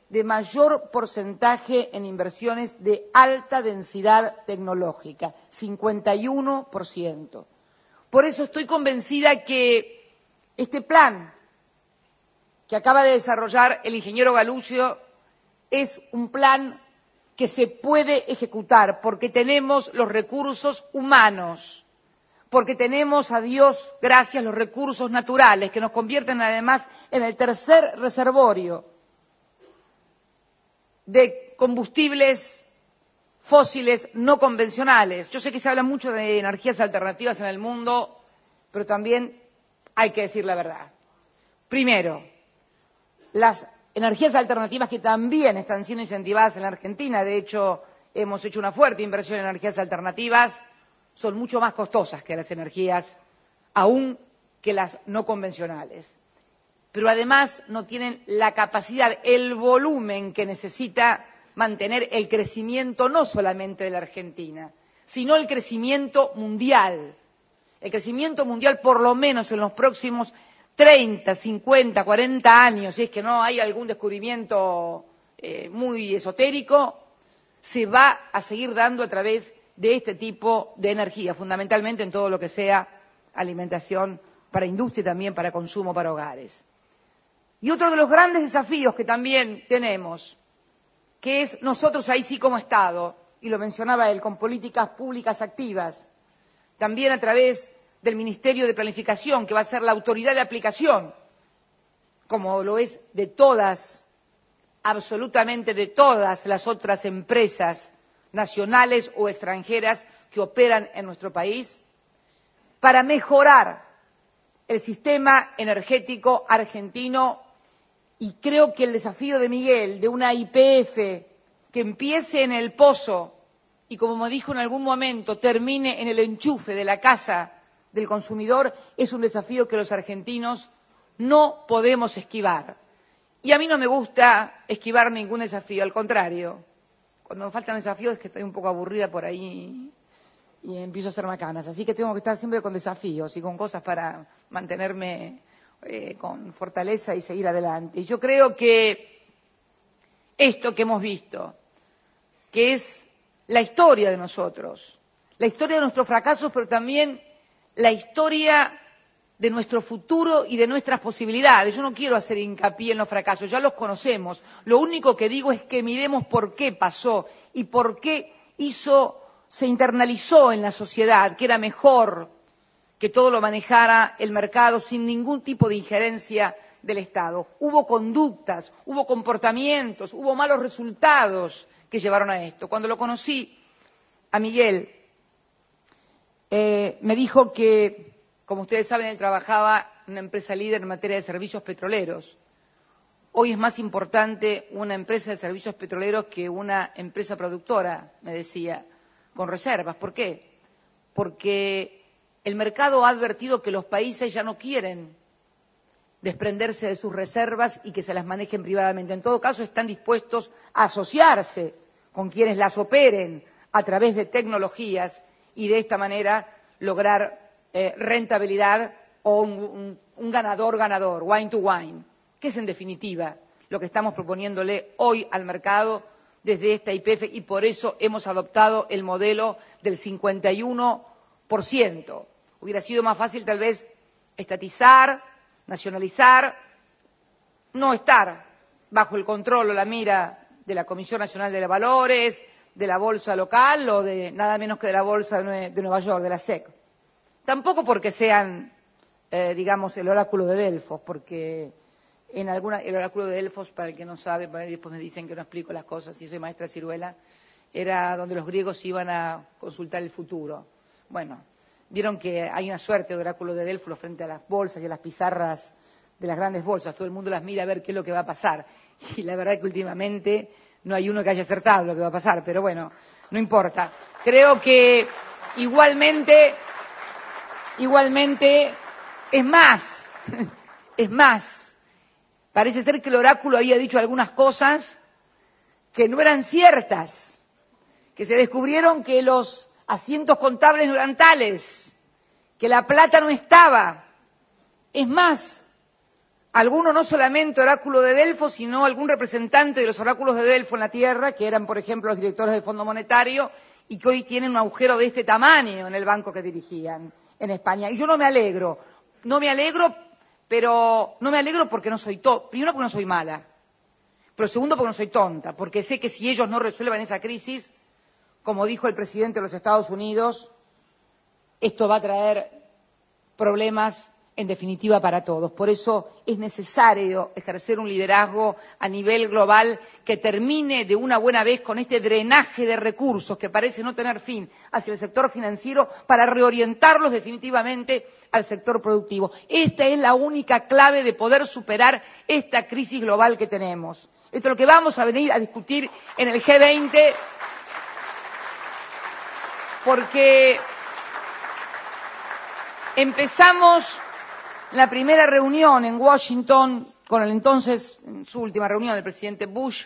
Speaker 24: de mayor porcentaje en inversiones de alta densidad tecnológica, cincuenta y uno por ciento. Por eso estoy convencida que este plan que acaba de desarrollar el ingeniero Galuccio es un plan que se puede ejecutar porque tenemos los recursos humanos, porque tenemos, a Dios gracias, los recursos naturales que nos convierten además en el tercer reservorio de combustibles fósiles no convencionales. Yo sé que se habla mucho de energías alternativas en el mundo, pero también hay que decir la verdad. Primero, las energías alternativas que también están siendo incentivadas en la Argentina, de hecho, hemos hecho una fuerte inversión en energías alternativas, son mucho más costosas que las energías, aún que las no convencionales. Pero además no tienen la capacidad, el volumen que necesita mantener el crecimiento no solamente de la Argentina, sino el crecimiento mundial. El crecimiento mundial, por lo menos en los próximos treinta, cincuenta, cuarenta años, si es que no hay algún descubrimiento eh, muy esotérico, se va a seguir dando a través de este tipo de energía, fundamentalmente en todo lo que sea alimentación para industria y también para consumo para hogares. Y otro de los grandes desafíos que también tenemos, que es nosotros ahí sí como Estado, y lo mencionaba él, con políticas públicas activas, también a través del Ministerio de Planificación, que va a ser la autoridad de aplicación, como lo es de todas, absolutamente de todas las otras empresas nacionales o extranjeras que operan en nuestro país, para mejorar el sistema energético argentino. Y creo que el desafío de Miguel, de una Y P F que empiece en el pozo y, como me dijo en algún momento, termine en el enchufe de la casa del consumidor, es un desafío que los argentinos no podemos esquivar. Y a mí no me gusta esquivar ningún desafío, al contrario. Cuando me faltan desafíos es que estoy un poco aburrida por ahí y empiezo a hacer macanas. Así que tengo que estar siempre con desafíos y con cosas para mantenerme Eh, con fortaleza y seguir adelante. Y yo creo que esto que hemos visto, que es la historia de nosotros, la historia de nuestros fracasos, pero también la historia de nuestro futuro y de nuestras posibilidades. Yo no quiero hacer hincapié en los fracasos, ya los conocemos. Lo único que digo es que miremos por qué pasó y por qué hizo, se internalizó en la sociedad, que era mejor que todo lo manejara el mercado sin ningún tipo de injerencia del Estado. Hubo conductas, hubo comportamientos, hubo malos resultados que llevaron a esto. Cuando lo conocí a Miguel, eh, me dijo que, como ustedes saben, él trabajaba en una empresa líder en materia de servicios petroleros. Hoy es más importante una empresa de servicios petroleros que una empresa productora, me decía, con reservas. ¿Por qué? Porque el mercado ha advertido que los países ya no quieren desprenderse de sus reservas y que se las manejen privadamente. En todo caso, están dispuestos a asociarse con quienes las operen a través de tecnologías y de esta manera lograr eh, rentabilidad o un, un, un ganador-ganador, wine to wine, que es en definitiva lo que estamos proponiéndole hoy al mercado desde esta Y P F, y por eso hemos adoptado el modelo del cincuenta y uno por ciento. Hubiera sido más fácil tal vez estatizar, nacionalizar, no estar bajo el control o la mira de la Comisión Nacional de Valores, de la Bolsa Local o de nada menos que de la Bolsa de Nueva York, de la S E C. Tampoco porque sean, eh, digamos, el oráculo de Delfos, porque en alguna, el oráculo de Delfos, para el que no sabe, para después me dicen que no explico las cosas, y soy maestra ciruela, era donde los griegos iban a consultar el futuro. Bueno, vieron que hay una suerte de oráculo de Delfos frente a las bolsas y a las pizarras de las grandes bolsas. Todo el mundo las mira a ver qué es lo que va a pasar. Y la verdad es que últimamente no hay uno que haya acertado lo que va a pasar, pero bueno, no importa. Creo que igualmente, igualmente, es más, es más. Parece ser que el oráculo había dicho algunas cosas que no eran ciertas, que se descubrieron que los asientos contables no eran tales, que la plata no estaba. Es más, alguno no solamente oráculo de Delfos, sino algún representante de los oráculos de Delfos en la Tierra, que eran, por ejemplo, los directores del Fondo Monetario, y que hoy tienen un agujero de este tamaño en el banco que dirigían en España. Y yo no me alegro, no me alegro, pero no me alegro porque no soy to- primero porque no soy mala, pero segundo porque no soy tonta, porque sé que si ellos no resuelven esa crisis, como dijo el presidente de los Estados Unidos, esto va a traer problemas en definitiva para todos. Por eso es necesario ejercer un liderazgo a nivel global que termine de una buena vez con este drenaje de recursos que parece no tener fin hacia el sector financiero para reorientarlos definitivamente al sector productivo. Esta es la única clave de poder superar esta crisis global que tenemos. Esto es lo que vamos a venir a discutir en el G veinte, porque empezamos la primera reunión en Washington con el entonces, en su última reunión, el presidente Bush,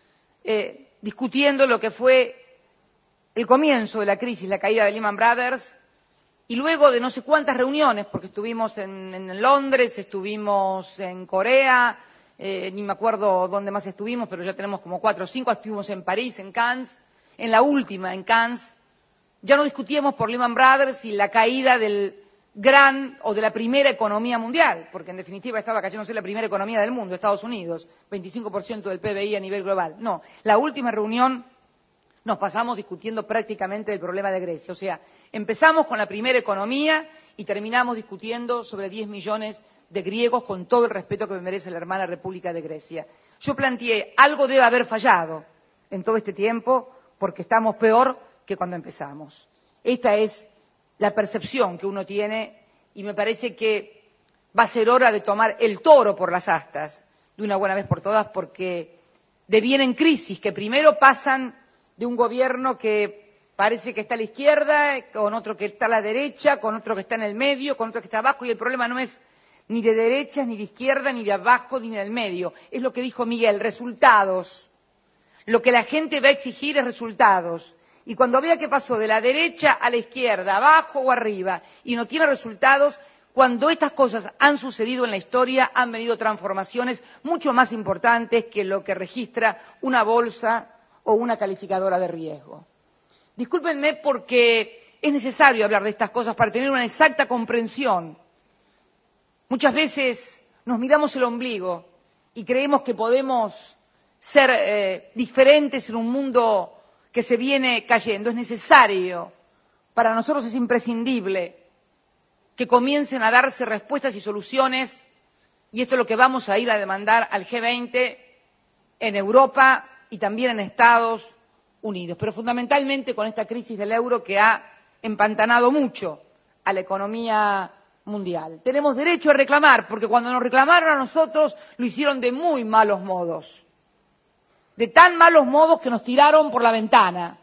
Speaker 24: eh, discutiendo lo que fue el comienzo de la crisis, la caída de Lehman Brothers, y luego de no sé cuántas reuniones, porque estuvimos en, en Londres, estuvimos en Corea, eh, ni me acuerdo dónde más estuvimos, pero ya tenemos como cuatro o cinco, estuvimos en París, en Cannes, en la última, en Cannes, ya no discutíamos por Lehman Brothers y la caída del gran o de la primera economía mundial, porque en definitiva estaba cayéndose la primera economía del mundo, Estados Unidos, veinticinco por ciento del P B I a nivel global. No, la última reunión nos pasamos discutiendo prácticamente el problema de Grecia. O sea, empezamos con la primera economía y terminamos discutiendo sobre diez millones de griegos, con todo el respeto que me merece la hermana República de Grecia. Yo planteé, algo debe haber fallado en todo este tiempo, porque estamos peor que cuando empezamos. Esta es la percepción que uno tiene, y me parece que va a ser hora de tomar el toro por las astas de una buena vez por todas, porque devienen crisis que primero pasan de un gobierno que parece que está a la izquierda, con otro que está a la derecha, con otro que está en el medio, con otro que está abajo, y el problema no es ni de derechas, ni de izquierda, ni de abajo, ni del medio. Es lo que dijo Miguel, resultados. Lo que la gente va a exigir es resultados. Y cuando vea que pasó de la derecha a la izquierda, abajo o arriba, y no tiene resultados, cuando estas cosas han sucedido en la historia, han venido transformaciones mucho más importantes que lo que registra una bolsa o una calificadora de riesgo. Discúlpenme porque es necesario hablar de estas cosas para tener una exacta comprensión. Muchas veces nos miramos el ombligo y creemos que podemos ser eh, diferentes en un mundo que se viene cayendo. Es necesario, para nosotros es imprescindible que comiencen a darse respuestas y soluciones, y esto es lo que vamos a ir a demandar al G veinte en Europa y también en Estados Unidos, pero fundamentalmente con esta crisis del euro que ha empantanado mucho a la economía mundial. Tenemos derecho a reclamar, porque cuando nos reclamaron a nosotros lo hicieron de muy malos modos. De tan malos modos que nos tiraron por la ventana.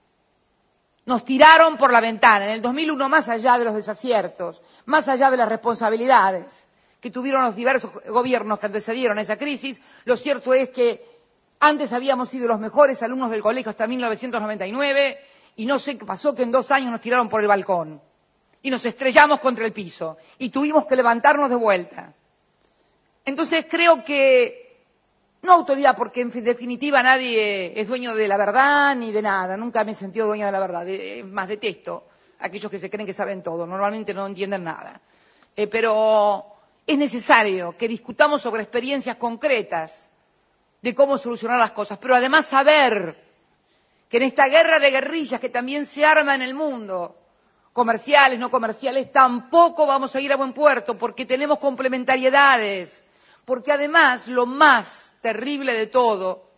Speaker 24: Nos tiraron por la ventana. En el dos mil uno, más allá de los desaciertos, más allá de las responsabilidades que tuvieron los diversos gobiernos que antecedieron a esa crisis, lo cierto es que antes habíamos sido los mejores alumnos del colegio hasta mil novecientos noventa y nueve, y no sé qué pasó, que en dos años nos tiraron por el balcón y nos estrellamos contra el piso y tuvimos que levantarnos de vuelta. Entonces creo que no autoridad, porque en definitiva nadie es dueño de la verdad ni de nada. Nunca me he sentido dueño de la verdad. Es más, detesto a aquellos que se creen que saben todo. Normalmente no entienden nada. Eh, pero es necesario que discutamos sobre experiencias concretas de cómo solucionar las cosas. Pero además saber que en esta guerra de guerrillas que también se arma en el mundo, comerciales, no comerciales, tampoco vamos a ir a buen puerto, porque tenemos complementariedades. Porque además lo más terrible de todo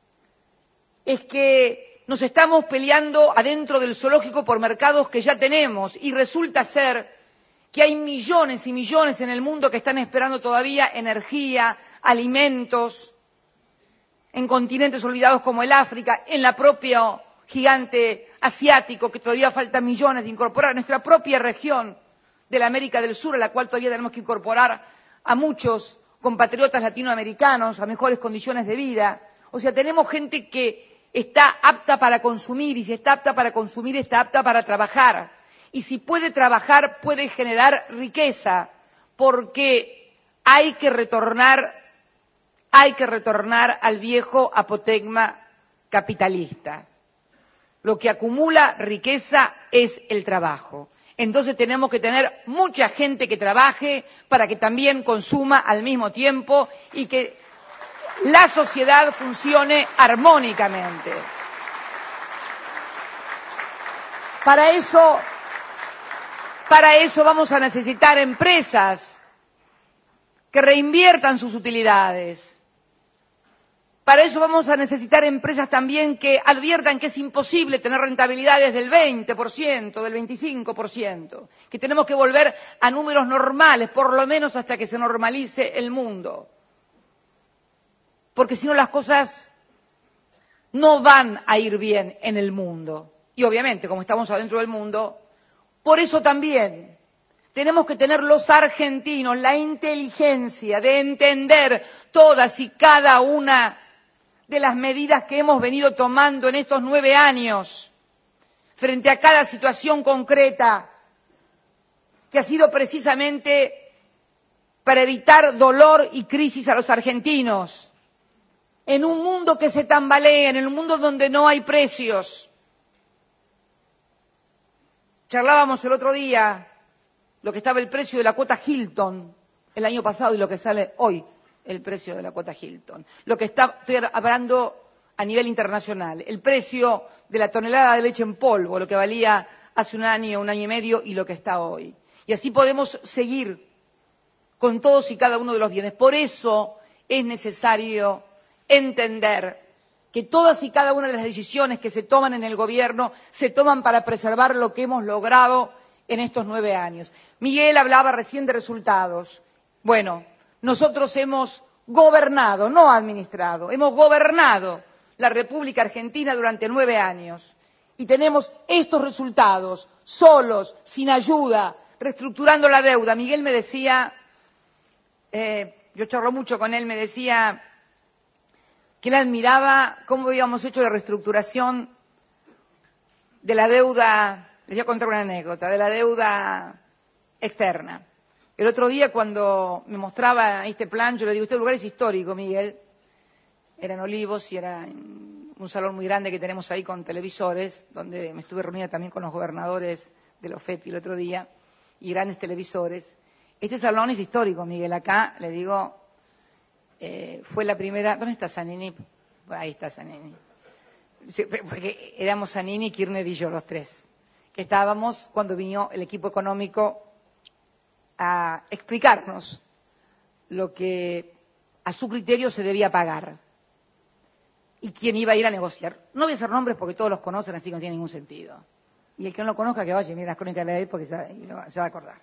Speaker 24: es que nos estamos peleando adentro del zoológico por mercados que ya tenemos, y resulta ser que hay millones y millones en el mundo que están esperando todavía energía, alimentos, en continentes olvidados como el África, en la propia gigante asiático, que todavía faltan millones de incorporar, en nuestra propia región de la América del Sur, a la cual todavía tenemos que incorporar a muchos compatriotas latinoamericanos a mejores condiciones de vida. O sea, tenemos gente que está apta para consumir, y si está apta para consumir, está apta para trabajar. Y si puede trabajar, puede generar riqueza, porque hay que retornar, hay que retornar al viejo apotegma capitalista. Lo que acumula riqueza es el trabajo. Entonces tenemos que tener mucha gente que trabaje para que también consuma al mismo tiempo y que la sociedad funcione armónicamente. Para eso, para eso vamos a necesitar empresas que reinviertan sus utilidades. Para eso vamos a necesitar empresas también que adviertan que es imposible tener rentabilidades del veinte por ciento, del veinticinco por ciento, que tenemos que volver a números normales, por lo menos hasta que se normalice el mundo. Porque si no las cosas no van a ir bien en el mundo. Y obviamente, como estamos adentro del mundo, por eso también tenemos que tener los argentinos la inteligencia de entender todas y cada una de las medidas que hemos venido tomando en estos nueve años frente a cada situación concreta que ha sido precisamente para evitar dolor y crisis a los argentinos. En un mundo que se tambalea, en un mundo donde no hay precios. Charlábamos el otro día lo que estaba el precio de la cuota Hilton el año pasado y lo que sale hoy el precio de la cuota Hilton. Lo que está, estoy hablando a nivel internacional, el precio de la tonelada de leche en polvo, lo que valía hace un año, un año y medio y lo que está hoy. Y así podemos seguir con todos y cada uno de los bienes. Por eso es necesario entender que todas y cada una de las decisiones que se toman en el gobierno se toman para preservar lo que hemos logrado en estos nueve años. Miguel hablaba recién de resultados. Bueno, nosotros hemos gobernado, no administrado, hemos gobernado la República Argentina durante nueve años y tenemos estos resultados, solos, sin ayuda, reestructurando la deuda. Miguel me decía, eh, yo charlo mucho con él, me decía que él admiraba cómo habíamos hecho la reestructuración de la deuda, les voy a contar una anécdota, de la deuda externa. El otro día cuando me mostraba este plan, yo le digo, este lugar es histórico, Miguel. Era en Olivos y era en un salón muy grande que tenemos ahí con televisores, donde me estuve reunida también con los gobernadores de la OFEPI el otro día, y grandes televisores. Este salón es histórico, Miguel. Acá, le digo, eh, fue la primera... ¿Dónde está Zanini? Ahí está Zanini. Porque éramos Zanini, Kirchner y yo, los tres. Que estábamos cuando vino el equipo económico a explicarnos lo que a su criterio se debía pagar y quién iba a ir a negociar. No voy a hacer nombres porque todos los conocen, así que no tiene ningún sentido. Y el que no lo conozca, que vaya y mire las crónicas de la edad porque se, se va a acordar.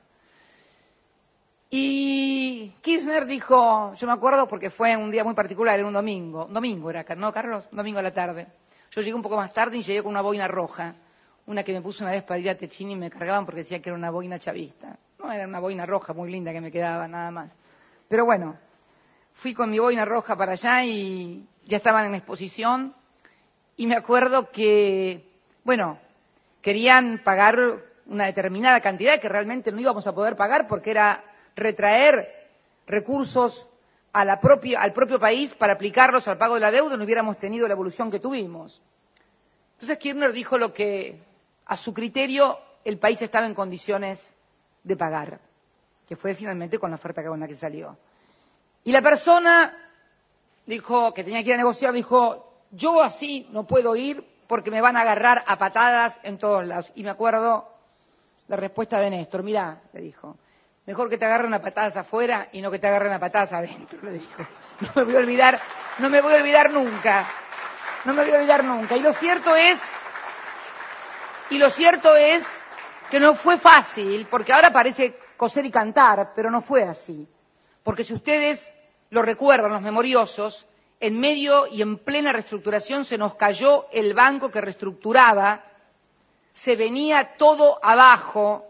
Speaker 24: Y Kirchner dijo, yo me acuerdo porque fue un día muy particular, era un domingo, un domingo era, ¿no, Carlos? Un domingo a la tarde. Yo llegué un poco más tarde y llegué con una boina roja, una que me puse una vez para ir a Techini y me cargaban porque decía que era una boina chavista. No, era una boina roja muy linda que me quedaba, nada más. Pero bueno, fui con mi boina roja para allá y ya estaban en exposición. Y me acuerdo que, bueno, querían pagar una determinada cantidad que realmente no íbamos a poder pagar porque era retraer recursos a la propia, al propio país para aplicarlos al pago de la deuda, no hubiéramos tenido la evolución que tuvimos. Entonces Kirchner dijo lo que, a su criterio, el país estaba en condiciones de pagar, que fue finalmente con la oferta con la que salió. Y la persona dijo que tenía que ir a negociar, dijo, yo así no puedo ir porque me van a agarrar a patadas en todos lados. Y me acuerdo la respuesta de Néstor, mirá, le dijo, mejor que te agarren a patadas afuera y no que te agarren a patadas adentro, le dijo. No me voy a olvidar, no me voy a olvidar nunca, no me voy a olvidar nunca. Y lo cierto es, y lo cierto es que no fue fácil, porque ahora parece coser y cantar, pero no fue así. Porque si ustedes lo recuerdan, los memoriosos, en medio y en plena reestructuración se nos cayó el banco que reestructuraba, se venía todo abajo,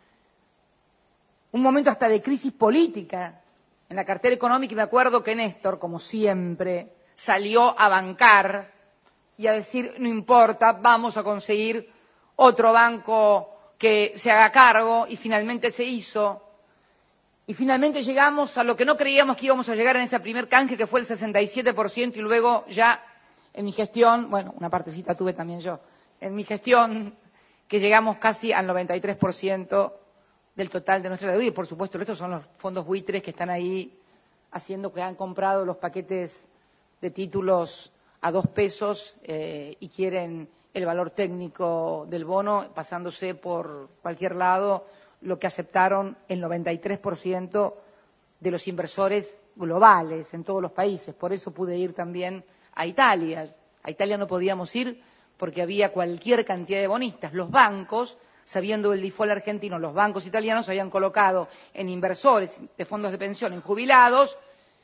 Speaker 24: un momento hasta de crisis política en la cartera económica, y me acuerdo que Néstor, como siempre, salió a bancar y a decir, no importa, vamos a conseguir otro banco que se haga cargo, y finalmente se hizo. Y finalmente llegamos a lo que no creíamos que íbamos a llegar en ese primer canje, que fue el sesenta y siete por ciento, y luego ya en mi gestión, bueno, una partecita tuve también yo, en mi gestión, que llegamos casi al noventa y tres por ciento del total de nuestra deuda. Y por supuesto, estos son los fondos buitres que están ahí haciendo que han comprado los paquetes de títulos a dos pesos eh, y quieren el valor técnico del bono, pasándose por cualquier lado lo que aceptaron el noventa y tres por ciento de los inversores globales en todos los países. Por eso pude ir también a Italia. A Italia no podíamos ir porque había cualquier cantidad de bonistas. Los bancos, sabiendo el default argentino, los bancos italianos habían colocado en inversores de fondos de pensión, en jubilados,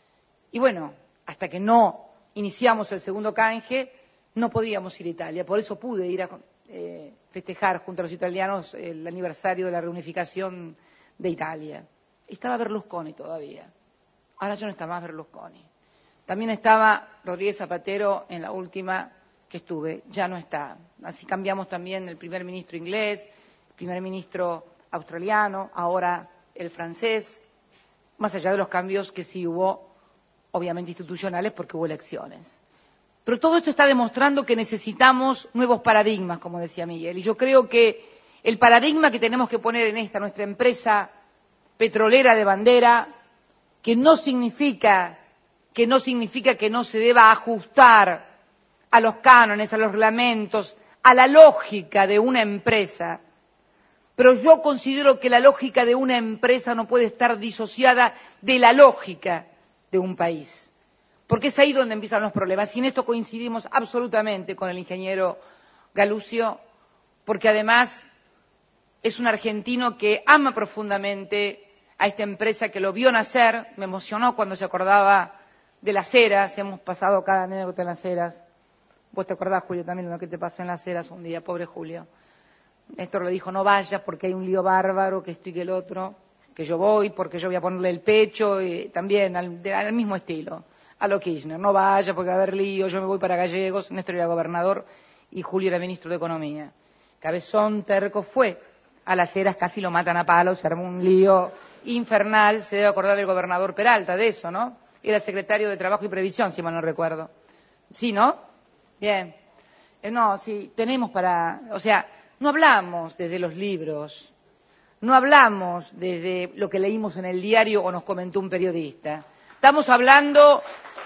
Speaker 24: y bueno, hasta que no iniciamos el segundo canje, no podíamos ir a Italia. Por eso pude ir a eh, festejar junto a los italianos el aniversario de la reunificación de Italia. Estaba Berlusconi todavía. Ahora ya no está más Berlusconi. También estaba Rodríguez Zapatero en la última que estuve, ya no está. Así cambiamos también el primer ministro inglés, el primer ministro australiano, ahora el francés, más allá de los cambios que sí hubo, obviamente institucionales, porque hubo elecciones. Pero todo esto está demostrando que necesitamos nuevos paradigmas, como decía Miguel, y yo creo que el paradigma que tenemos que poner en esta, nuestra empresa petrolera de bandera, que no significa que no significa que no se deba ajustar a los cánones, a los reglamentos, a la lógica de una empresa. Pero yo considero que la lógica de una empresa no puede estar disociada de la lógica de un país, porque es ahí donde empiezan los problemas. Y en esto coincidimos absolutamente con el ingeniero Galucio, porque además es un argentino que ama profundamente a esta empresa, que lo vio nacer. Me emocionó cuando se acordaba de Las Heras, hemos pasado cada anécdota en Las Heras. Vos te acordás, Julio, también de lo que te pasó en Las Heras un día, pobre Julio. Néstor le dijo, no vayas porque hay un lío bárbaro, que esto y que el otro, que yo voy porque yo voy a ponerle el pecho, y también al, de, al mismo estilo, a lo Kirchner, no vaya porque va a haber lío, yo me voy para Gallegos. Néstor era gobernador y Julio era ministro de Economía. Cabezón terco fue a Las Heras, casi lo matan a palos, se armó un lío infernal. Se debe acordar el gobernador Peralta de eso, ¿no? Era secretario de Trabajo y Previsión, si mal no recuerdo. ¿Sí, no? Bien. Eh, no, sí, tenemos para... O sea, no hablamos desde los libros, no hablamos desde lo que leímos en el diario o nos comentó un periodista. Estamos hablando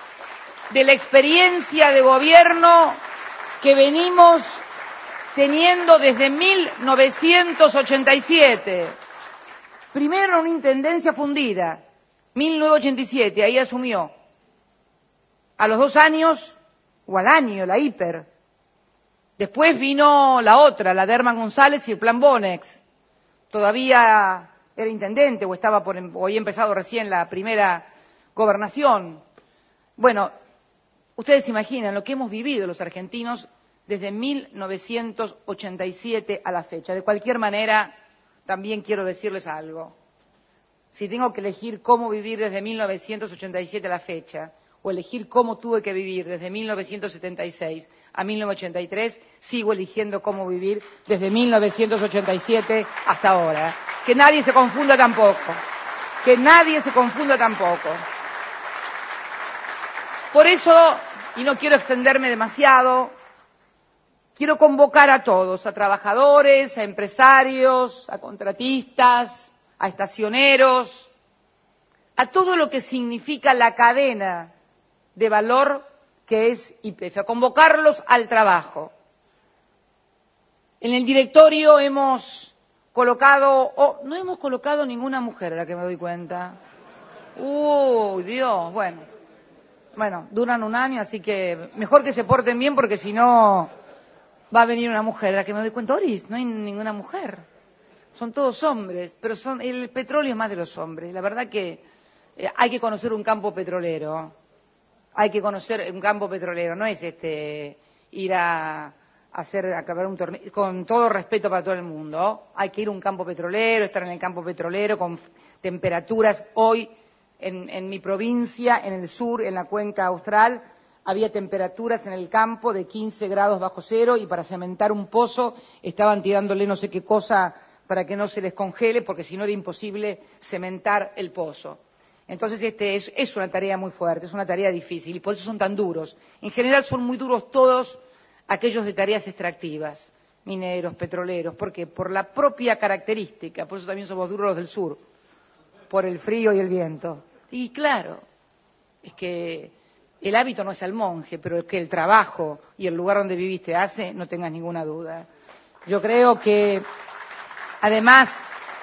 Speaker 24: de la experiencia de gobierno que venimos teniendo desde mil novecientos ochenta y siete. Primero una intendencia fundida, mil novecientos ochenta y siete, ahí asumió. A los dos años, o al año, la hiper. Después vino la otra, la de Herman González y el plan Bonex. Todavía era intendente o estaba por, o había empezado recién la primera gobernación. Bueno, ustedes se imaginan lo que hemos vivido los argentinos desde mil novecientos ochenta y siete a la fecha. De cualquier manera, también quiero decirles algo. Si tengo que elegir cómo vivir desde mil novecientos ochenta y siete a la fecha, o elegir cómo tuve que vivir desde mil novecientos setenta y seis a mil novecientos ochenta y tres, sigo eligiendo cómo vivir desde mil novecientos ochenta y siete hasta ahora. Que nadie se confunda tampoco. Que nadie se confunda tampoco. Por eso, y no quiero extenderme demasiado, quiero convocar a todos, a trabajadores, a empresarios, a contratistas, a estacioneros, a todo lo que significa la cadena de valor que es Y P F, a convocarlos al trabajo. En el directorio hemos colocado, oh, no hemos colocado ninguna mujer, a la que me doy cuenta. Uy, Dios, bueno. Bueno, duran un año, así que mejor que se porten bien, porque si no va a venir una mujer, a la que me doy cuenta. Oris, no hay ninguna mujer. Son todos hombres, pero son el petróleo es más de los hombres. La verdad que eh, hay que conocer un campo petrolero. Hay que conocer un campo petrolero, no es este ir a, a hacer acabar un torneo, con todo respeto para todo el mundo. Hay que ir a un campo petrolero, estar en el campo petrolero con temperaturas. Hoy en, en mi provincia, en el sur, en la cuenca austral, había temperaturas en el campo de quince grados bajo cero y para cementar un pozo estaban tirándole no sé qué cosa para que no se les congele, porque si no era imposible cementar el pozo. Entonces, este es, es una tarea muy fuerte, es una tarea difícil, y por eso son tan duros. En general son muy duros todos aquellos de tareas extractivas, mineros, petroleros. ¿Por qué? Por la propia característica, por eso también somos duros los del sur, por el frío y el viento. Y claro, es que el hábito no es al monje, pero es que el trabajo y el lugar donde viviste hace, no tengas ninguna duda. Yo creo que, además,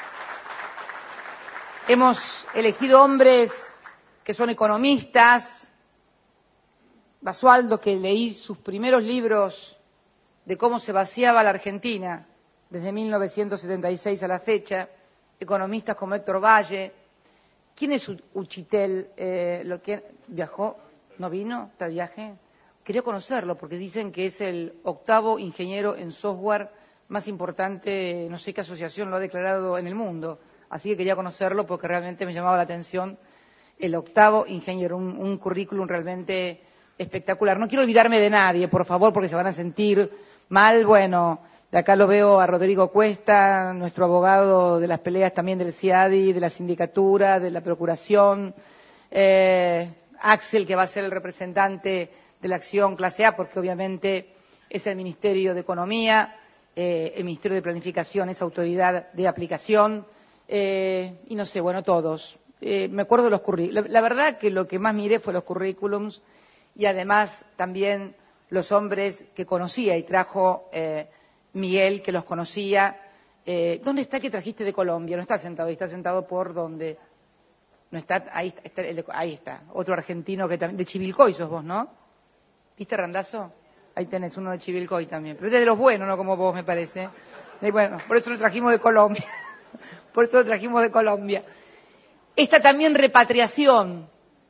Speaker 24: hemos elegido hombres que son economistas. Basualdo, que leí sus primeros libros de cómo se vaciaba la Argentina desde mil novecientos setenta y seis a la fecha, economistas como Héctor Valle. ¿Quién es Uchitel? Eh, lo que viajó, ¿no vino? ¿Está de viaje? Quería conocerlo porque dicen que es el octavo ingeniero en software más importante, no sé qué asociación lo ha declarado en el mundo. Así que quería conocerlo porque realmente me llamaba la atención el octavo ingeniero, un, un currículum realmente espectacular. No quiero olvidarme de nadie, por favor, porque se van a sentir mal. Bueno, de acá lo veo a Rodrigo Cuesta, nuestro abogado de las peleas también del CIADI, de la sindicatura, de la procuración. Eh, Axel, que va a ser el representante de la acción clase A, porque obviamente es el Ministerio de Economía, eh, el Ministerio de Planificación es autoridad de aplicación, eh, y no sé, bueno, todos. Eh, me acuerdo de los currículums. La, la verdad que lo que más miré fue los currículums y además también los hombres que conocía y trajo eh, Miguel, que los conocía. Eh, ¿Dónde está que trajiste de Colombia? No está sentado ahí, está sentado por donde... No está, ahí está, está, ahí está, otro argentino que también, de Chivilcoy sos vos, ¿no? ¿Viste, Randazo? Ahí tenés uno de Chivilcoy también, pero es de los buenos, no como vos, me parece. Y bueno, por eso lo trajimos de Colombia, por eso lo trajimos de Colombia. Esta también repatriación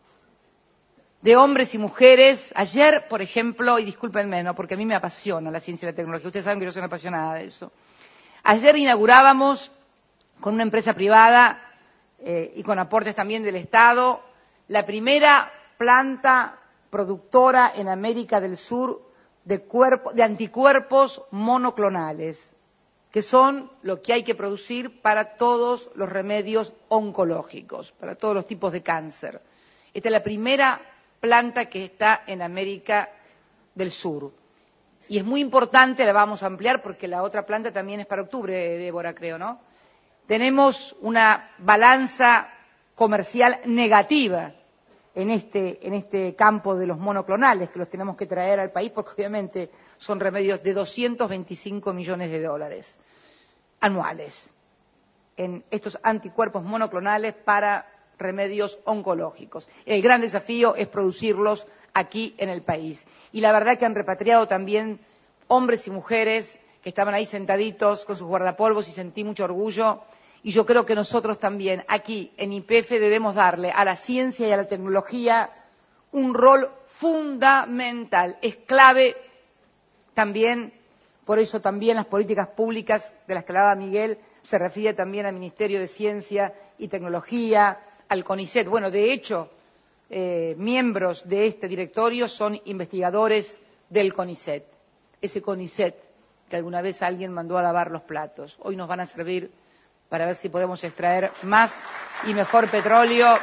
Speaker 24: de hombres y mujeres. Ayer, por ejemplo, y discúlpenme, ¿no? Porque a mí me apasiona la ciencia y la tecnología, ustedes saben que yo soy una apasionada de eso. Ayer inaugurábamos con una empresa privada, Eh, y con aportes también del Estado, la primera planta productora en América del Sur de, cuerpo, de anticuerpos monoclonales, que son lo que hay que producir para todos los remedios oncológicos, para todos los tipos de cáncer. Esta es la primera planta que está en América del Sur. Y es muy importante, la vamos a ampliar porque la otra planta también es para octubre, Débora, creo, ¿no? Tenemos una balanza comercial negativa en este, en este campo de los monoclonales, que los tenemos que traer al país porque obviamente son remedios de doscientos veinticinco millones de dólares anuales en estos anticuerpos monoclonales para remedios oncológicos. El gran desafío es producirlos aquí en el país. Y la verdad que han repatriado también hombres y mujeres que estaban ahí sentaditos con sus guardapolvos y sentí mucho orgullo. Y yo creo que nosotros también, aquí en Y P F, debemos darle a la ciencia y a la tecnología un rol fundamental. Es clave también, por eso también las políticas públicas de las que hablaba Miguel, se refiere también al Ministerio de Ciencia y Tecnología, al CONICET. Bueno, de hecho, eh, miembros de este directorio son investigadores del CONICET. Ese CONICET que alguna vez alguien mandó a lavar los platos. Hoy nos van a servir para ver si podemos extraer más y mejor petróleo.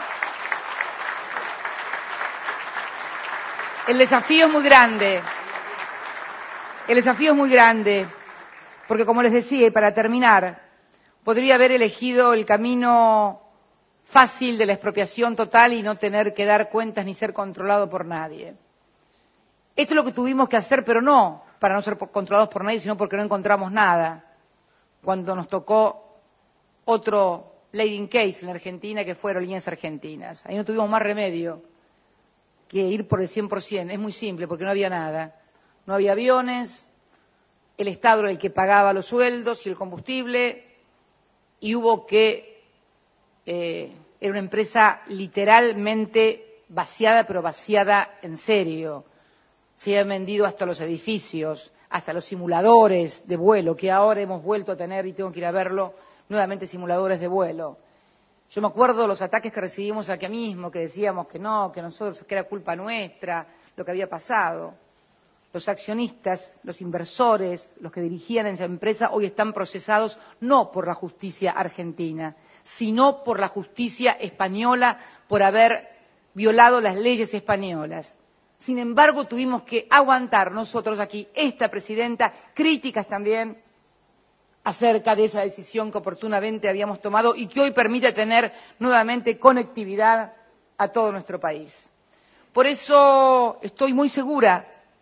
Speaker 24: El desafío es muy grande. El desafío es muy grande, porque como les decía, y para terminar, podría haber elegido el camino fácil de la expropiación total y no tener que dar cuentas ni ser controlado por nadie. Esto es lo que tuvimos que hacer, pero no para no ser controlados por nadie, sino porque no encontramos nada. Cuando nos tocó otro leading case en la Argentina, que fue Aerolíneas Argentinas. Ahí no tuvimos más remedio que ir por el cien por ciento. Es muy simple, porque no había nada. No había aviones, el Estado era el que pagaba los sueldos y el combustible, y hubo que... Eh, era una empresa literalmente vaciada, pero vaciada en serio. Se habían vendido hasta los edificios, hasta los simuladores de vuelo, que ahora hemos vuelto a tener, y tengo que ir a verlo, nuevamente simuladores de vuelo. Yo me acuerdo de los ataques que recibimos aquí mismo, que decíamos que no, que nosotros, que era culpa nuestra, lo que había pasado. los accionistas, los inversores, los que dirigían esa empresa, hoy están procesados no por la justicia argentina, sino por la justicia española por haber violado las leyes españolas. Sin embargo, tuvimos que aguantar nosotros aquí, esta presidenta, críticas también acerca de esa decisión que oportunamente habíamos tomado y que hoy permite tener nuevamente conectividad a todo nuestro país. Por eso estoy muy segura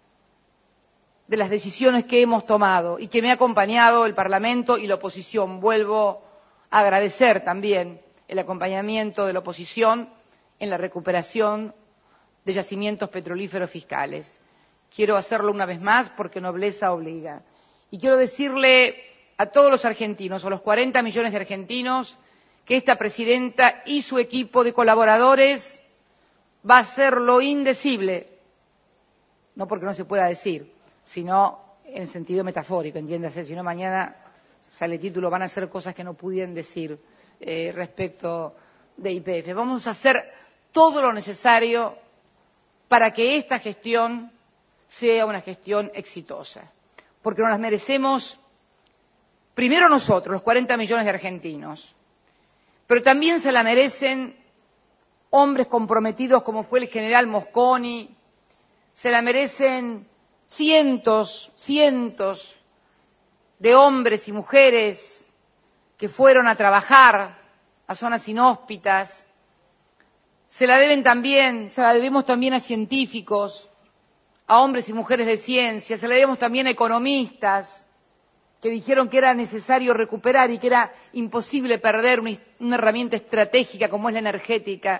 Speaker 24: de las decisiones que hemos tomado y que me ha acompañado el Parlamento y la oposición. Vuelvo a agradecer también el acompañamiento de la oposición en la recuperación de yacimientos petrolíferos fiscales. Quiero hacerlo una vez más porque nobleza obliga. Y quiero decirle a todos los argentinos, a los cuarenta millones de argentinos, que esta presidenta y su equipo de colaboradores va a hacer lo indecible, no porque no se pueda decir, sino en sentido metafórico, entiéndase, si no mañana sale título, van a hacer cosas que no pudieran decir eh, respecto de Y P F. Vamos a hacer todo lo necesario para que esta gestión sea una gestión exitosa, porque nos las merecemos primero nosotros, los cuarenta millones de argentinos, pero también se la merecen hombres comprometidos como fue el general Mosconi, se la merecen cientos, cientos de hombres y mujeres que fueron a trabajar a zonas inhóspitas, se la deben también, se la debemos también a científicos, a hombres y mujeres de ciencia, se la debemos también a economistas que dijeron que era necesario recuperar y que era imposible perder una, una herramienta estratégica como es la energética.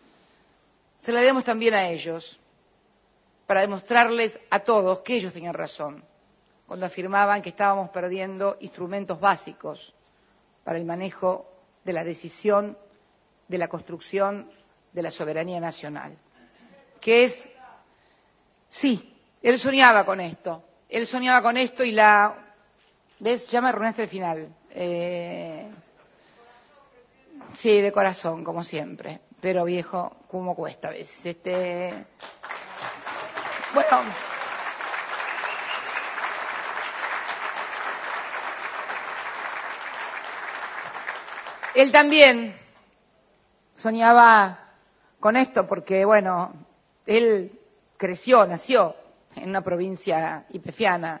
Speaker 24: Se la debemos también a ellos, para demostrarles a todos que ellos tenían razón, cuando afirmaban que estábamos perdiendo instrumentos básicos para el manejo de la decisión, de la construcción de la soberanía nacional. Que es, sí, él soñaba con esto, él soñaba con esto y la, ¿ves? Ya me arruinaste el final. Eh, sí, de corazón, como siempre, pero viejo, cómo cuesta a veces. Este, bueno, él también soñaba con esto porque, bueno, él creció, nació en una provincia ypefiana.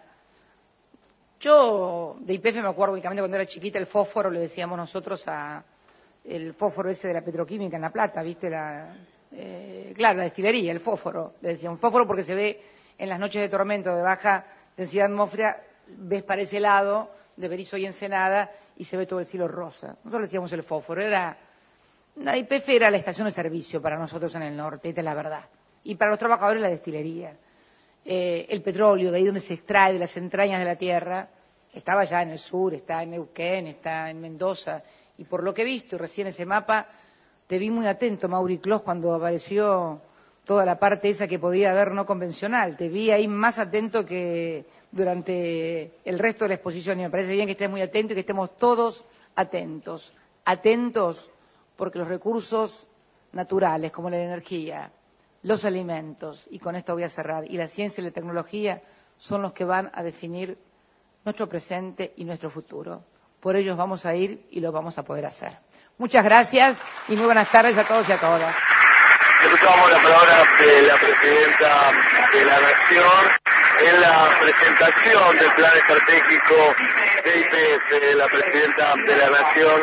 Speaker 24: Yo de Y P F me acuerdo únicamente cuando era chiquita, el fósforo le decíamos nosotros a el fósforo ese de la petroquímica en La Plata, ¿viste? La, eh, claro, la destilería, el fósforo, le decíamos fósforo porque se ve en las noches de tormento de baja densidad atmósfera, ves para ese lado de Berisso y Ensenada y se ve todo el cielo rosa. Nosotros le decíamos el fósforo, era la Y P F era la estación de servicio para nosotros en el norte, esta es la verdad. Y para los trabajadores la destilería. Eh, el petróleo, de ahí donde se extrae de las entrañas de la tierra, estaba ya en el sur, está en Neuquén, está en Mendoza. Y por lo que he visto, y recién ese mapa, te vi muy atento, Mauri Clos, cuando apareció toda la parte esa que podía haber no convencional. Te vi ahí más atento que durante el resto de la exposición. Y me parece bien que estés muy atento y que estemos todos atentos. Atentos porque los recursos naturales, como la energía, los alimentos, y con esto voy a cerrar, y la ciencia y la tecnología son los que van a definir nuestro presente y nuestro futuro. Por ellos vamos a ir y lo vamos a poder hacer. Muchas gracias y muy buenas tardes a todos y a todas.
Speaker 20: Escuchamos la palabra de la presidenta de la Nación en la presentación del plan estratégico de Y P F, la presidenta de la Nación.